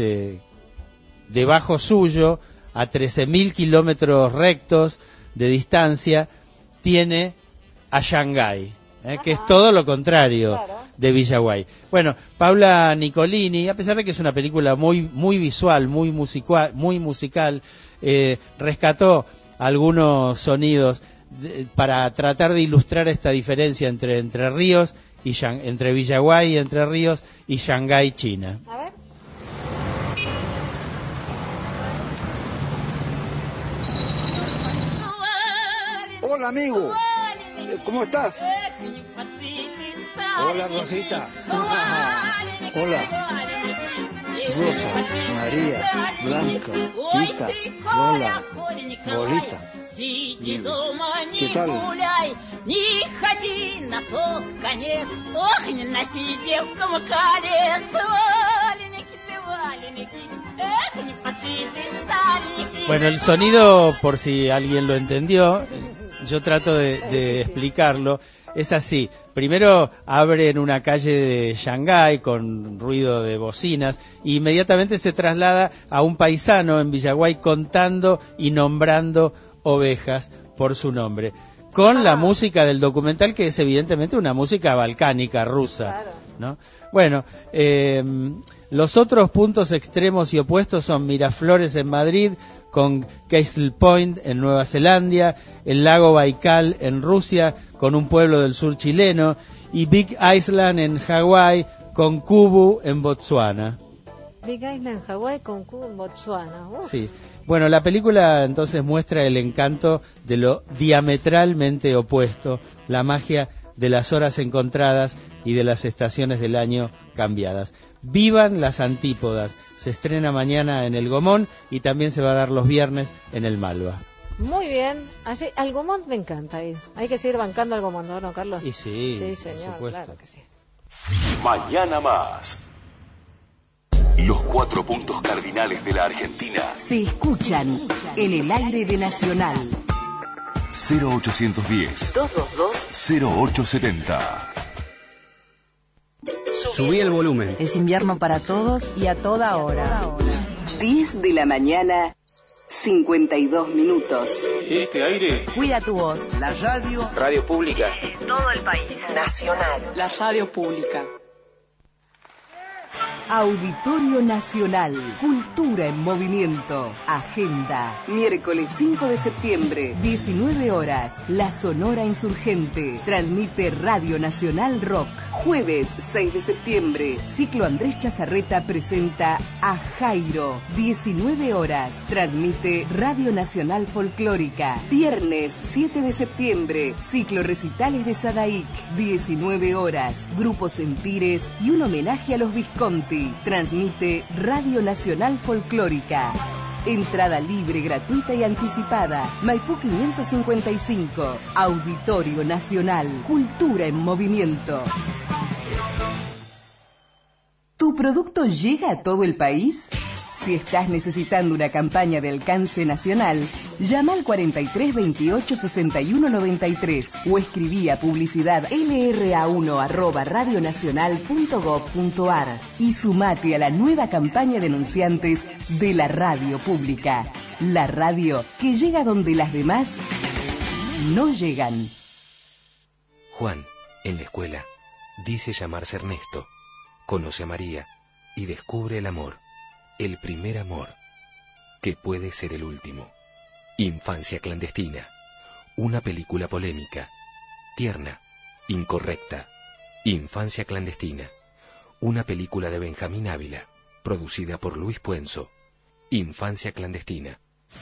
debajo suyo, a 13.000 kilómetros rectos de distancia, tiene a Shanghái, que es todo lo contrario de Villaguay. Bueno, Paula Nicolini, a pesar de que es una película muy visual, muy musical, rescató algunos sonidos para tratar de ilustrar esta diferencia entre Ríos y entre Villaguay y Entre Ríos y Shanghái, China. A ver. Hola, amigo. ¿Cómo estás? Hola, Rosita. Hola. Rosa, María, Blanca, Pita, Lola, Bolita. ¿Qué tal? Bueno, el sonido, por si alguien lo entendió, yo trato de explicarlo. Es así: primero abre en una calle de Shanghái con ruido de bocinas e inmediatamente se traslada a un paisano en Villaguay contando y nombrando ovejas por su nombre, con la música del documental, que es evidentemente una música balcánica, rusa, ¿no? Bueno, los otros puntos extremos y opuestos son Miraflores en Madrid, con Castle Point en Nueva Zelanda, el lago Baikal en Rusia, con un pueblo del sur chileno, y Big Island en Hawái, con Kubu en Botsuana. Big Island en Hawái, con Kubu en Botsuana. Sí. Bueno, la película entonces muestra el encanto de lo diametralmente opuesto, la magia de las horas encontradas y de las estaciones del año cambiadas. Vivan las antípodas. Se estrena mañana en El Gomón y también se va a dar los viernes en el Malva. Muy bien. Allí, al Gomón me encanta ir. Hay que seguir bancando al Gomón, ¿no, Carlos? Y sí, sí, señor, por supuesto. claro que sí. Mañana más. Los 4 puntos cardinales de la Argentina. Se escuchan en el aire de Nacional. 0810 222 0870. Subí el volumen. Es invierno para todos y a toda hora. 10 de la mañana, 52 minutos. Este aire. Cuida tu voz. La radio. Radio pública. En todo el país. Nacional. La radio pública. Auditorio Nacional, Cultura en Movimiento, Agenda, miércoles 5 de septiembre, 19 horas, La Sonora Insurgente, transmite Radio Nacional Rock. Jueves 6 de septiembre, Ciclo Andrés Chazarreta presenta a Jairo, 19 horas, transmite Radio Nacional Folclórica. Viernes 7 de septiembre, Ciclo Recitales de Sadaic, 19 horas, Grupo Sentires y un homenaje a los Visconti. Transmite Radio Nacional Folclórica. Entrada libre, gratuita y anticipada. Maipú 555. Auditorio Nacional. Cultura en Movimiento. ¿Tu producto llega a todo el país? Si estás necesitando una campaña de alcance nacional, llama al 43 28 61 93 o escribí a publicidad lra1@radionacional.gov.ar y sumate a la nueva campaña de anunciantes de la radio pública. La radio que llega donde las demás no llegan. Juan, en la escuela, dice llamarse Ernesto, conoce a María y descubre el amor. El primer amor, que puede ser el último. Infancia clandestina. Una película polémica, tierna, incorrecta. Infancia clandestina. Una película de Benjamín Ávila, producida por Luis Puenzo. Infancia clandestina.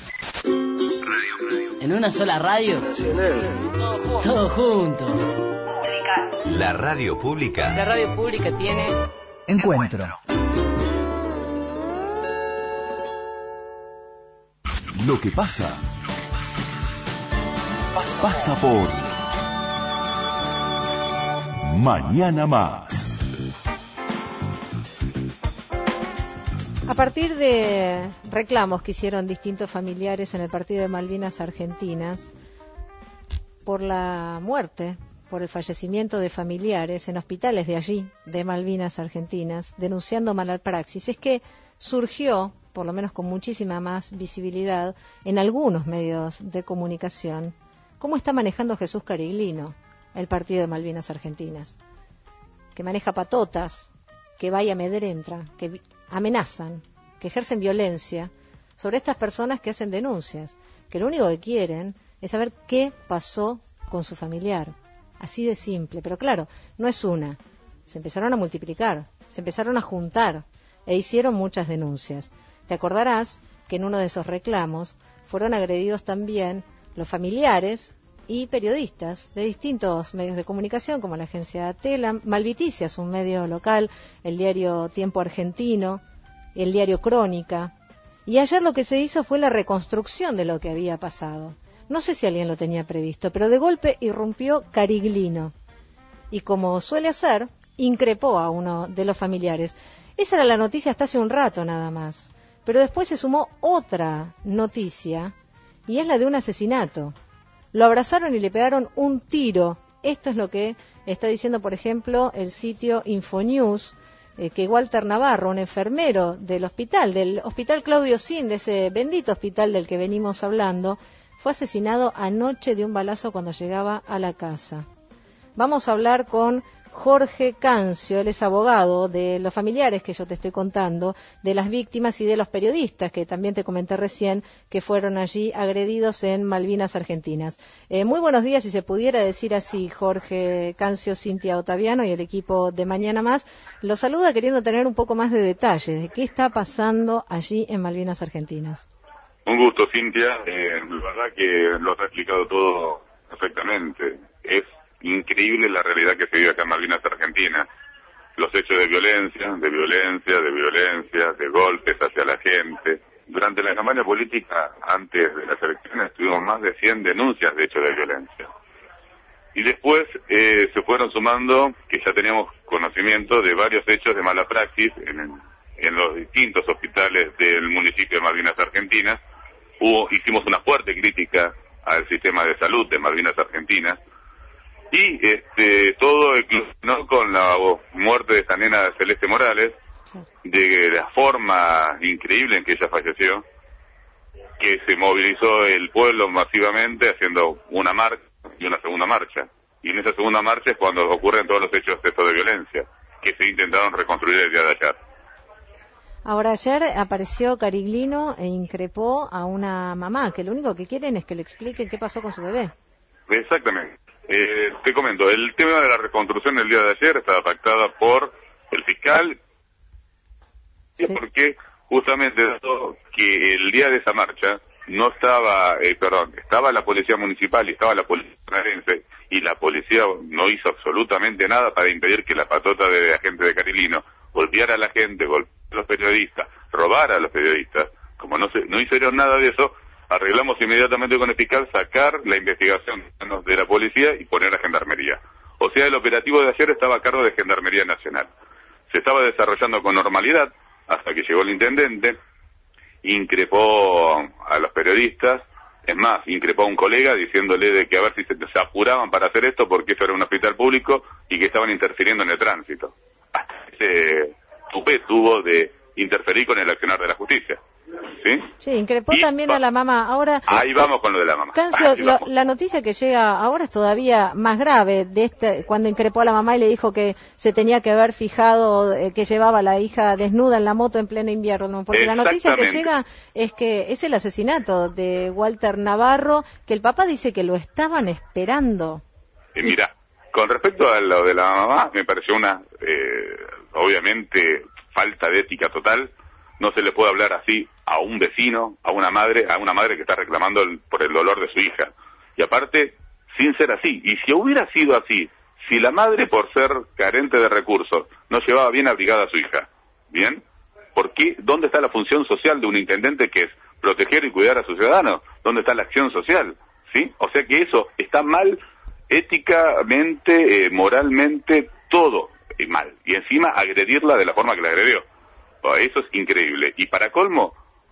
En una sola radio. Todo junto. La radio pública. La radio pública tiene... Encuentro. Lo que pasa por Mañana Más. A partir de reclamos que hicieron distintos familiares en el partido de Malvinas Argentinas por la muerte por el fallecimiento de familiares en hospitales de allí, de Malvinas Argentinas, denunciando malpraxis, es que surgió, por lo menos con muchísima más visibilidad, en algunos medios de comunicación, cómo está manejando Jesús Cariglino el partido de Malvinas Argentinas, que maneja patotas, que va y amedrenta, que amenazan, que ejercen violencia sobre estas personas que hacen denuncias, que lo único que quieren es saber qué pasó con su familiar. Así de simple, pero claro, no es una. Se empezaron a multiplicar, se empezaron a juntar e hicieron muchas denuncias. Te acordarás que en uno de esos reclamos fueron agredidos también los familiares y periodistas de distintos medios de comunicación, como la agencia Telam, Malviticias, un medio local, el diario Tiempo Argentino, el diario Crónica. Y ayer lo que se hizo fue la reconstrucción de lo que había pasado. No sé si alguien lo tenía previsto, pero de golpe irrumpió Cariglino. Y como suele hacer, increpó a uno de los familiares. Esa era la noticia hasta hace un rato nada más. Pero después se sumó otra noticia, y es la de un asesinato. Lo abrazaron y le pegaron un tiro. Esto es lo que está diciendo, por ejemplo, el sitio Infonews, que Walter Navarro, un enfermero del hospital Claudio Sin, de ese bendito hospital del que venimos hablando, fue asesinado anoche de un balazo cuando llegaba a la casa. Vamos a hablar con Jorge Cancio, él es abogado de los familiares que yo te estoy contando, de las víctimas y de los periodistas que también te comenté recién que fueron allí agredidos en Malvinas Argentinas. Muy buenos días, si se pudiera decir así, Jorge Cancio, Cintia Otaviano y el equipo de Mañana Más. Los saluda queriendo tener un poco más de detalles de qué está pasando allí en Malvinas Argentinas. Un gusto, Cintia. La verdad que lo has explicado todo perfectamente. Es increíble la realidad que se vive acá en Malvinas Argentinas. Los hechos de violencia, de golpes hacia la gente. Durante la campaña política, antes de las elecciones, tuvimos más de 100 denuncias de hechos de violencia. Y después se fueron sumando, que ya teníamos conocimiento de varios hechos de mala praxis en los distintos hospitales del municipio de Malvinas Argentinas. Hicimos una fuerte crítica al sistema de salud de Malvinas Argentinas. Y todo eclosionó con la muerte de esta nena Celeste Morales, de la forma increíble en que ella falleció, que se movilizó el pueblo masivamente haciendo una marcha y una segunda marcha. Y en esa segunda marcha es cuando ocurren todos los hechos de violencia, que se intentaron reconstruir el día de ayer. Ahora, ayer apareció Cariglino e increpó a una mamá, que lo único que quieren es que le expliquen qué pasó con su bebé. Exactamente. Te comento, el tema de la reconstrucción del día de ayer estaba pactada por el fiscal, sí. Porque justamente dado que el día de esa marcha no estaba, estaba la policía municipal y estaba la policía bonaerense, y la policía no hizo absolutamente nada para impedir que la patota de agente de Cariglino golpeara a la gente, golpeara a los periodistas, robara a los periodistas. Como no hicieron nada de eso, arreglamos inmediatamente con el fiscal sacar la investigación de la policía y poner a Gendarmería. O sea, el operativo de ayer estaba a cargo de Gendarmería Nacional. Se estaba desarrollando con normalidad hasta que llegó el intendente, increpó a los periodistas, es más, increpó a un colega diciéndole de que a ver si se apuraban para hacer esto porque esto era un hospital público y que estaban interfiriendo en el tránsito. Hasta ese tupé tuvo de interferir con el accionar de la justicia. ¿Sí? Sí, increpó también a la mamá. Ahora, ahí vamos con lo de la mamá. Cancio, la noticia que llega ahora es todavía más grave, cuando increpó a la mamá y le dijo que se tenía que haber fijado que llevaba a la hija desnuda en la moto en pleno invierno, porque la noticia que llega es que es el asesinato de Walter Navarro, que el papá dice que lo estaban esperando. Mira, con respecto a lo de la mamá, me pareció una, obviamente, falta de ética total. No se le puede hablar así a un vecino, a una madre que está reclamando por el dolor de su hija. Y aparte, sin ser así. Y si hubiera sido así, si la madre, por ser carente de recursos, no llevaba bien abrigada a su hija, ¿bien? ¿Por qué? ¿Dónde está la función social de un intendente que es proteger y cuidar a sus ciudadanos? ¿Dónde está la acción social? ¿Sí? O sea que eso está mal éticamente, moralmente, todo mal. Y encima agredirla de la forma que la agredió. Eso es increíble. Y para colmo,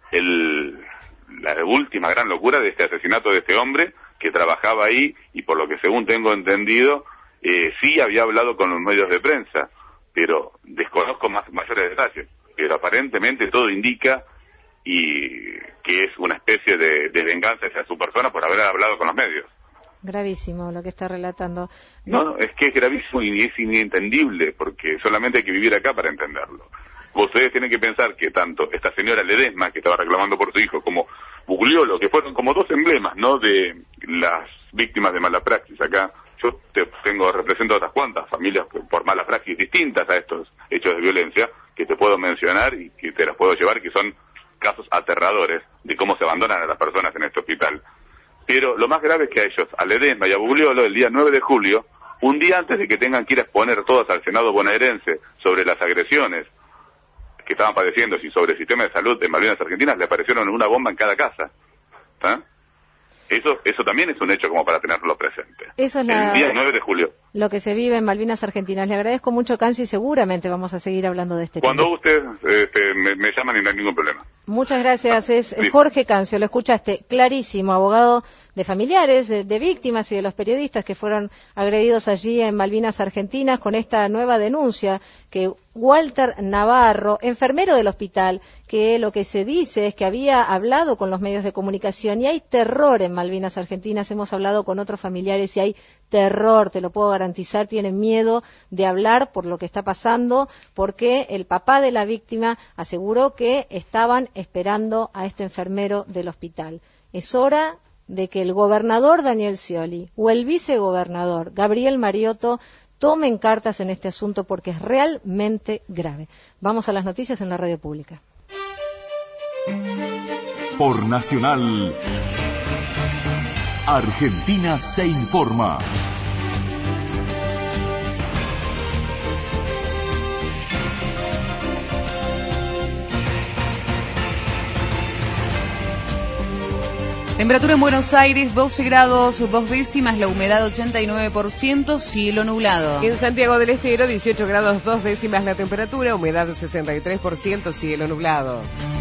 la última gran locura de este asesinato de este hombre que trabajaba ahí y por lo que según tengo entendido Sí había hablado con los medios de prensa, pero desconozco mayores detalles. Pero aparentemente todo indica y que es una especie de venganza hacia su persona por haber hablado con los medios. Gravísimo lo que está relatando. No, es que es gravísimo y es inentendible, porque solamente hay que vivir acá para entenderlo. Ustedes tienen que pensar que tanto esta señora Ledesma, que estaba reclamando por su hijo, como Bugliolo, que fueron como dos emblemas, ¿no?, de las víctimas de mala praxis acá. Yo represento a otras cuantas familias por mala praxis distintas a estos hechos de violencia, que te puedo mencionar y que te las puedo llevar, que son casos aterradores de cómo se abandonan a las personas en este hospital. Pero lo más grave es que a ellos, a Ledesma y a Bugliolo, el día 9 de julio, un día antes de que tengan que ir a exponer todas al Senado bonaerense sobre las agresiones que estaban padeciendo y sobre el sistema de salud de Malvinas Argentinas, le aparecieron una bomba en cada casa. ¿Ah? Eso también es un hecho como para tenerlo presente. Eso es el día 9 de julio. Lo que se vive en Malvinas Argentinas. Le agradezco mucho, Cancio, y seguramente vamos a seguir hablando de este tema. Cuando usted me llaman y no hay ningún problema. Muchas gracias. Es Sí. Jorge Cancio, lo escuchaste, clarísimo, abogado de familiares, de víctimas y de los periodistas que fueron agredidos allí en Malvinas Argentinas, con esta nueva denuncia que Walter Navarro, enfermero del hospital, que lo que se dice es que había hablado con los medios de comunicación y hay terror en Malvinas Argentinas. Hemos hablado con otros familiares y hay terror, te lo puedo garantizar, tienen miedo de hablar por lo que está pasando, porque el papá de la víctima aseguró que estaban esperando a este enfermero del hospital. Es hora de que el gobernador Daniel Scioli o el vicegobernador Gabriel Mariotto tomen cartas en este asunto porque es realmente grave. Vamos a las noticias en la radio pública. Por Nacional, Argentina se informa. Temperatura en Buenos Aires, 12 grados 2 décimas, la humedad 89%, cielo nublado. En Santiago del Estero, 18 grados 2 décimas la temperatura, humedad 63%, cielo nublado.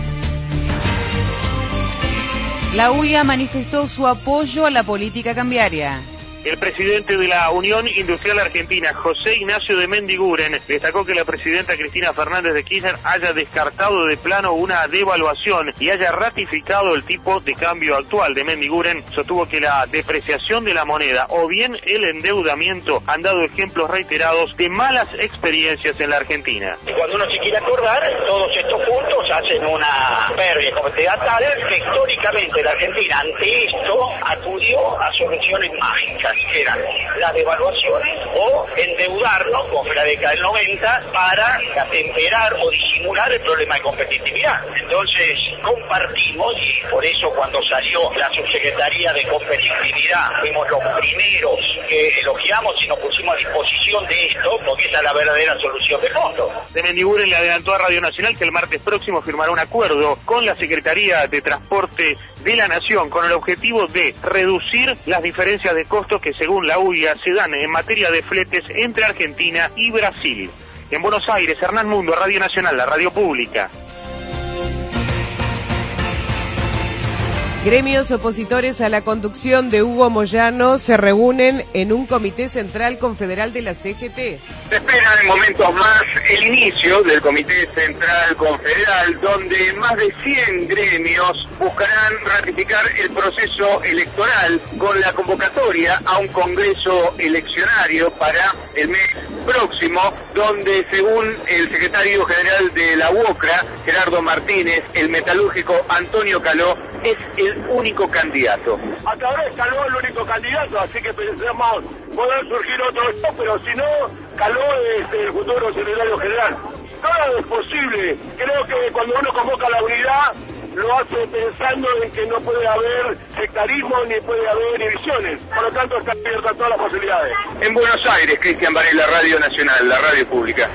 La UIA manifestó su apoyo a la política cambiaria. El presidente de la Unión Industrial Argentina, José Ignacio de Mendiguren, destacó que la presidenta Cristina Fernández de Kirchner haya descartado de plano una devaluación y haya ratificado el tipo de cambio actual. De Mendiguren sostuvo que la depreciación de la moneda o bien el endeudamiento han dado ejemplos reiterados de malas experiencias en la Argentina. Cuando uno se quiere acordar, todos estos puntos hacen una pérdida tal que históricamente la Argentina ante esto acudió a soluciones mágicas, que eran las devaluaciones o endeudarnos, como en la década del 90, para atemperar o disimular el problema de competitividad. Entonces compartimos, y por eso cuando salió la subsecretaría de competitividad fuimos los primeros que elogiamos y nos pusimos a disposición de esto, porque esa es la verdadera solución de fondo. De Mendiguren le adelantó a Radio Nacional que el martes próximo firmará un acuerdo con la Secretaría de Transporte de la Nación con el objetivo de reducir las diferencias de costos que según la UIA se dan en materia de fletes entre Argentina y Brasil. En Buenos Aires, Hernán Mundo, Radio Nacional, la radio pública. Gremios opositores a la conducción de Hugo Moyano se reúnen en un comité central confederal de la CGT. Se espera en momentos más el inicio del Comité Central Confederal, donde más de 100 gremios buscarán ratificar el proceso electoral con la convocatoria a un congreso eleccionario para el mes próximo, donde según el secretario general de la UOCRA, Gerardo Martínez, el metalúrgico Antonio Caló es el único candidato. Hasta ahora es Caló el único candidato, así que pensamos poder surgir otro, pero si no, Caló es el futuro secretario general. Todo es posible. Creo que cuando uno convoca la unidad, lo hace pensando en que no puede haber sectarismo ni puede haber divisiones. Por lo tanto, está abierta todas las posibilidades. En Buenos Aires, Cristian Varela, Radio Nacional, la radio pública.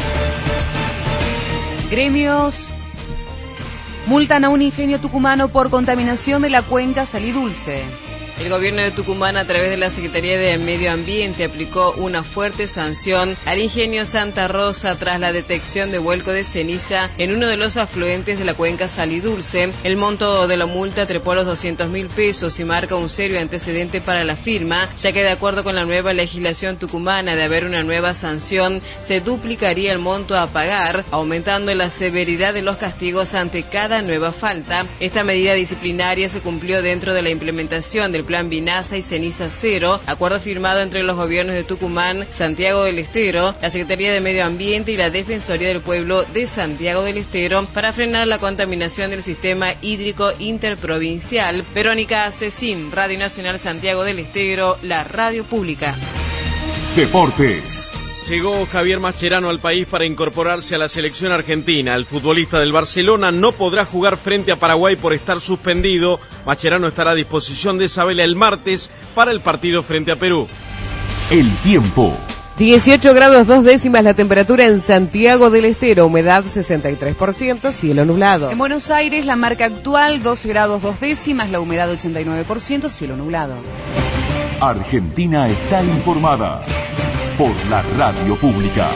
Gremios multan a un ingenio tucumano por contaminación de la cuenca Salidulce. El gobierno de Tucumán, a través de la Secretaría de Medio Ambiente, aplicó una fuerte sanción al ingenio Santa Rosa tras la detección de vuelco de ceniza en uno de los afluentes de la cuenca Salidulce. El monto de la multa trepó a los 200.000 pesos y marca un serio antecedente para la firma, ya que de acuerdo con la nueva legislación tucumana, de haber una nueva sanción, se duplicaría el monto a pagar, aumentando la severidad de los castigos ante cada nueva falta. Esta medida disciplinaria se cumplió dentro de la implementación del Plan Vinaza y Ceniza Cero, acuerdo firmado entre los gobiernos de Tucumán, Santiago del Estero, la Secretaría de Medio Ambiente y la Defensoría del Pueblo de Santiago del Estero para frenar la contaminación del sistema hídrico interprovincial. Verónica Cecín, Radio Nacional Santiago del Estero, la radio pública. Deportes. Llegó Javier Mascherano al país para incorporarse a la selección argentina. El futbolista del Barcelona no podrá jugar frente a Paraguay por estar suspendido. Mascherano estará a disposición de Isabela el martes para el partido frente a Perú. El tiempo. 18 grados 2 décimas la temperatura en Santiago del Estero, humedad 63%, cielo nublado. En Buenos Aires la marca actual 12 grados 2 décimas, la humedad 89%, cielo nublado. Argentina está informada por la radio pública.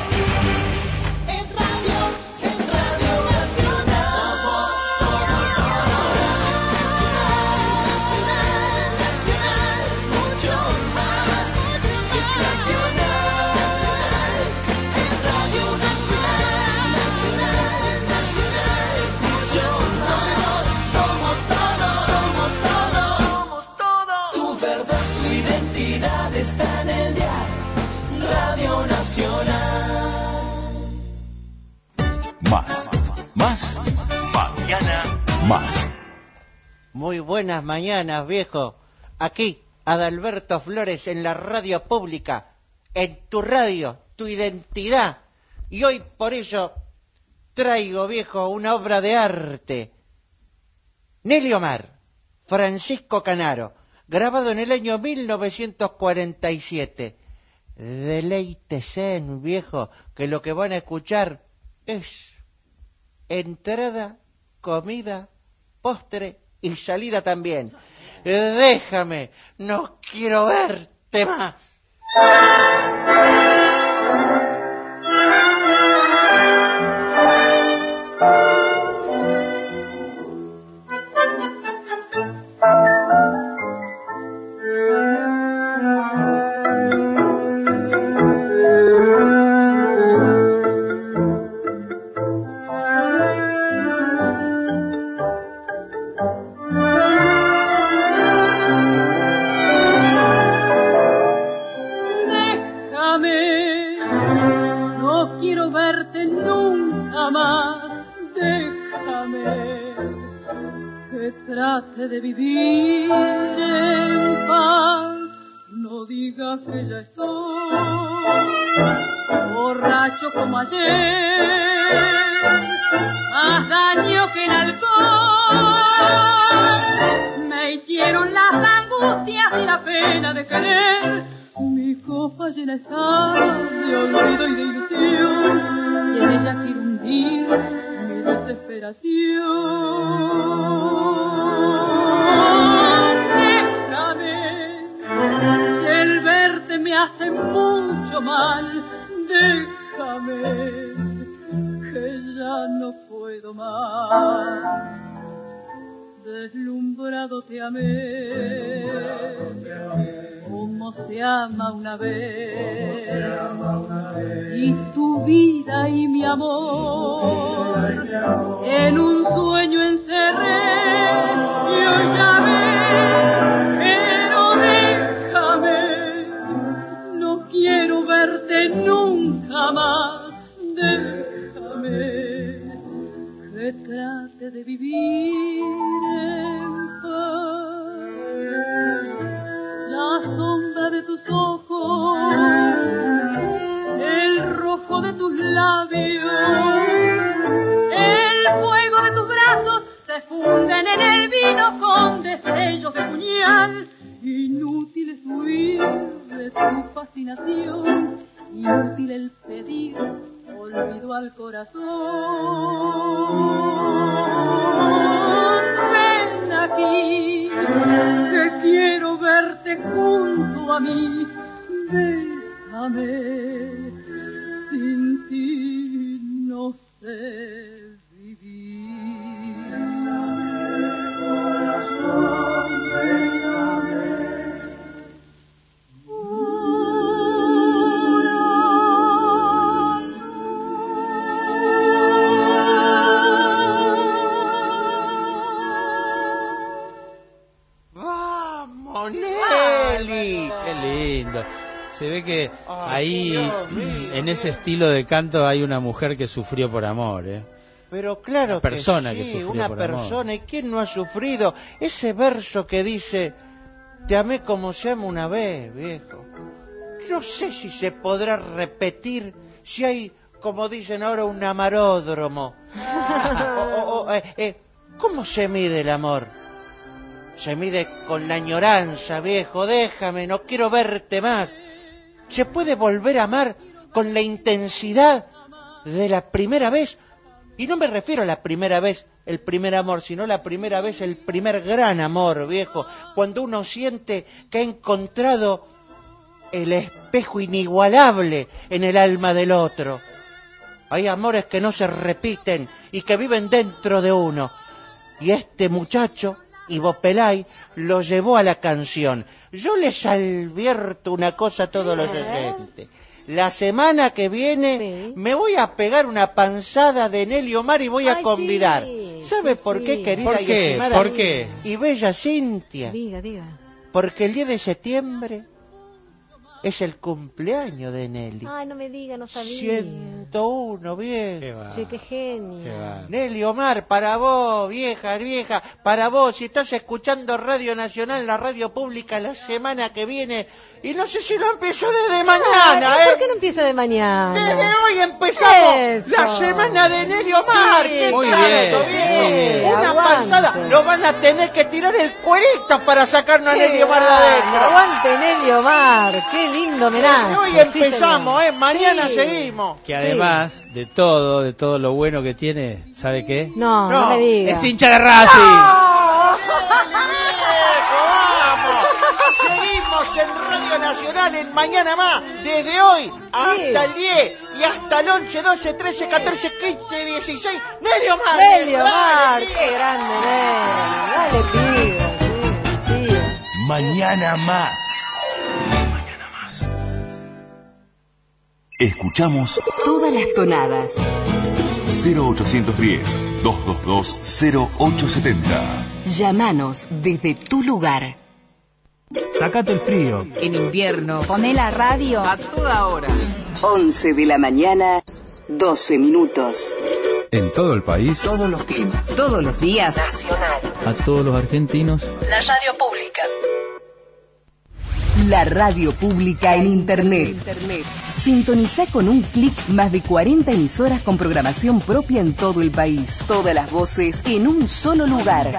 Más. Mañana más. Muy buenas mañanas, viejo. Aquí, Adalberto Flores en la radio pública. En tu radio, tu identidad. Y hoy por ello traigo, viejo, una obra de arte. Nelly Omar, Francisco Canaro, grabado en el año 1947. Deleítese, viejo, que lo que van a escuchar es entrada, comida, postre y salida también. Déjame, no quiero verte más. Trate de vivir en paz, no digas que ya estoy borracho como ayer, más daño que el alcohol, me hicieron las angustias y la pena de querer, mi copa llena está de olvido y de ilusión, y en ella quiero hundir mi desesperación. Me hace mucho mal, déjame, que ya no puedo más. Deslumbrado te amé, como se ama una vez, y tu vida y mi amor, en un sueño encerré, yo ya pero déjame. Quiero verte nunca más, déjame que trate de vivir en paz. La sombra de tus ojos, el rojo de tus labios, el fuego de tus brazos se funden en el vino con destellos de puñal. Inútil es huir de tu fascinación, inútil el pedir olvido al corazón. Ven aquí, que quiero ver quedarte junto a mí. Bésame, sin ti no sé vivir. Corazón, bésame. ¡Vamos, Nelly! ¡Qué lindo! Se ve que ahí, en ese estilo de canto, hay una mujer que sufrió por amor, ¿eh? Pero claro una persona que sí, sufrió una por persona. amor. ¿Y quién no ha sufrido? Ese verso que dice, te amé como se ama una vez, viejo. No sé si se podrá repetir, si hay, como dicen ahora, un amaródromo. ¿Cómo se mide el amor? Se mide con la añoranza, viejo, déjame, no quiero verte más. ¿Se puede volver a amar con la intensidad de la primera vez? Y no me refiero a la primera vez, el primer amor, sino la primera vez, el primer gran amor, viejo. Cuando uno siente que ha encontrado el espejo inigualable en el alma del otro. Hay amores que no se repiten y que viven dentro de uno. Y este muchacho, Ivo Pelay, lo llevó a la canción. Yo les advierto una cosa a todos los oyentes. La semana que viene me voy a pegar una panzada de Nelly Omar y voy a convidar. ¿Sabe por qué, querida ¿Por y qué? estimada ¿Por qué? y bella Cintia? Diga. Porque el 10 de septiembre es el cumpleaños de Nelly. Ay, no me diga, no sabía. 101, bien. Che, qué genio. Nelly Omar, para vos, vieja, para vos, si estás escuchando Radio Nacional, la radio pública, la semana que viene, y no sé si lo empiezo desde mañana, ¿Por qué no empieza de mañana? Desde hoy empezamos Eso. la semana de Nelly Omar. Sí, ¿Qué muy tanto, bien, viejo? Una aguante. panzada, lo van a tener que tirar el cuerito para sacarnos a Nelly Omar de adentro. Aguante Nelly Omar, qué lindo homenaje. Hoy Sí, empezamos, señor. mañana Sí. seguimos. Que además de todo lo bueno que tiene, ¿sabe qué? No me diga. Es hincha de Racing. Seguimos en Radio Nacional en Mañana Más, desde hoy hasta el 10 y hasta el 11, 12, 13, 14, 15, 16. Nelly Omar. Nelly Omar, Dale, qué grande Nelly. Dale, pido. Mañana Más. Escuchamos Todas las tonadas. 0810-222-0870. Llámanos desde tu lugar. Sácate el frío. En invierno, poné la radio A toda hora. 11 de la mañana, 12 minutos. En todo el país. Todos los climas. Todos los días. Nacional. A todos los argentinos. La radio pública. La radio pública en Internet. Sintoniza con un clic más de 40 emisoras con programación propia en todo el país. Todas las voces en un solo lugar.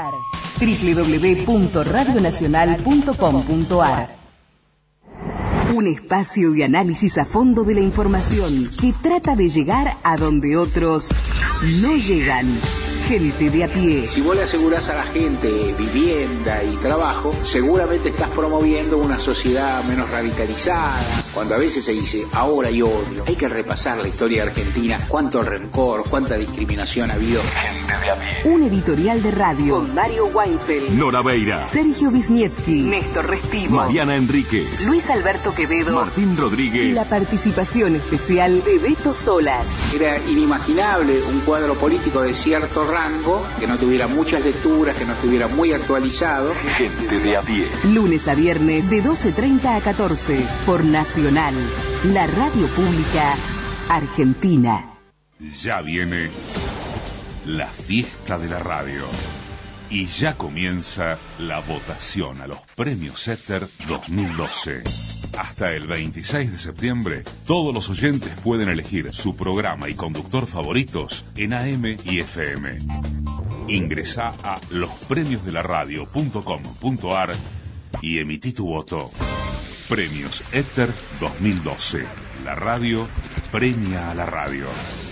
www.radionacional.com.ar. Un espacio de análisis a fondo de la información que trata de llegar a donde otros no llegan. Gente de a pie. Si vos le asegurás a la gente vivienda y trabajo, seguramente estás promoviendo una sociedad menos radicalizada. Cuando a veces se dice, ahora hay odio, hay que repasar la historia de Argentina, cuánto rencor, cuánta discriminación ha habido. Gente de a pie. Un editorial de radio con Mario Weinfeld, Nora Beira. Sergio Wisniewski, Néstor Restivo, Mariana Enríquez. Luis Alberto Quevedo Martín Rodríguez. y la participación especial de Beto Solas. Era inimaginable un cuadro político de cierto rango que no tuviera muchas lecturas, que no estuviera muy actualizado. Gente de a pie. Lunes a viernes de 12:30 a 14 por Nacional, la radio pública argentina. Ya viene la fiesta de la radio. Y ya comienza la votación a los premios ETER 2012. Hasta el 26 de septiembre, todos los oyentes pueden elegir su programa y conductor favoritos en AM y FM. Ingresá a lospremiosdelaradio.com.ar y emití tu voto. Premios ETER 2012. La radio premia a la radio.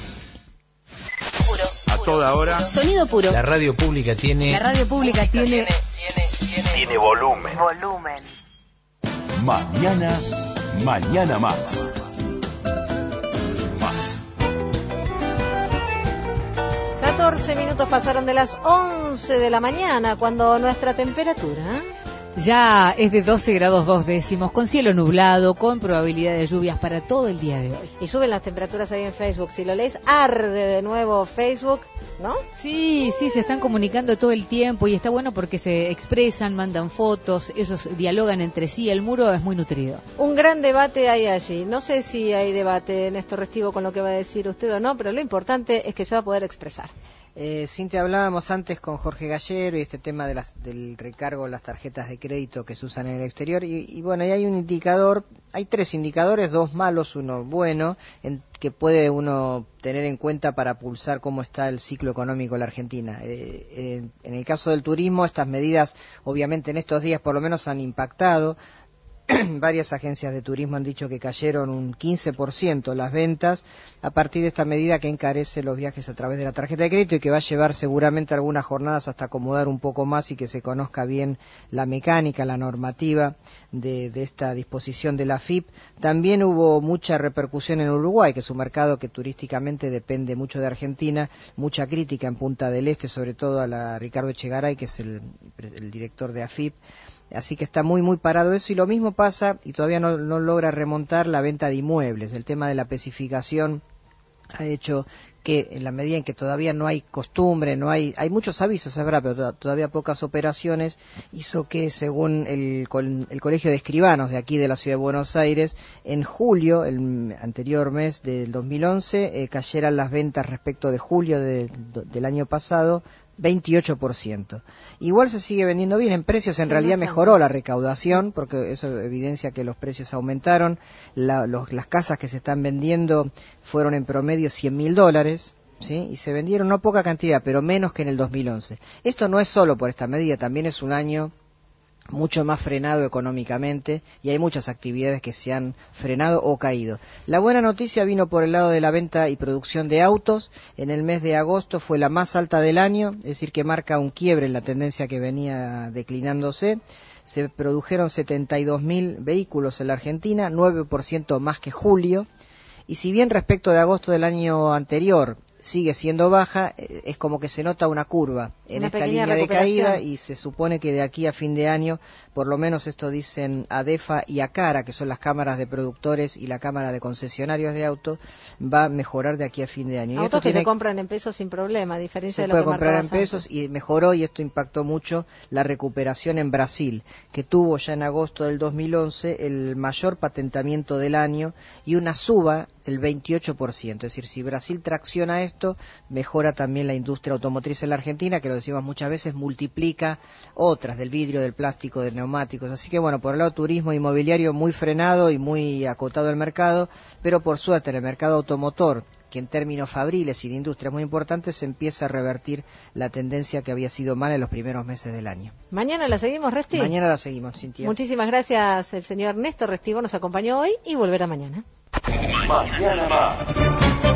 A toda hora. Sonido puro. La radio pública tiene. La radio pública tiene Tiene volumen. Mañana más. 14 minutos pasaron de las 11 de la mañana, cuando nuestra temperatura ya es de 12 grados 2 décimos, con cielo nublado, con probabilidad de lluvias para todo el día de hoy. Y suben las temperaturas ahí en Facebook. Si lo lees, arde de nuevo Facebook, ¿no? Sí, se están comunicando todo el tiempo y está bueno porque se expresan, mandan fotos, ellos dialogan entre sí, el muro es muy nutrido. Un gran debate hay allí. No sé si hay debate, Néstor Restivo, con lo que va a decir usted o no, pero lo importante es que se va a poder expresar. Cintia, hablábamos antes con Jorge Gallero y este tema del recargo de las tarjetas de crédito que se usan en el exterior y bueno, y hay un indicador, hay 3 indicadores, 2 malos, 1 bueno, que puede uno tener en cuenta para pulsar cómo está el ciclo económico de la Argentina. En el caso del turismo, estas medidas obviamente en estos días por lo menos han impactado. Varias agencias de turismo han dicho que cayeron un 15% las ventas a partir de esta medida que encarece los viajes a través de la tarjeta de crédito y que va a llevar seguramente algunas jornadas hasta acomodar un poco más y que se conozca bien la mecánica, la normativa de esta disposición de la AFIP. También hubo mucha repercusión en Uruguay, que es un mercado que turísticamente depende mucho de Argentina, mucha crítica en Punta del Este, sobre todo a la Ricardo Echegaray, que es el director de AFIP. Así que está muy parado eso, y lo mismo pasa, y todavía no logra remontar la venta de inmuebles. El tema de la especificación ha hecho que en la medida en que todavía no hay costumbre, hay muchos avisos, es verdad, pero todavía pocas operaciones, hizo que según el Colegio de Escribanos de aquí de la Ciudad de Buenos Aires, en julio, el anterior mes del 2011, cayeran las ventas respecto de julio del año pasado 28%. Igual se sigue vendiendo bien en precios, en realidad mejoró la recaudación, porque eso evidencia que los precios aumentaron. Las casas que se están vendiendo fueron en promedio $100.000, ¿sí? Y se vendieron no poca cantidad, pero menos que en el 2011. Esto no es solo por esta medida, también es un año mucho más frenado económicamente y hay muchas actividades que se han frenado o caído. La buena noticia vino por el lado de la venta y producción de autos. En el mes de agosto fue la más alta del año, es decir, que marca un quiebre en la tendencia que venía declinándose. Se produjeron 72.000 vehículos en la Argentina, 9% más que julio, y si bien respecto de agosto del año anterior sigue siendo baja, es como que se nota una curva en esta línea de caída, y se supone que de aquí a fin de año, por lo menos esto dicen ADEFA y ACARA, que son las cámaras de productores y la cámara de concesionarios de autos, va a mejorar de aquí a fin de año. Autos que se compran en pesos sin problema, a diferencia de lo que se puede comprar en pesos antes. Y mejoró, y esto impactó mucho la recuperación en Brasil, que tuvo ya en agosto del 2011 el mayor patentamiento del año y una suba del 28%. Es decir, si Brasil tracciona esto, mejora también la industria automotriz en la Argentina, que lo decimos muchas veces, multiplica otras, del vidrio, del plástico, de neumáticos. Así que bueno, por el lado turismo inmobiliario muy frenado y muy acotado el mercado, pero por suerte en el mercado automotor, que en términos fabriles y de industria muy importantes, se empieza a revertir la tendencia que había sido mala en los primeros meses del año. ¿Mañana la seguimos, Resti? Mañana la seguimos, Cintia. Muchísimas gracias. El señor Néstor Restivo nos acompañó hoy y volverá mañana. Mañana más.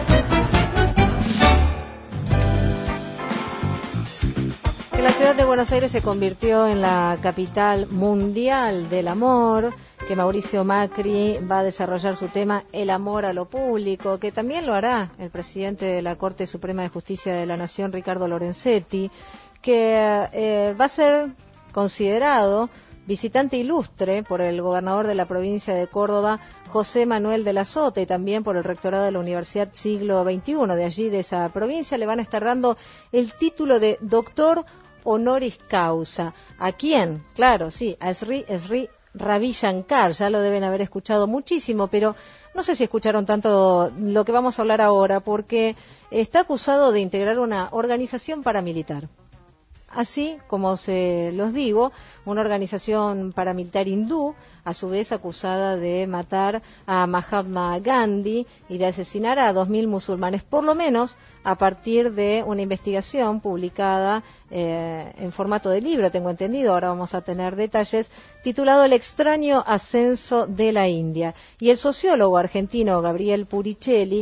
Que la ciudad de Buenos Aires se convirtió en la capital mundial del amor, que Mauricio Macri va a desarrollar su tema El amor a lo público, que también lo hará el presidente de la Corte Suprema de Justicia de la Nación, Ricardo Lorenzetti, que va a ser considerado visitante ilustre por el gobernador de la provincia de Córdoba, José Manuel de la Sota, y también por el rectorado de la Universidad Siglo XXI de allí, de esa provincia. Le van a estar dando el título de doctor honoris causa. ¿A quién? Claro, sí, a Sri Ravi Shankar. Ya lo deben haber escuchado muchísimo, pero no sé si escucharon tanto lo que vamos a hablar ahora, porque está acusado de integrar una organización paramilitar. Así como se los digo, una organización paramilitar hindú, a su vez acusada de matar a Mahatma Gandhi y de asesinar a 2.000 musulmanes, por lo menos a partir de una investigación publicada en formato de libro, tengo entendido, ahora vamos a tener detalles, titulado El extraño ascenso de la India. Y el sociólogo argentino Gabriel Puricelli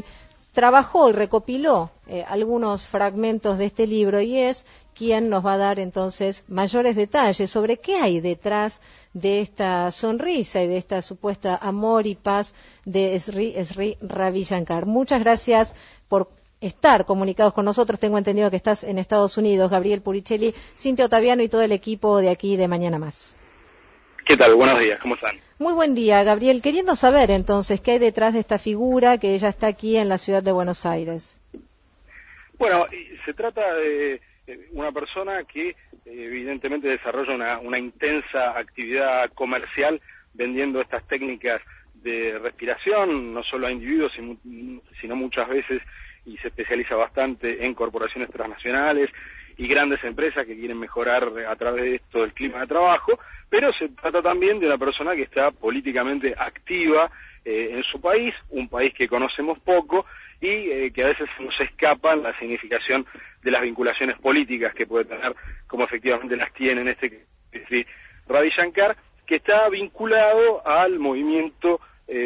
trabajó y recopiló algunos fragmentos de este libro y es quien nos va a dar entonces mayores detalles sobre qué hay detrás de esta sonrisa y de esta supuesta amor y paz de Sri Ravi Shankar. Muchas gracias por estar comunicados con nosotros. Tengo entendido que estás en Estados Unidos, Gabriel Puricelli, Cintia Ottaviano y todo el equipo de aquí de Mañana Más. ¿Qué tal? Buenos días, ¿cómo están? Muy buen día, Gabriel. Queriendo saber entonces qué hay detrás de esta figura que ella está aquí en la ciudad de Buenos Aires. Bueno, se trata de una persona que evidentemente desarrolla una intensa actividad comercial vendiendo estas técnicas de respiración, no solo a individuos, sino muchas veces, y se especializa bastante en corporaciones transnacionales y grandes empresas que quieren mejorar a través de esto el clima de trabajo, pero se trata también de una persona que está políticamente activa en su país, un país que conocemos poco y que a veces nos escapan la significación de las vinculaciones políticas que puede tener, como efectivamente las tiene en este Ravi Shankar, que está vinculado al movimiento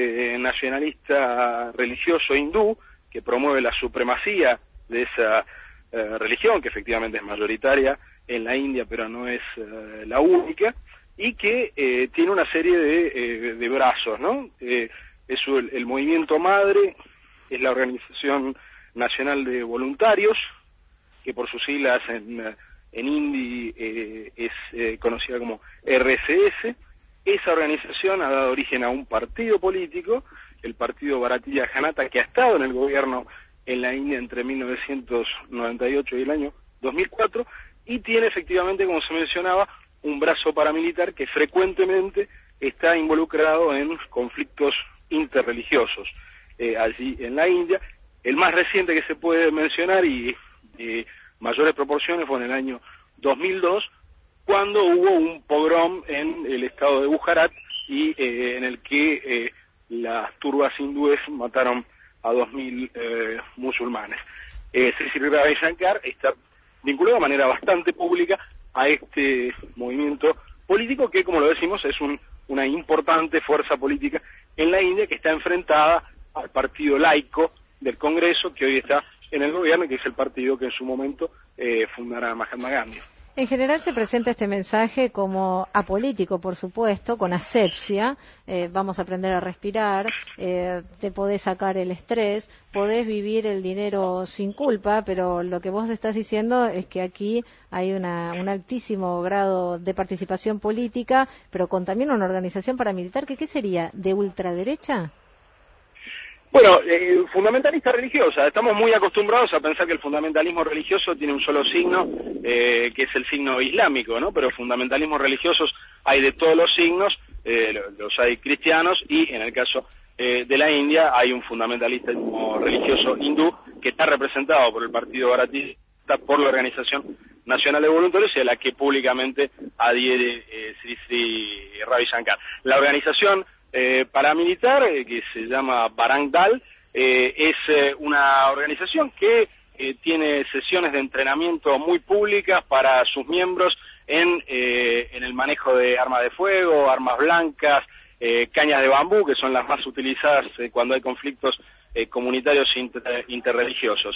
nacionalista religioso hindú, que promueve la supremacía de esa religión, que efectivamente es mayoritaria en la India, pero no es la única, y que tiene una serie de brazos, ¿no? Es el movimiento madre, es la Organización Nacional de Voluntarios, que por sus siglas en hindi es conocida como RSS. Esa organización ha dado origen a un partido político, el partido Bharatiya Janata, que ha estado en el gobierno en la India entre 1998 y el año 2004, y tiene efectivamente, como se mencionaba, un brazo paramilitar que frecuentemente está involucrado en conflictos interreligiosos allí en la India. El más reciente que se puede mencionar y mayores proporciones fue en el año 2002, cuando hubo un pogrom en el estado de Gujarat y en el que las turbas hindúes mataron a 2.000 musulmanes. Sri Ravi Shankar está vinculado de manera bastante pública a este movimiento político que, como lo decimos, es una importante fuerza política en la India que está enfrentada al partido laico del Congreso, que hoy está en el gobierno y que es el partido que en su momento fundará Mahatma Gandhi. En general se presenta este mensaje como apolítico, por supuesto, con asepsia. Vamos a aprender a respirar, te podés sacar el estrés, podés vivir el dinero sin culpa, pero lo que vos estás diciendo es que aquí hay un altísimo grado de participación política, pero con también una organización paramilitar que, ¿qué sería? ¿De ultraderecha? Bueno, fundamentalista religiosa. Estamos muy acostumbrados a pensar que el fundamentalismo religioso tiene un solo signo, que es el signo islámico, ¿no? Pero fundamentalismos religiosos hay de todos los signos, los hay cristianos, y en el caso de la India hay un fundamentalismo religioso hindú que está representado por el partido Bharatiya, por la Organización Nacional de Voluntarios, y a la que públicamente adhiere Sri Ravi Shankar. La organización paramilitar, que se llama Bajrang Dal, es una organización que tiene sesiones de entrenamiento muy públicas para sus miembros en el manejo de armas de fuego, armas blancas, cañas de bambú, que son las más utilizadas cuando hay conflictos comunitarios interreligiosos.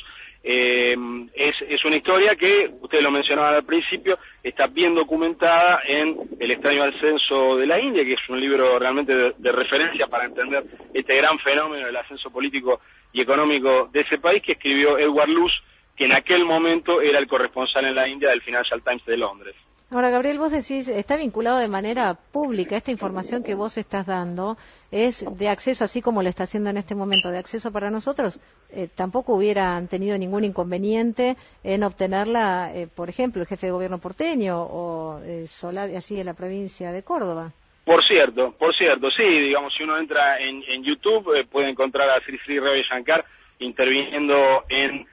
Es una historia que, ustedes lo mencionaban al principio, está bien documentada en El extraño ascenso de la India, que es un libro realmente de referencia para entender este gran fenómeno del ascenso político y económico de ese país, que escribió Edward Luce, que en aquel momento era el corresponsal en la India del Financial Times de Londres. Ahora, Gabriel, vos decís, está vinculado de manera pública. Esta información que vos estás dando es de acceso, así como lo está haciendo en este momento, de acceso para nosotros. Tampoco hubieran tenido ningún inconveniente en obtenerla, por ejemplo, el jefe de gobierno porteño o Solari, allí en la provincia de Córdoba. Por cierto, sí, digamos, si uno entra en YouTube puede encontrar a Sri Ravi Shankar interviniendo en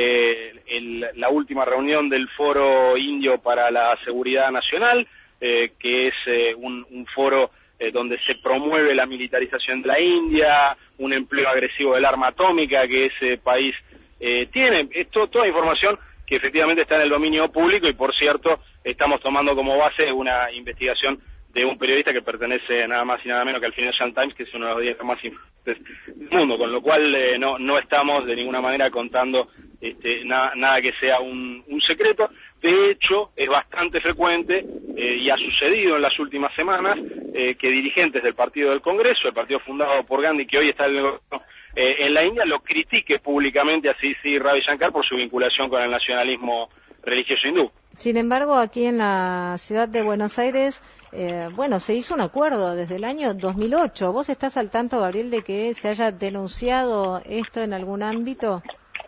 la última reunión del Foro Indio para la Seguridad Nacional, que es un foro donde se promueve la militarización de la India, un empleo agresivo del arma atómica que ese país tiene. Esto, toda información que efectivamente está en el dominio público, y por cierto estamos tomando como base una investigación de un periodista que pertenece nada más y nada menos que al Financial Times, que es uno de los diarios más importantes del mundo, con lo cual no estamos de ninguna manera contando nada que sea un secreto. De hecho, es bastante frecuente y ha sucedido en las últimas semanas que dirigentes del Partido del Congreso, el partido fundado por Gandhi, que hoy está en la India, lo critique públicamente a Sri Ravi Shankar por su vinculación con el nacionalismo religioso hindú. Sin embargo, aquí en la ciudad de Buenos Aires, se hizo un acuerdo desde el año 2008. ¿Vos estás al tanto, Gabriel, de que se haya denunciado esto en algún ámbito?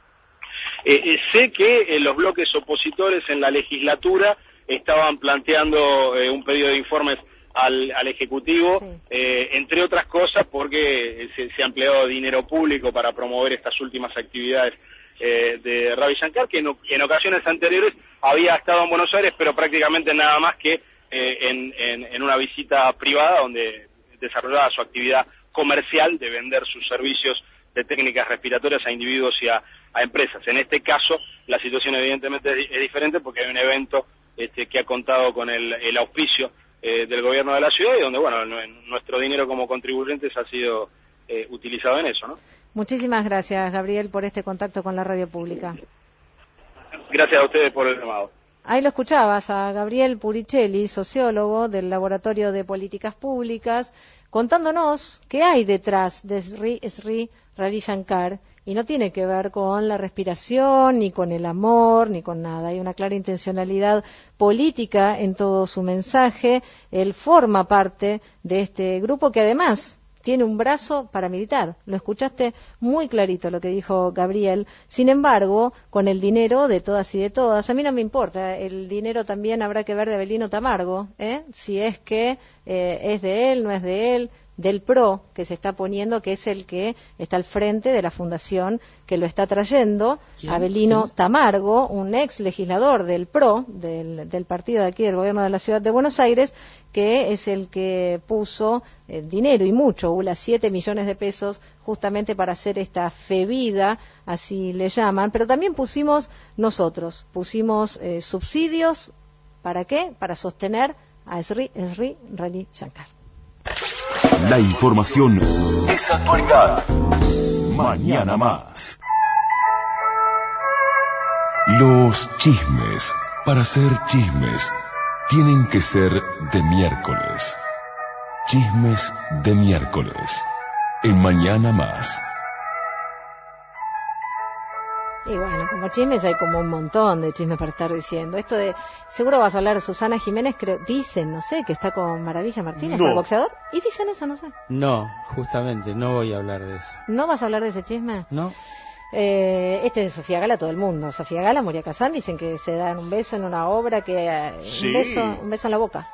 Sé que los bloques opositores en la legislatura estaban planteando un pedido de informes al Ejecutivo, entre otras cosas porque se ha empleado dinero público para promover estas últimas actividades de Ravi Shankar, que en ocasiones anteriores había estado en Buenos Aires, pero prácticamente nada más que en una visita privada donde desarrollaba su actividad comercial de vender sus servicios de técnicas respiratorias a individuos y a empresas. En este caso, la situación evidentemente es diferente porque hay un evento que ha contado con el auspicio del gobierno de la ciudad y donde, nuestro dinero como contribuyentes ha sido utilizado en eso, ¿no? Muchísimas gracias, Gabriel, por este contacto con la radio pública. Gracias a ustedes por el llamado. Ahí lo escuchabas a Gabriel Puricelli, sociólogo del Laboratorio de Políticas Públicas, contándonos qué hay detrás de Sri Ravi Shankar, y no tiene que ver con la respiración, ni con el amor, ni con nada. Hay una clara intencionalidad política en todo su mensaje. Él forma parte de este grupo que además tiene un brazo paramilitar. Lo escuchaste muy clarito lo que dijo Gabriel. Sin embargo, con el dinero de todas y de todas, a mí no me importa. El dinero también habrá que ver de Avelino Tamargo, si es que es de él, no es de él, del PRO que se está poniendo, que es el que está al frente de la fundación que lo está trayendo. Avelino Tamargo, un ex legislador del PRO, del partido de aquí del gobierno de la ciudad de Buenos Aires, que es el que puso dinero y mucho, 7 millones de pesos justamente para hacer esta febida, así le llaman, pero también pusimos subsidios, ¿para qué? Para sostener a Sri Ravi Shankar. La información es actualidad. Mañana más. Los chismes, para ser chismes, tienen que ser de miércoles. Chismes de miércoles. En Mañana más. Y bueno, como chismes hay como un montón de chismes para estar diciendo. Esto de, seguro vas a hablar de Susana Jiménez, dicen, no sé, que está con Maravilla Martínez, el boxeador, y dicen eso, no sé. No, justamente, no voy a hablar de eso. ¿No vas a hablar de ese chisme? No. Este de Sofía Gala, todo el mundo. Sofía Gala, Moria Kazán, dicen que se dan un beso en una obra, un beso en la boca.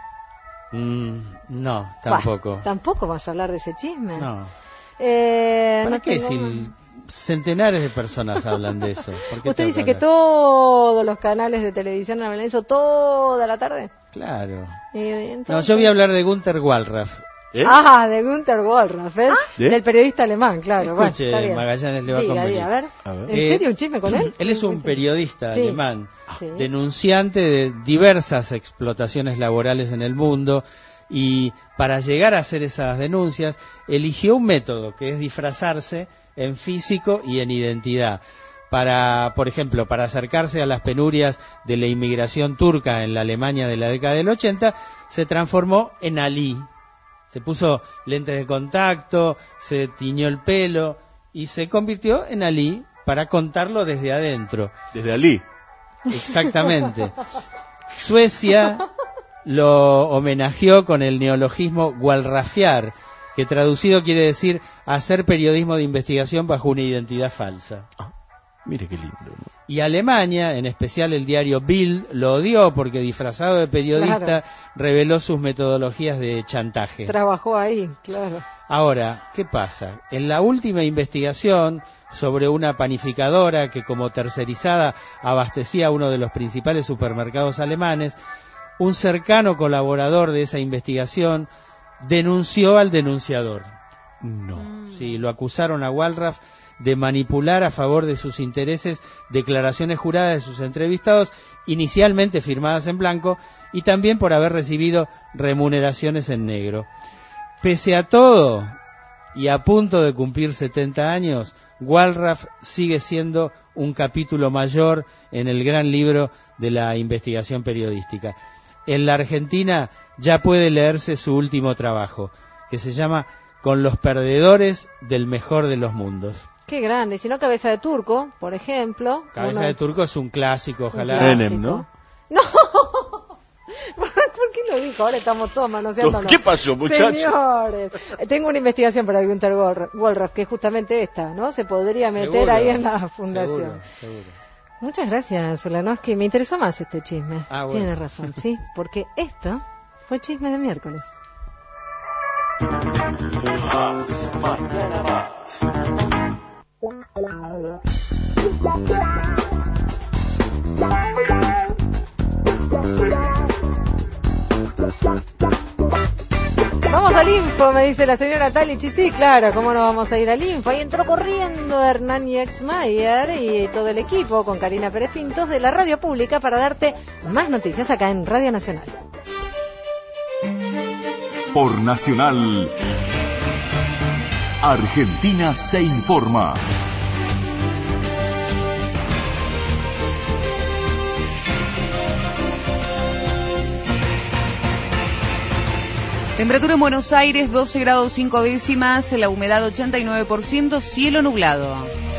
No, tampoco. ¿Tampoco vas a hablar de ese chisme? No. ¿Para no qué? Si centenares de personas hablan de eso. ¿Usted dice que todos los canales de televisión hablan de eso toda la tarde? Claro. Entonces... No, yo voy a hablar de Gunther Wallraff. De Gunther Wallraff, del periodista alemán, claro. Escuche, Magallanes le va a convenir. A ver. ¿En serio un chisme con él? Él es un periodista alemán, denunciante de diversas explotaciones laborales en el mundo, y para llegar a hacer esas denuncias eligió un método que es disfrazarse en físico y en identidad. Por ejemplo, para acercarse a las penurias de la inmigración turca en la Alemania de la década del 80, se transformó en Ali. Se puso lentes de contacto, se tiñó el pelo y se convirtió en Ali para contarlo desde adentro. ¿Desde Ali? Exactamente. Suecia lo homenajeó con el neologismo wallraffiar, que traducido quiere decir hacer periodismo de investigación bajo una identidad falsa. Mire qué lindo, ¿no? Y Alemania, en especial el diario Bild, lo odió porque disfrazado de periodista reveló sus metodologías de chantaje. Trabajó ahí, claro. Ahora, ¿qué pasa? En la última investigación sobre una panificadora que como tercerizada abastecía uno de los principales supermercados alemanes, un cercano colaborador de esa investigación denunció al denunciador. No. Sí, lo acusaron a Wallraff de manipular a favor de sus intereses declaraciones juradas de sus entrevistados inicialmente firmadas en blanco y también por haber recibido remuneraciones en negro. Pese a todo, y a punto de cumplir 70 años, Wallraff sigue siendo un capítulo mayor en el gran libro de la investigación periodística. En la Argentina ya puede leerse su último trabajo, que se llama Con los perdedores del mejor de los mundos. Qué grande, si no Cabeza de Turco, por ejemplo. Cabeza de Turco es un clásico, ojalá. Menem, ¿no? No. ¿Por qué lo dijo? Ahora estamos todos manoseándonos. ¿Qué pasó, muchachos? Señores, tengo una investigación para Günther Wallraff, que es justamente esta, ¿no? Se podría meter Seguro, ahí en la fundación. Seguro. Muchas gracias, Solanowski. Me interesó más este chisme. Bueno. Tiene razón, sí, porque esto fue Chisme de miércoles. Mañana más. Vamos al Info, me dice la señora Talich. Y sí, claro, ¿cómo no vamos a ir al Info? Ahí entró corriendo Hernán Exmayer y todo el equipo con Karina Pérez Pintos de la Radio Pública para darte más noticias acá en Radio Nacional. Por Nacional, Argentina se informa. Temperatura en Buenos Aires, 12 grados 5 décimas, la humedad 89%, cielo nublado.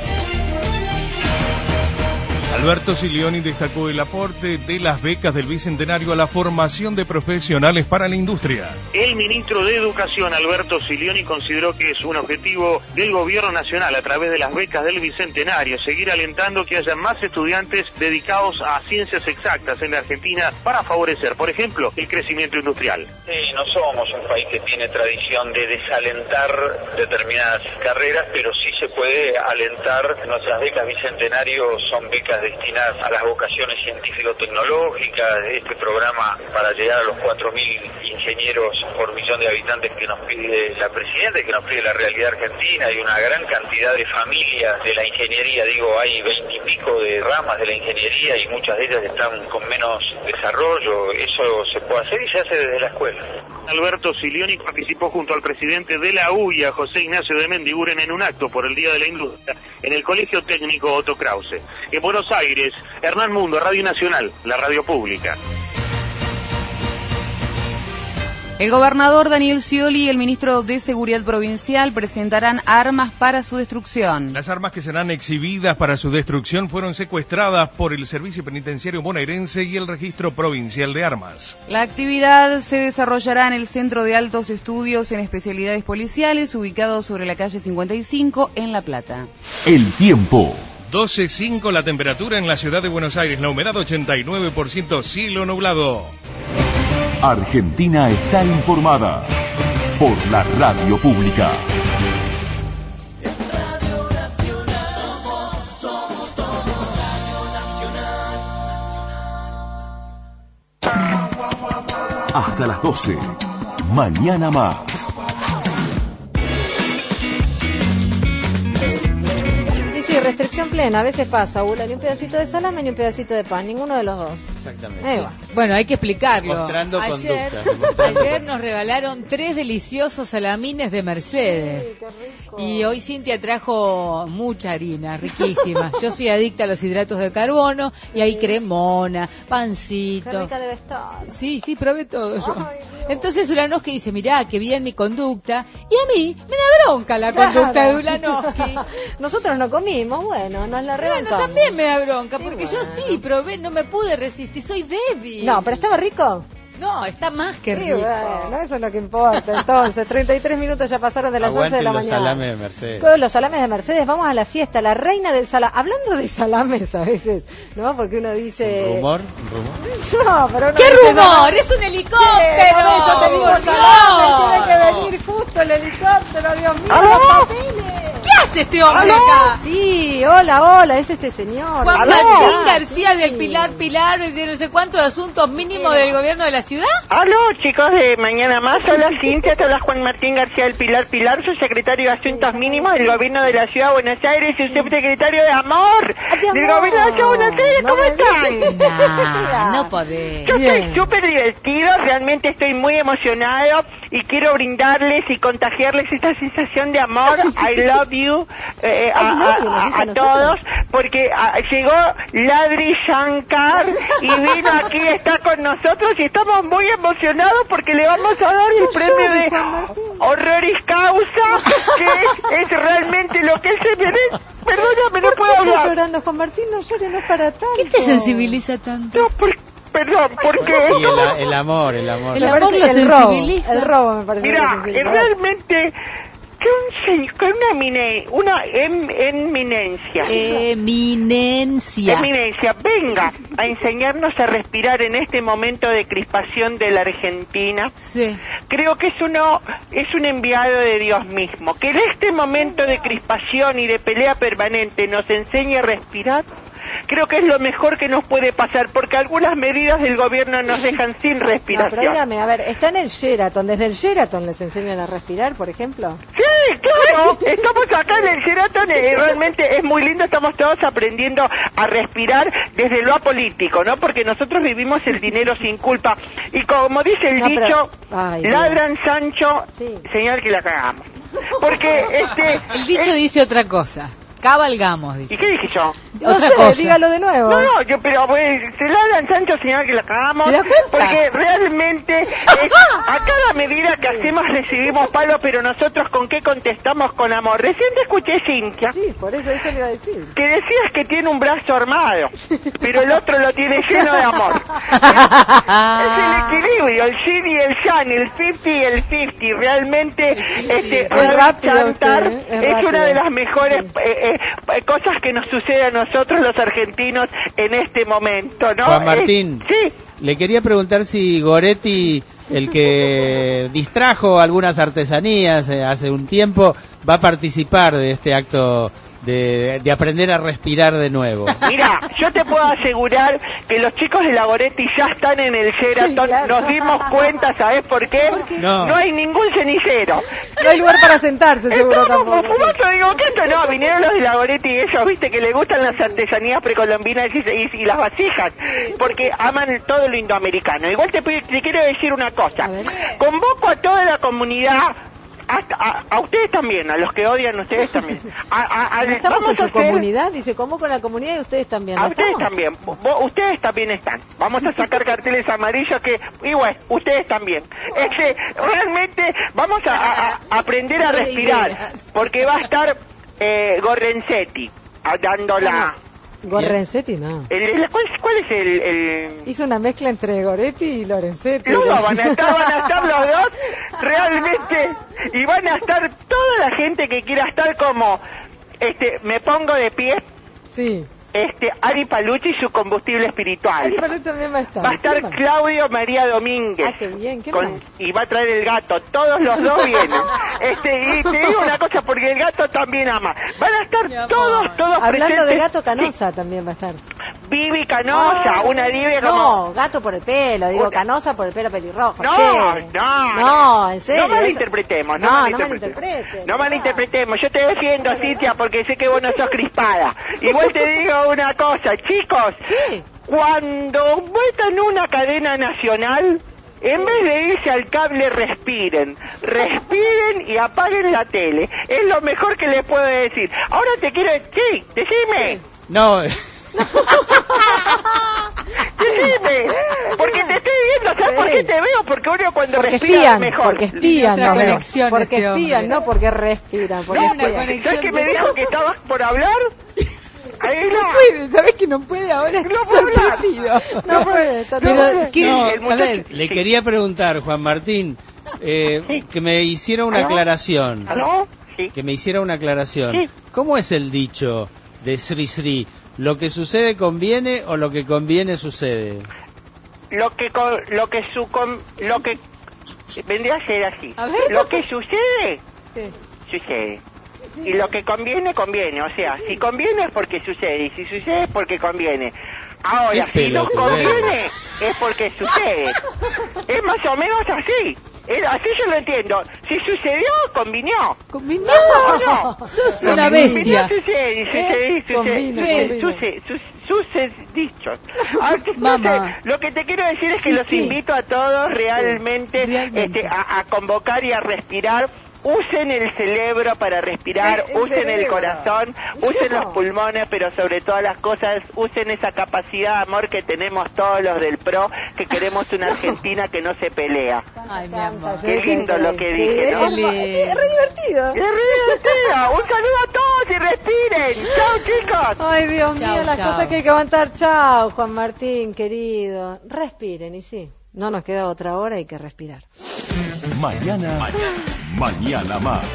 Alberto Silioni destacó el aporte de las becas del Bicentenario a la formación de profesionales para la industria. El ministro de Educación, Alberto Silioni, consideró que es un objetivo del Gobierno Nacional a través de las becas del Bicentenario seguir alentando que haya más estudiantes dedicados a ciencias exactas en la Argentina para favorecer, por ejemplo, el crecimiento industrial. No somos un país que tiene tradición de desalentar determinadas carreras, pero sí se puede alentar. Nuestras becas Bicentenario son becas destinadas a las vocaciones científico-tecnológicas, este programa para llegar a los 4.000 ingenieros por millón de habitantes que nos pide la presidenta y que nos pide la realidad argentina, y una gran cantidad de familias de la ingeniería, hay 20 y pico de ramas de la ingeniería y muchas de ellas están con menos desarrollo. Eso se puede hacer y se hace desde la escuela. Alberto Silioni participó junto al presidente de la UIA, José Ignacio de Mendiguren, en un acto por el Día de la Industria en el Colegio Técnico Otto Krause. En Buenos Aires, Hernán Mundo, Radio Nacional, la radio pública. El gobernador Daniel Scioli y el ministro de Seguridad Provincial presentarán armas para su destrucción. Las armas que serán exhibidas para su destrucción fueron secuestradas por el Servicio Penitenciario Bonaerense y el Registro Provincial de Armas. La actividad se desarrollará en el Centro de Altos Estudios en Especialidades Policiales, ubicado sobre la calle 55 en La Plata. El tiempo. 12.5 la temperatura en la ciudad de Buenos Aires, la humedad 89%, cielo nublado. Argentina está informada por la radio pública. Hasta las 12. Mañana más. Sí, restricción plena, a veces pasa, Ula, ni un pedacito de salame ni un pedacito de pan, ninguno de los dos. Exactamente. Bueno, hay que explicarlo. Mostrando ayer nos regalaron 3 deliciosos salamines de Mercedes. Sí, qué rico. Y hoy Cintia trajo mucha harina, riquísima. Yo soy adicta a los hidratos de carbono y hay cremona, pancito. Qué rica debe estar. Sí, probé todo yo. Ay, entonces Ulanowski dice, mirá, que bien mi conducta. Y a mí me da bronca la conducta de Ulanowski. Nosotros no comimos, bueno, nos la rebancamos. Bueno, también me da bronca, porque bueno. yo sí probé, no me pude resistir, soy débil. No, pero estaba rico. No, está más que Sí, rico. bueno, eso es lo que importa. Entonces, 33 minutos ya pasaron de las 11 de la los mañana. salames de Mercedes. Todos los salames de Mercedes, vamos a la fiesta, la reina del salame. Hablando de salames a veces, ¿no? Porque uno dice... ¿Un rumor? No, pero uno ¿Qué dice, rumor? no. ¡Es un helicóptero! Sí, yo te digo ¡Por salame, Dios! tiene que venir justo el helicóptero, Dios mío, ¿Aló? los papeles. ¿Qué hace este hombre ¿Aló? acá? Sí, hola, es este señor. Juan ¿Aló? Martín García Sí. del Pilar, de no sé cuántos asuntos mínimos del gobierno de la ciudad. Aló, chicos de Mañana Más, hola Cintia, hola Juan Martín García del Pilar, soy secretario de Asuntos Mínimos del Gobierno de la Ciudad de Buenos Aires y subsecretario de Amor del Gobierno de la Ciudad de Buenos Aires, ¿cómo están? No podés. Yo estoy súper divertido, realmente estoy muy emocionado y quiero brindarles y contagiarles esta sensación de amor. I love you a todos, porque llegó Ladri Shankar y vino aquí, está con nosotros y estamos muy emocionados porque le vamos a dar el premio de Horroris Causa, que es realmente lo que él se merece. Perdóname, no puedo hablar. Estás llorando, Juan Martín, no llores, no es para tanto. ¿Qué te sensibiliza tanto? No, perdón, porque... Y el amor. El amor lo sensibiliza. El robo me parece. Mira, realmente... que una eminencia. Eminencia, venga a enseñarnos a respirar en este momento de crispación de la Argentina. Sí. Creo que es un enviado de Dios mismo. Que en este momento de crispación y de pelea permanente nos enseñe a respirar. Creo que es lo mejor que nos puede pasar, porque algunas medidas del gobierno nos dejan sin respiración. Pero dígame, a ver, está en el Sheraton, desde el Sheraton les enseñan a respirar, por ejemplo. Sí, claro, estamos acá en el Sheraton y realmente es muy lindo, estamos todos aprendiendo a respirar desde lo apolítico, ¿no? Porque nosotros vivimos el dinero sin culpa y como dice el dicho, ladran Sancho, señal que la cagamos. Porque el dicho dice otra cosa. Cabalgamos, dice. ¿Y qué dije yo? Otra cosa. Dígalo de nuevo. No, pero se ladran Sancho, señal que la cagamos. ¿Se da cuenta? Porque realmente a cada medida que hacemos recibimos palos, pero nosotros ¿con qué contestamos? Con amor. Recién te escuché, Cintia. Sí, por eso le iba a decir. Que decías que tiene un brazo armado, pero el otro lo tiene lleno de amor. Es el equilibrio, el yin y el yang, el 50 y el 50. Realmente, Ravi Shankar es una de las mejores cosas que nos sucede a nosotros los argentinos en este momento, ¿no? Juan Martín, sí. Le quería preguntar si Goretti, el que distrajo algunas artesanías hace un tiempo, va a participar de este acto de aprender a respirar de nuevo. Mira, yo te puedo asegurar que los chicos de la Goretti ya están en el Sheraton. Sí, claro. Nos dimos cuenta, ¿sabés por qué? No hay ningún cenicero. No hay lugar para sentarse, seguro tampoco. Fumoso, digo, ¿qué esto? No, vinieron los de la Goretti y ellos, viste, que les gustan las artesanías precolombinas y las vasijas, porque aman todo lo indoamericano. Igual te quiero decir una cosa. Convoco a toda la comunidad, a ustedes también, a los que odian ustedes también. Estamos en su comunidad, dice, ¿cómo con la comunidad y ustedes también? A ustedes también, ustedes también están. Vamos a sacar carteles amarillos que, igual, ustedes también. Realmente vamos a aprender a respirar, porque va a estar Gorrenzetti dándola. Gorrenzetti, no. ¿Cuál es el...? Hizo una mezcla entre Goretti y Lorenzetti. No, van a estar los dos, realmente, y van a estar toda la gente que quiera estar como, me pongo de pie. Sí. Ari Palucci y su combustible espiritual. Ari Palucci también va a estar. Va a estar Claudio María Domínguez. Ah, qué bien, ¿qué más? Y va a traer el gato, todos los dos vienen. Y te digo una cosa, porque el gato también ama. Van a estar todos Hablando presentes. de gato, Canosa también va a estar. Vivi Canosa, una divia como... No, gato por el pelo, digo, Canosa por el pelo pelirrojo. No, en serio. No malinterpretemos, no malinterpretemos. No malinterpretemos, yo te defiendo, Cintia, porque sé que vos no sos crispada. Igual te digo una cosa, chicos. ¿Qué? Cuando vuelvan una cadena nacional, en vez de irse al cable, respiren y apaguen la tele. Es lo mejor que les puedo decir. Ahora te quiero decir, decime. No. Decime, porque te estoy viendo, ¿sabes por qué te veo? Porque uno cuando respira mejor. Porque espían, no, porque espían, no porque respiran. Porque ¿sabes que me dijo que estabas por hablar? Ahí no puede, ¿sabes que no puede ahora? No puede hablar. No puede. Pero, a ver, le quería preguntar, Juan Martín, que me hiciera una aclaración. ¿Aló? Sí. Que me hiciera una aclaración. Sí. ¿Cómo es el dicho de Sri Sri? ¿Lo que sucede conviene o lo que conviene sucede? Lo que vendría a ser así. A ver. Lo que sucede, sucede. Y lo que conviene, conviene. O sea, si conviene es porque sucede. Y si sucede es porque conviene. Ahora, si nos conviene es porque sucede. Es más o menos así. Así yo lo entiendo. Si sucedió, convinió. ¿Convinió? No. Sos una bestia. Sucedicho. Mamá. Lo que te quiero decir es que los invito a todos realmente. A convocar y a respirar. Usen el cerebro para respirar, usen el corazón, usen los pulmones, pero sobre todas las cosas, usen esa capacidad de amor que tenemos todos los del PRO, que queremos una Argentina que no se pelea. Ay, mi amor. Qué lindo lo que dije, ¿no? Es re divertido. Es re divertido. Un saludo a todos y respiren. Chao, chicos. Ay, Dios mío, las cosas que hay que aguantar. Chao, Juan Martín, querido. Respiren, y sí, no nos queda otra hora, hay que respirar. Mañana más.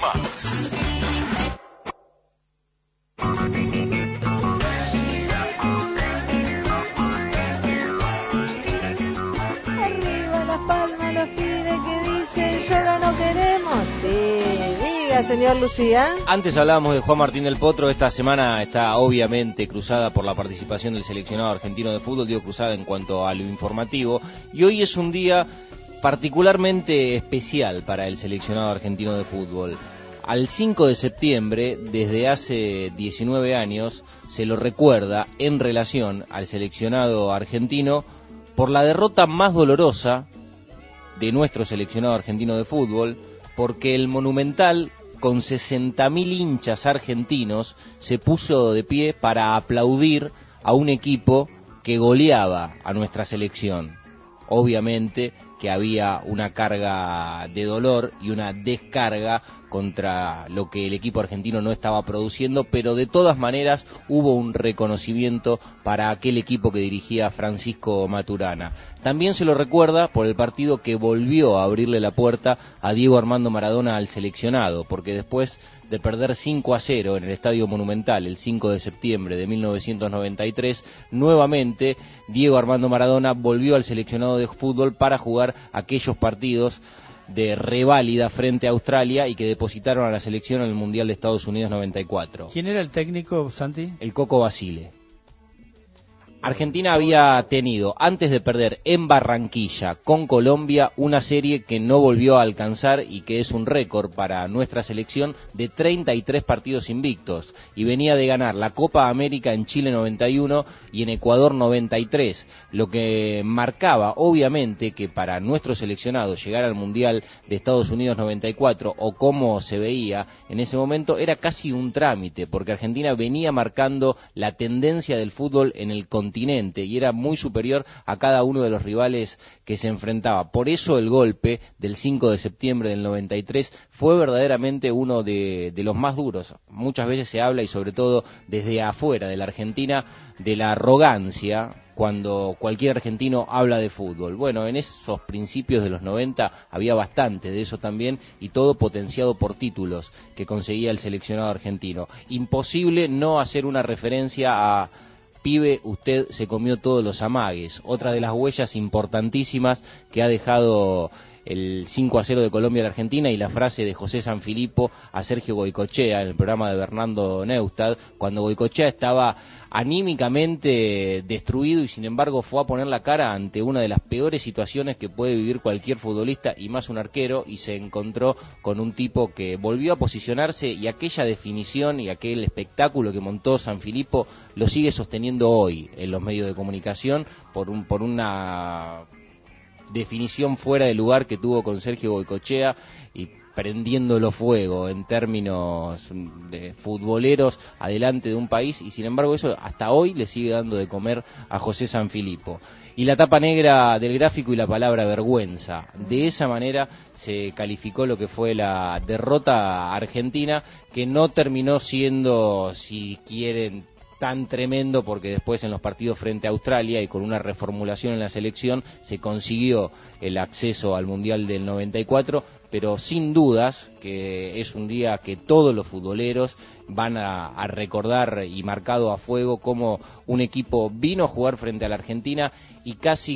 Arriba las palmas, los pibes que dicen yoga no queremos. Sí, diga, señor Lucía. Antes hablábamos de Juan Martín del Potro. Esta semana está obviamente cruzada por la participación del seleccionado argentino de fútbol, digo cruzada en cuanto a lo informativo, y hoy es un día particularmente especial para el seleccionado argentino de fútbol. Al 5 de septiembre, desde hace 19 años, se lo recuerda en relación al seleccionado argentino por la derrota más dolorosa de nuestro seleccionado argentino de fútbol, porque el Monumental, con 60.000 hinchas argentinos, se puso de pie para aplaudir a un equipo que goleaba a nuestra selección. Obviamente que había una carga de dolor y una descarga contra lo que el equipo argentino no estaba produciendo, pero de todas maneras hubo un reconocimiento para aquel equipo que dirigía Francisco Maturana. También se lo recuerda por el partido que volvió a abrirle la puerta a Diego Armando Maradona al seleccionado, porque después de perder 5-0 en el Estadio Monumental el 5 de septiembre de 1993, nuevamente Diego Armando Maradona volvió al seleccionado de fútbol para jugar aquellos partidos de reválida frente a Australia y que depositaron a la selección en el Mundial de Estados Unidos 94. ¿Quién era el técnico, Santi? El Coco Basile. Argentina había tenido, antes de perder en Barranquilla con Colombia, una serie que no volvió a alcanzar y que es un récord para nuestra selección de 33 partidos invictos. Y venía de ganar la Copa América en Chile 91 y en Ecuador 93, lo que marcaba obviamente que para nuestro seleccionado llegar al Mundial de Estados Unidos 94, o como se veía en ese momento, era casi un trámite, porque Argentina venía marcando la tendencia del fútbol en el continente y era muy superior a cada uno de los rivales que se enfrentaba. Por eso el golpe del 5 de septiembre del 93 fue verdaderamente uno de los más duros. Muchas veces se habla, y sobre todo desde afuera de la Argentina, de la arrogancia cuando cualquier argentino habla de fútbol. Bueno, en esos principios de los 90 había bastante de eso también, y todo potenciado por títulos que conseguía el seleccionado argentino. Imposible no hacer una referencia a: pibe, usted se comió todos los amagues. Otra de las huellas importantísimas que ha dejado el 5-0 de Colombia a la Argentina, y la frase de José Sanfilippo a Sergio Goycochea en el programa de Bernardo Neustadt, cuando Goycochea estaba anímicamente destruido y sin embargo fue a poner la cara ante una de las peores situaciones que puede vivir cualquier futbolista y más un arquero, y se encontró con un tipo que volvió a posicionarse, y aquella definición y aquel espectáculo que montó Sanfilippo lo sigue sosteniendo hoy en los medios de comunicación por una definición fuera de lugar que tuvo con Sergio Goycochea y prendiéndolo fuego en términos de futboleros adelante de un país, y sin embargo eso hasta hoy le sigue dando de comer a José Sanfilippo. Y la tapa negra del gráfico y la palabra vergüenza. De esa manera se calificó lo que fue la derrota argentina, que no terminó siendo, si quieren, tan tremendo, porque después en los partidos frente a Australia y con una reformulación en la selección se consiguió el acceso al Mundial del 94, pero sin dudas que es un día que todos los futboleros van a recordar, y marcado a fuego, como un equipo vino a jugar frente a la Argentina y casi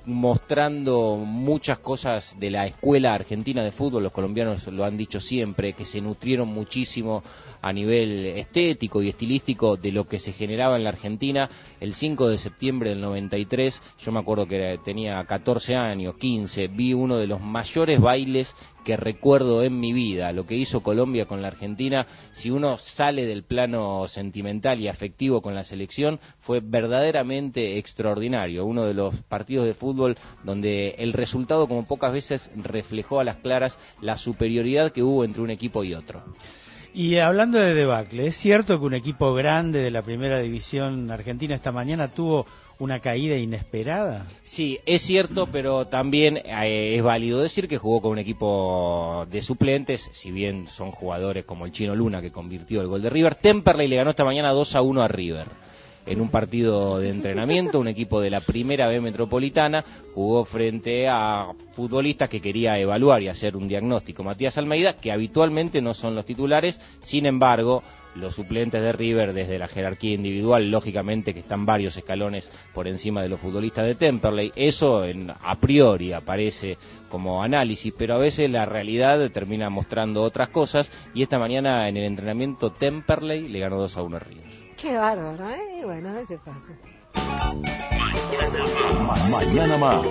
mostrando muchas cosas de la escuela argentina de fútbol. Los colombianos lo han dicho siempre, que se nutrieron muchísimo a nivel estético y estilístico de lo que se generaba en la Argentina. El 5 de septiembre del 93, yo me acuerdo que tenía 14 años, 15, vi uno de los mayores bailes que recuerdo en mi vida, lo que hizo Colombia con la Argentina. Si uno sale del plano sentimental y afectivo con la selección, fue verdaderamente extraordinario, uno de los partidos de fútbol donde el resultado, como pocas veces, reflejó a las claras la superioridad que hubo entre un equipo y otro. Y hablando de debacle, ¿es cierto que un equipo grande de la primera división argentina esta mañana tuvo una caída inesperada? Sí, es cierto, pero también es válido decir que jugó con un equipo de suplentes, si bien son jugadores como el Chino Luna, que convirtió el gol de River. Temperley le ganó esta mañana 2-1 a River. En un partido de entrenamiento, un equipo de la primera B Metropolitana jugó frente a futbolistas que quería evaluar y hacer un diagnóstico. Matías Almeida, que habitualmente no son los titulares, sin embargo, los suplentes de River, desde la jerarquía individual, lógicamente que están varios escalones por encima de los futbolistas de Temperley. Eso a priori aparece como análisis, pero a veces la realidad termina mostrando otras cosas, y esta mañana en el entrenamiento Temperley le ganó 2-1 a River. Qué bárbaro, ¿eh? Bueno, a veces pasa. Mañana más.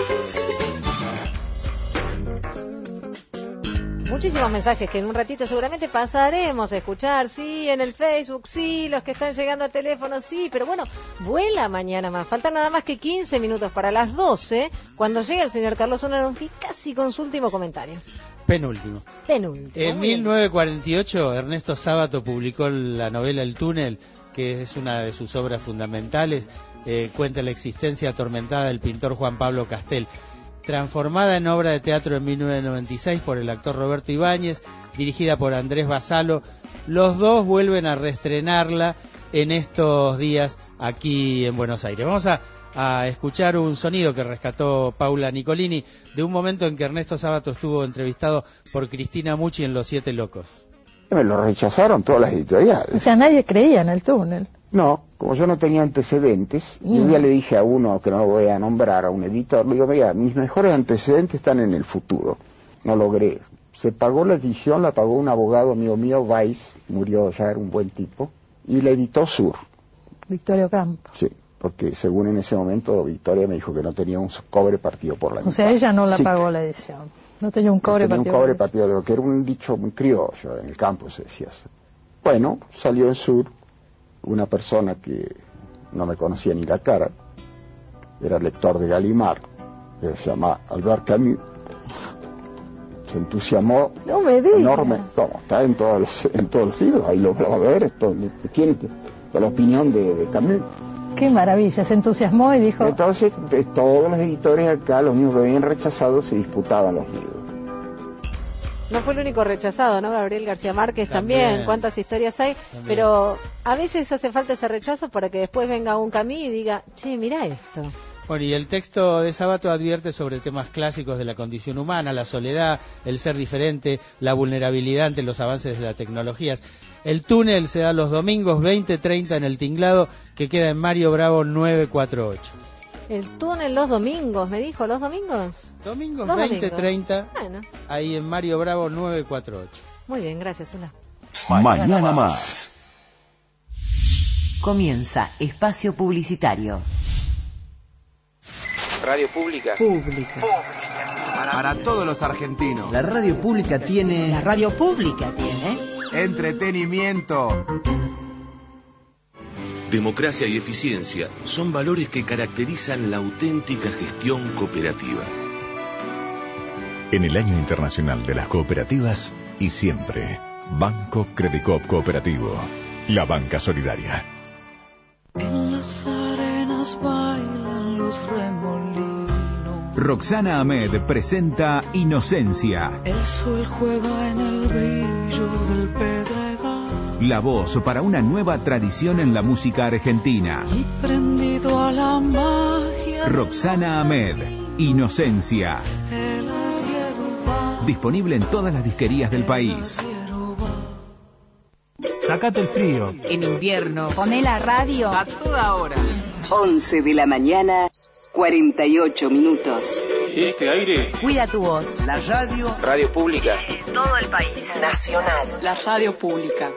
Muchísimos mensajes que en un ratito seguramente pasaremos a escuchar, sí, en el Facebook, sí, los que están llegando a teléfono, sí, pero bueno, vuela mañana más. Faltan nada más que 15 minutos para las 12, cuando llegue el señor Carlos Onaronfi, casi con su último comentario. Penúltimo. En 1948, Ernesto Sábato publicó la novela El túnel, que es una de sus obras fundamentales. Cuenta la existencia atormentada del pintor Juan Pablo Castel. Transformada en obra de teatro en 1996 por el actor Roberto Ibáñez, dirigida por Andrés Basalo, los dos vuelven a reestrenarla en estos días aquí en Buenos Aires. Vamos a escuchar un sonido que rescató Paula Nicolini de un momento en que Ernesto Sábato estuvo entrevistado por Cristina Mucci en Los Siete Locos. Me lo rechazaron todas las editoriales. O sea, nadie creía en el túnel. No, como yo no tenía antecedentes, un día le dije a uno, que no lo voy a nombrar, a un editor, le digo, mira, mis mejores antecedentes están en el futuro. No logré. Se pagó la edición, la pagó un abogado amigo mío, Weiss, murió, ya era un buen tipo, y la editó Sur. Victorio Campo. Sí, porque según en ese momento Victoria me dijo que no tenía un cobre partido por la mitad. O sea, ella no la pagó la edición. No tenía un cobre partido. No tenía un cobre partido, que era un dicho muy criollo, en el campo se decía eso. Bueno, salió en Sur una persona que no me conocía ni la cara, era lector de Gallimard, que se llama Albert Camus, se entusiasmó. No me digas. Enorme, ¿cómo? Está en todos los libros, ahí lo va a ver, ¿quién? La opinión de Camus. Qué maravilla, se entusiasmó y dijo... Entonces, todos los editores acá, los únicos que habían rechazado, se disputaban los libros. No fue el único rechazado, ¿no? Gabriel García Márquez también. ¿Cuántas historias hay? También. Pero a veces hace falta ese rechazo para que después venga un Camus y diga, che, mirá esto. Bueno, y el texto de Sábato advierte sobre temas clásicos de la condición humana, la soledad, el ser diferente, la vulnerabilidad ante los avances de las tecnologías. El túnel se da los domingos 20:30 en el Tinglado, que queda en Mario Bravo 948. El túnel los domingos, me dijo, ¿los domingos? Domingos 20:30, bueno. Ahí en Mario Bravo 948. Muy bien, gracias, Ula. Mañana más. Comienza Espacio Publicitario. Radio Pública. Para todos los argentinos. La radio pública tiene... La radio pública tiene... Entretenimiento. Democracia y eficiencia son valores que caracterizan la auténtica gestión cooperativa. En el Año Internacional de las Cooperativas y siempre, Banco Credicop Cooperativo, la banca solidaria. En las arenas bailan los remolinos. Roxana Ahmed presenta Inocencia. El sol juega en el brillo del pedregal. La voz para una nueva tradición en la música argentina. Y prendido a la magia. Roxana Ahmed, Inocencia. Disponible en todas las disquerías del país. Sácate el frío. En invierno. Poné la radio a toda hora. 11 de la mañana, 48 minutos. Este aire. Cuida tu voz. La radio. Radio pública. En todo el país. Nacional. La radio pública.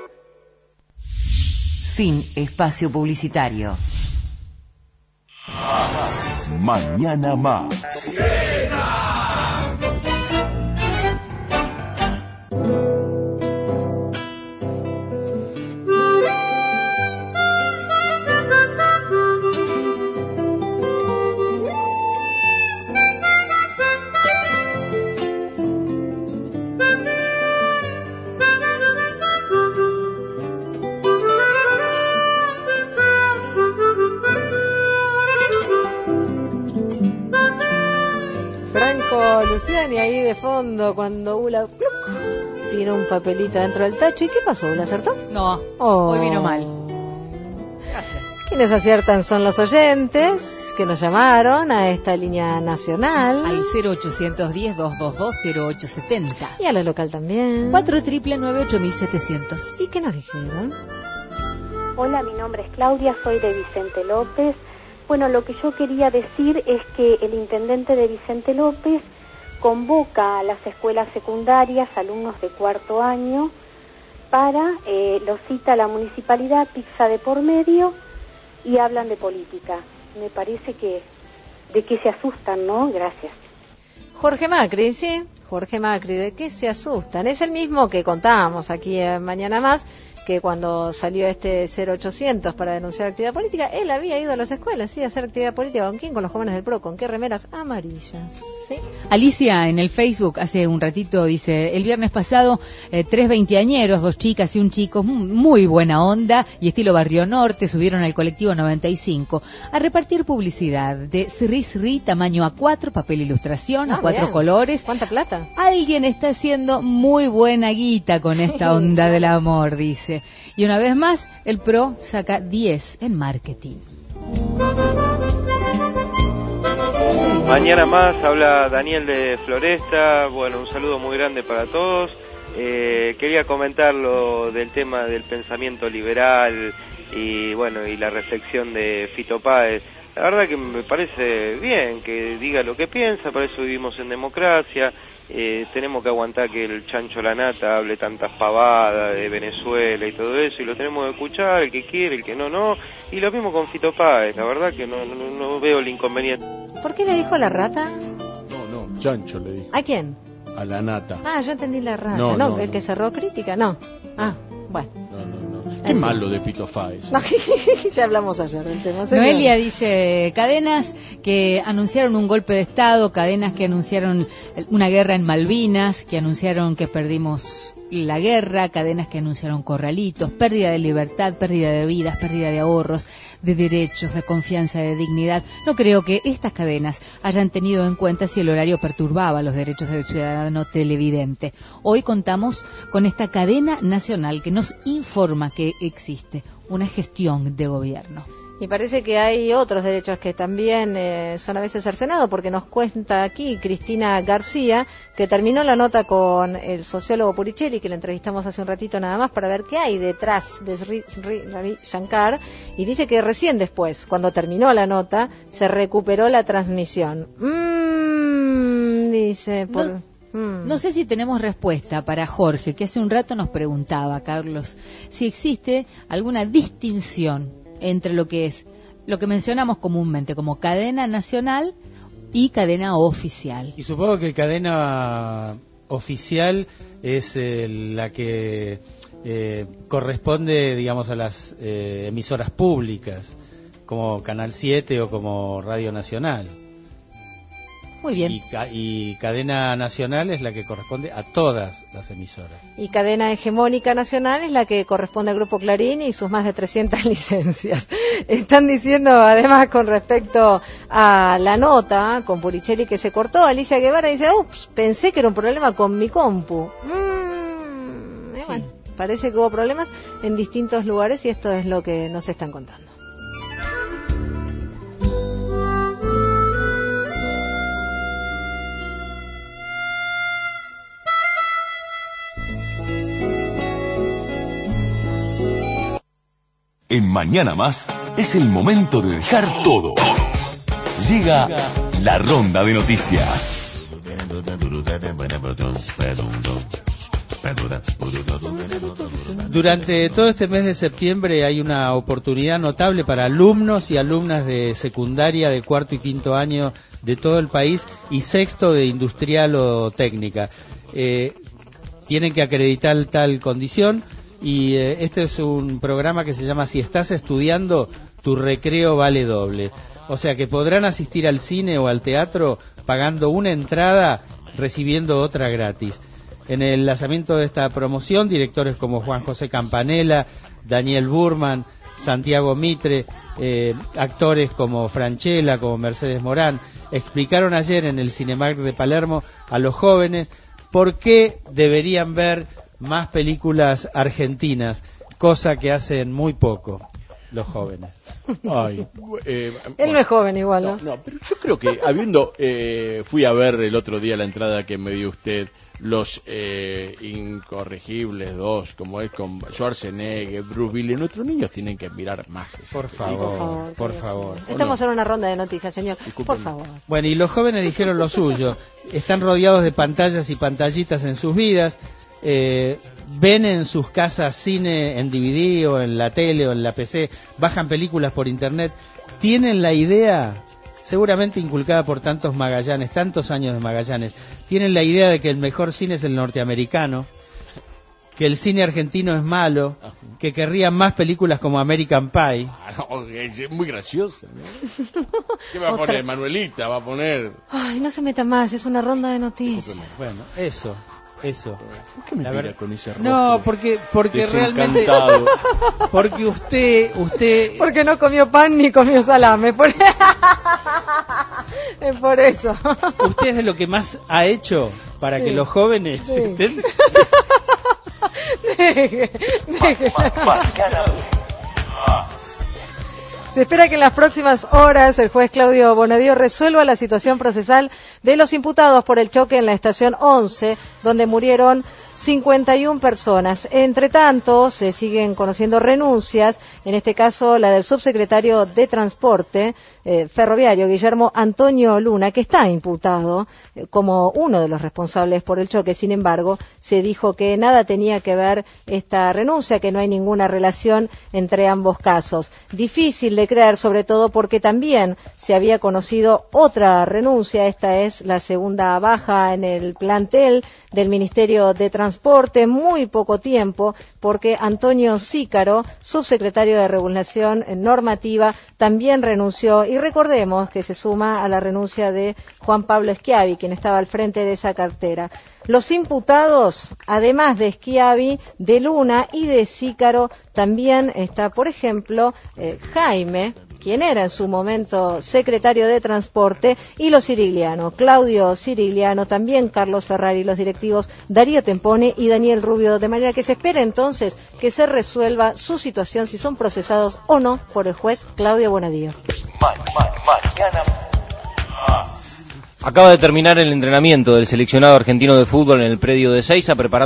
Fin espacio publicitario. Mañana más. Luciani ahí de fondo cuando Ula tiró un papelito dentro del tacho. ¿Y qué pasó? ¿Ula acertó? No, hoy vino mal. Quienes aciertan son los oyentes que nos llamaron a esta línea nacional. Al 0810-222-0870. Y a la local también. 499-8700. ¿Y qué nos dijeron? Hola, mi nombre es Claudia, soy de Vicente López. Bueno, lo que yo quería decir es que el intendente de Vicente López convoca a las escuelas secundarias, alumnos de cuarto año, para, los cita a la municipalidad, pizza de por medio, y hablan de política. Me parece que de qué se asustan, ¿no? Gracias. Jorge Macri, ¿sí? Jorge Macri, ¿de qué se asustan? Es el mismo que contábamos aquí en Mañana Más, que cuando salió este 0800 para denunciar actividad política, él había ido a las escuelas, sí, a hacer actividad política. ¿Con quién? Con los jóvenes del PRO. ¿Con qué remeras? Amarillas, ¿sí? Alicia en el Facebook hace un ratito dice, el viernes pasado 3 veinteañeros, 2 chicas y un chico, muy buena onda y estilo Barrio Norte, subieron al colectivo 95 a repartir publicidad de Sri tamaño A4, papel ilustración, a 4 colores. ¿Cuánta plata? Alguien está haciendo muy buena guita con esta onda del amor, dice. Y una vez más, el PRO saca 10 en marketing. Mañana Más, habla Daniel de Floresta. Bueno, un saludo muy grande para todos. Quería comentar lo del tema del pensamiento liberal y bueno, y la reflexión de Fito Páez. La verdad que me parece bien que diga lo que piensa, para eso vivimos en democracia. Tenemos que aguantar que el Chancho Lanata hable tantas pavadas de Venezuela y todo eso, y lo tenemos que escuchar, el que quiere, el que no, no. Y lo mismo con Fito Páez, la verdad que no veo el inconveniente. ¿Por qué le dijo la rata? No, Chancho le dijo. ¿A quién? A la nata. Ah, yo entendí la rata. No, el que cerró crítica, no. Ah, bueno. No. Qué malo de Fito Páez. No, ya hablamos ayer del tema. Noelia dice, cadenas que anunciaron un golpe de Estado, cadenas que anunciaron una guerra en Malvinas, que anunciaron que perdimos la guerra, cadenas que anunciaron corralitos, pérdida de libertad, pérdida de vidas, pérdida de ahorros, de derechos, de confianza, de dignidad. No creo que estas cadenas hayan tenido en cuenta si el horario perturbaba los derechos del ciudadano televidente. Hoy contamos con esta cadena nacional que nos informa que existe una gestión de gobierno. Y parece que hay otros derechos que también son a veces cercenados, porque nos cuenta aquí Cristina García, que terminó la nota con el sociólogo Puricelli, que le entrevistamos hace un ratito nada más, para ver qué hay detrás de Sri Ravi Shankar, y dice que recién después, cuando terminó la nota, se recuperó la transmisión. Dice... No sé si tenemos respuesta para Jorge, que hace un rato nos preguntaba, Carlos, si existe alguna distinción entre lo que es, lo que mencionamos comúnmente como cadena nacional y cadena oficial. Y supongo que cadena oficial es la que corresponde, digamos, a las emisoras públicas, como Canal 7 o como Radio Nacional. Muy bien. Y cadena nacional es la que corresponde a todas las emisoras. Y cadena hegemónica nacional es la que corresponde al Grupo Clarín y sus más de 300 licencias. Están diciendo, además, con respecto a la nota con Puricelli que se cortó, Alicia Guevara dice, ups, pensé que era un problema con mi compu. Sí. Bueno, parece que hubo problemas en distintos lugares y esto es lo que nos están contando. En Mañana Más es el momento de dejar todo. Llega la ronda de noticias. Durante todo este mes de septiembre hay una oportunidad notable para alumnos y alumnas de secundaria de cuarto y quinto año de todo el país y sexto de industrial o técnica. Tienen que acreditar tal condición y este es un programa que se llama Si estás estudiando, tu recreo vale doble. O sea que podrán asistir al cine o al teatro pagando una entrada, recibiendo otra gratis. En el lanzamiento de esta promoción, directores como Juan José Campanella, Daniel Burman, Santiago Mitre, actores como Franchella, como Mercedes Morán, explicaron ayer en el Cinemark de Palermo a los jóvenes por qué deberían ver más películas argentinas, cosa que hacen muy poco los jóvenes. Ay, Él no es joven igual, ¿no? No, pero yo creo que habiendo, fui a ver el otro día la entrada que me dio usted, Los Incorregibles 2, como es con Schwarzenegger, Bruce Willis, nuestros niños tienen que mirar más. Por favor, por favor. Estamos en una ronda de noticias, señor. Por favor. Bueno, y los jóvenes dijeron lo suyo. Están rodeados de pantallas y pantallitas en sus vidas. Ven en sus casas cine en DVD o en la tele o en la PC, bajan películas por internet, tienen la idea, seguramente inculcada por tantos años de Magallanes, tienen la idea de que el mejor cine es el norteamericano, que el cine argentino es malo, que querrían más películas como American Pie. Es muy graciosa, ¿no? ¿Qué va a poner? Manuelita va a poner... Ay, no se meta más, es una ronda de noticias. Bueno, eso. ¿Por qué me mira con ese rostro? No, porque realmente, porque usted porque no comió pan ni comió salame, es por eso. Usted es de lo que más ha hecho para que los jóvenes estén. Se espera que en las próximas horas el juez Claudio Bonadío resuelva la situación procesal de los imputados por el choque en la estación 11, donde murieron 51 personas. Entre tanto, se siguen conociendo renuncias, en este caso la del subsecretario de Transporte Ferroviario, Guillermo Antonio Luna, que está imputado como uno de los responsables por el choque. Sin embargo, se dijo que nada tenía que ver esta renuncia, que no hay ninguna relación entre ambos casos. Difícil de creer, sobre todo porque también se había conocido otra renuncia. Esta es la segunda baja en el plantel del Ministerio de Transporte, muy poco tiempo, porque Antonio Cícaro, subsecretario de Regulación Normativa, también renunció, y recordemos que se suma a la renuncia de Juan Pablo Schiavi, quien estaba al frente de esa cartera. Los imputados, además de Schiavi, de Luna y de Cícaro, también está, por ejemplo, Jaime, quien era en su momento secretario de Transporte, y los Cirigliano, Claudio Cirigliano, también Carlos Ferrari, los directivos Darío Tempone y Daniel Rubio, de manera que se espera entonces que se resuelva su situación, si son procesados o no por el juez Claudio Bonadío. Acaba de terminar el entrenamiento del seleccionado argentino de fútbol en el predio de Seiza, preparando